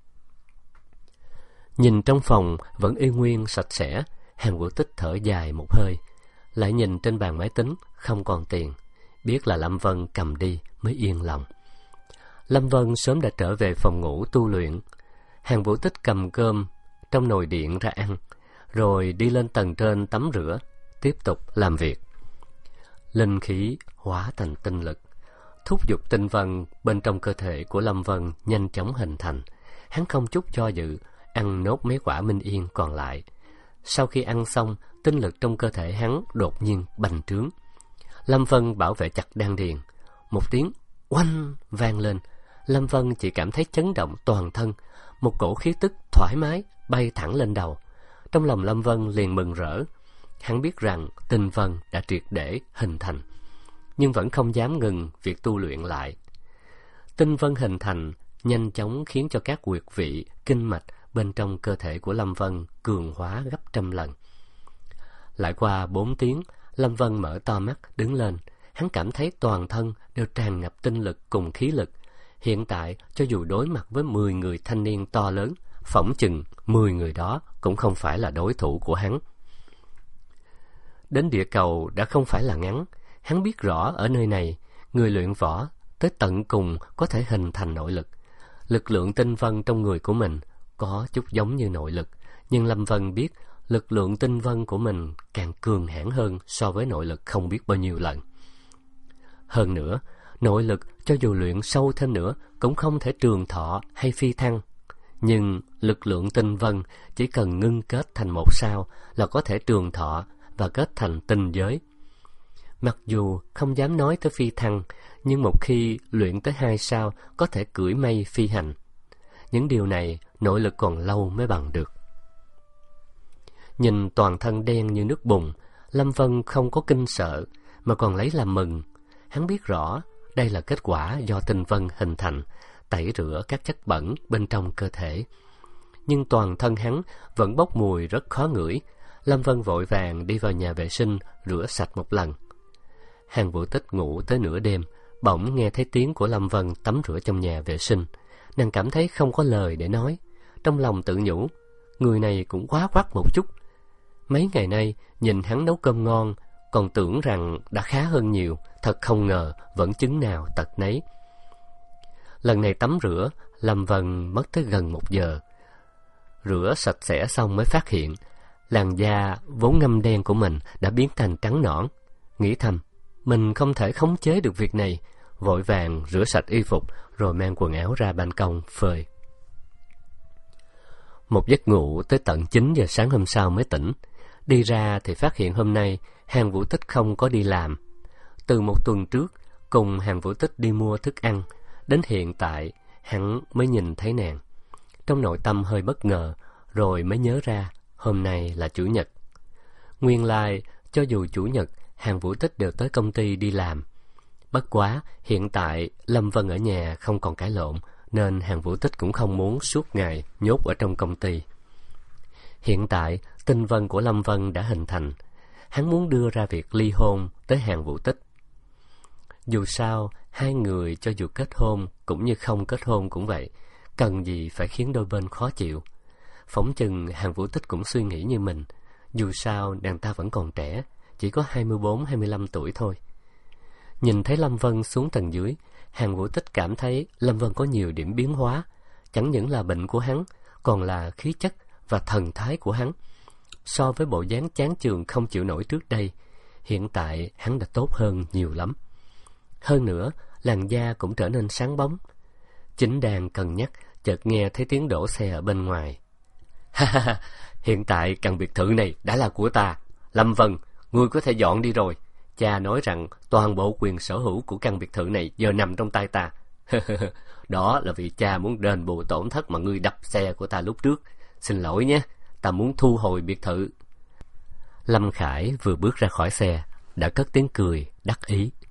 Nhìn trong phòng vẫn y nguyên sạch sẽ, Hàn Vũ Tích thở dài một hơi, lại nhìn trên bàn máy tính không còn tiền, biết là Lâm Vân cầm đi mới yên lòng. Lâm Vân sớm đã trở về phòng ngủ tu luyện. Hàn Vũ Tích cầm cơm trong nồi điện ra ăn, rồi đi lên tầng trên tắm rửa, tiếp tục làm việc. Linh khí hóa thành tinh lực, thúc giục tinh vân bên trong cơ thể của Lâm Vân nhanh chóng hình thành. Hắn không chút do dự, ăn nốt mấy quả minh yên còn lại. Sau khi ăn xong, tinh lực trong cơ thể hắn đột nhiên bành trướng. Lâm Vân bảo vệ chặt đan điền, một tiếng oanh vang lên. Lâm Vân chỉ cảm thấy chấn động toàn thân, một cổ khí tức thoải mái bay thẳng lên đầu. Trong lòng Lâm Vân liền mừng rỡ. Hắn biết rằng tinh vân đã triệt để hình thành, nhưng vẫn không dám ngừng việc tu luyện lại. Tinh vân hình thành nhanh chóng khiến cho các huyệt vị, kinh mạch bên trong cơ thể của Lâm Vân cường hóa gấp trăm lần. Lại qua bốn tiếng, Lâm Vân mở to mắt đứng lên. Hắn cảm thấy toàn thân đều tràn ngập tinh lực cùng khí lực. Hiện tại, cho dù đối mặt với mười người thanh niên to lớn, phỏng chừng mười người đó cũng không phải là đối thủ của hắn. Đến địa cầu đã không phải là ngắn. Hắn biết rõ ở nơi này, người luyện võ tới tận cùng có thể hình thành nội lực. Lực lượng tinh vân trong người của mình có chút giống như nội lực, nhưng Lâm Vân biết lực lượng tinh vân của mình càng cường hãn hơn so với nội lực không biết bao nhiêu lần. Hơn nữa, nội lực cho dù luyện sâu thêm nữa cũng không thể trường thọ hay phi thăng. Nhưng lực lượng tinh vân chỉ cần ngưng kết thành một sao là có thể trường thọ và kết thành tinh giới. Mặc dù không dám nói tới phi thăng, nhưng một khi luyện tới hai sao có thể cưỡi mây phi hành. Những điều này nội lực còn lâu mới bằng được. Nhìn toàn thân đen như nước bùn, Lâm Vân không có kinh sợ mà còn lấy làm mừng. Hắn biết rõ đây là kết quả do tinh vân hình thành, tẩy rửa các chất bẩn bên trong cơ thể. Nhưng toàn thân hắn vẫn bốc mùi rất khó ngửi. Lâm Vân vội vàng đi vào nhà vệ sinh rửa sạch một lần. Hàn Vũ Tích ngủ tới nửa đêm, bỗng nghe thấy tiếng của Lâm Vân tắm rửa trong nhà vệ sinh. Nàng cảm thấy không có lời để nói, trong lòng tự nhủ, người này cũng quá quắc một chút. Mấy ngày nay nhìn hắn nấu cơm ngon, còn tưởng rằng đã khá hơn nhiều, thật không ngờ vẫn chứng nào tật nấy. Lần này tắm rửa, Lâm Vân mất tới gần một giờ. Rửa sạch sẽ xong mới phát hiện làn da vốn ngâm đen của mình đã biến thành trắng nõn. Nghĩ thầm, mình không thể khống chế được việc này, vội vàng rửa sạch y phục rồi mang quần áo ra ban công phơi. Một giấc ngủ tới tận chín giờ sáng hôm sau mới tỉnh. Đi ra thì phát hiện hôm nay Hàn Vũ Tích không có đi làm. Từ một tuần trước cùng Hàn Vũ Tích đi mua thức ăn, đến hiện tại hắn mới nhìn thấy nàng. Trong nội tâm hơi bất ngờ, rồi mới nhớ ra hôm nay là chủ nhật. Nguyên lai, cho dù chủ nhật, Hàn Vũ Tích đều tới công ty đi làm. Bất quá, hiện tại Lâm Vân ở nhà không còn cãi lộn, nên Hàn Vũ Tích cũng không muốn suốt ngày nhốt ở trong công ty. Hiện tại, tinh vân của Lâm Vân đã hình thành. Hắn muốn đưa ra việc ly hôn tới Hàn Vũ Tích. Dù sao, hai người cho dù kết hôn cũng như không kết hôn cũng vậy, cần gì phải khiến đôi bên khó chịu. Phỏng chừng Hàn Vũ Tích cũng suy nghĩ như mình, dù sao nàng ta vẫn còn trẻ, chỉ có hai mươi bốn hai mươi lăm tuổi thôi. Nhìn thấy Lâm Vân xuống tầng dưới, Hàn Vũ Tích cảm thấy Lâm Vân có nhiều điểm biến hóa, chẳng những là bệnh của hắn, còn là khí chất và thần thái của hắn. So với bộ dáng chán chường không chịu nổi trước đây, hiện tại hắn đã tốt hơn nhiều lắm. Hơn nữa, làn da cũng trở nên sáng bóng. Chính đang cân nhắc, chợt nghe thấy tiếng đổ xe ở bên ngoài. Ha ha ha, hiện tại căn biệt thự này đã là của ta. Lâm Vân, ngươi có thể dọn đi rồi. Cha nói rằng toàn bộ quyền sở hữu của căn biệt thự này giờ nằm trong tay ta. Đó là vì cha muốn đền bù tổn thất mà ngươi đập xe của ta lúc trước. Xin lỗi nhé, ta muốn thu hồi biệt thự. Lâm Khải vừa bước ra khỏi xe, đã cất tiếng cười, đắc ý.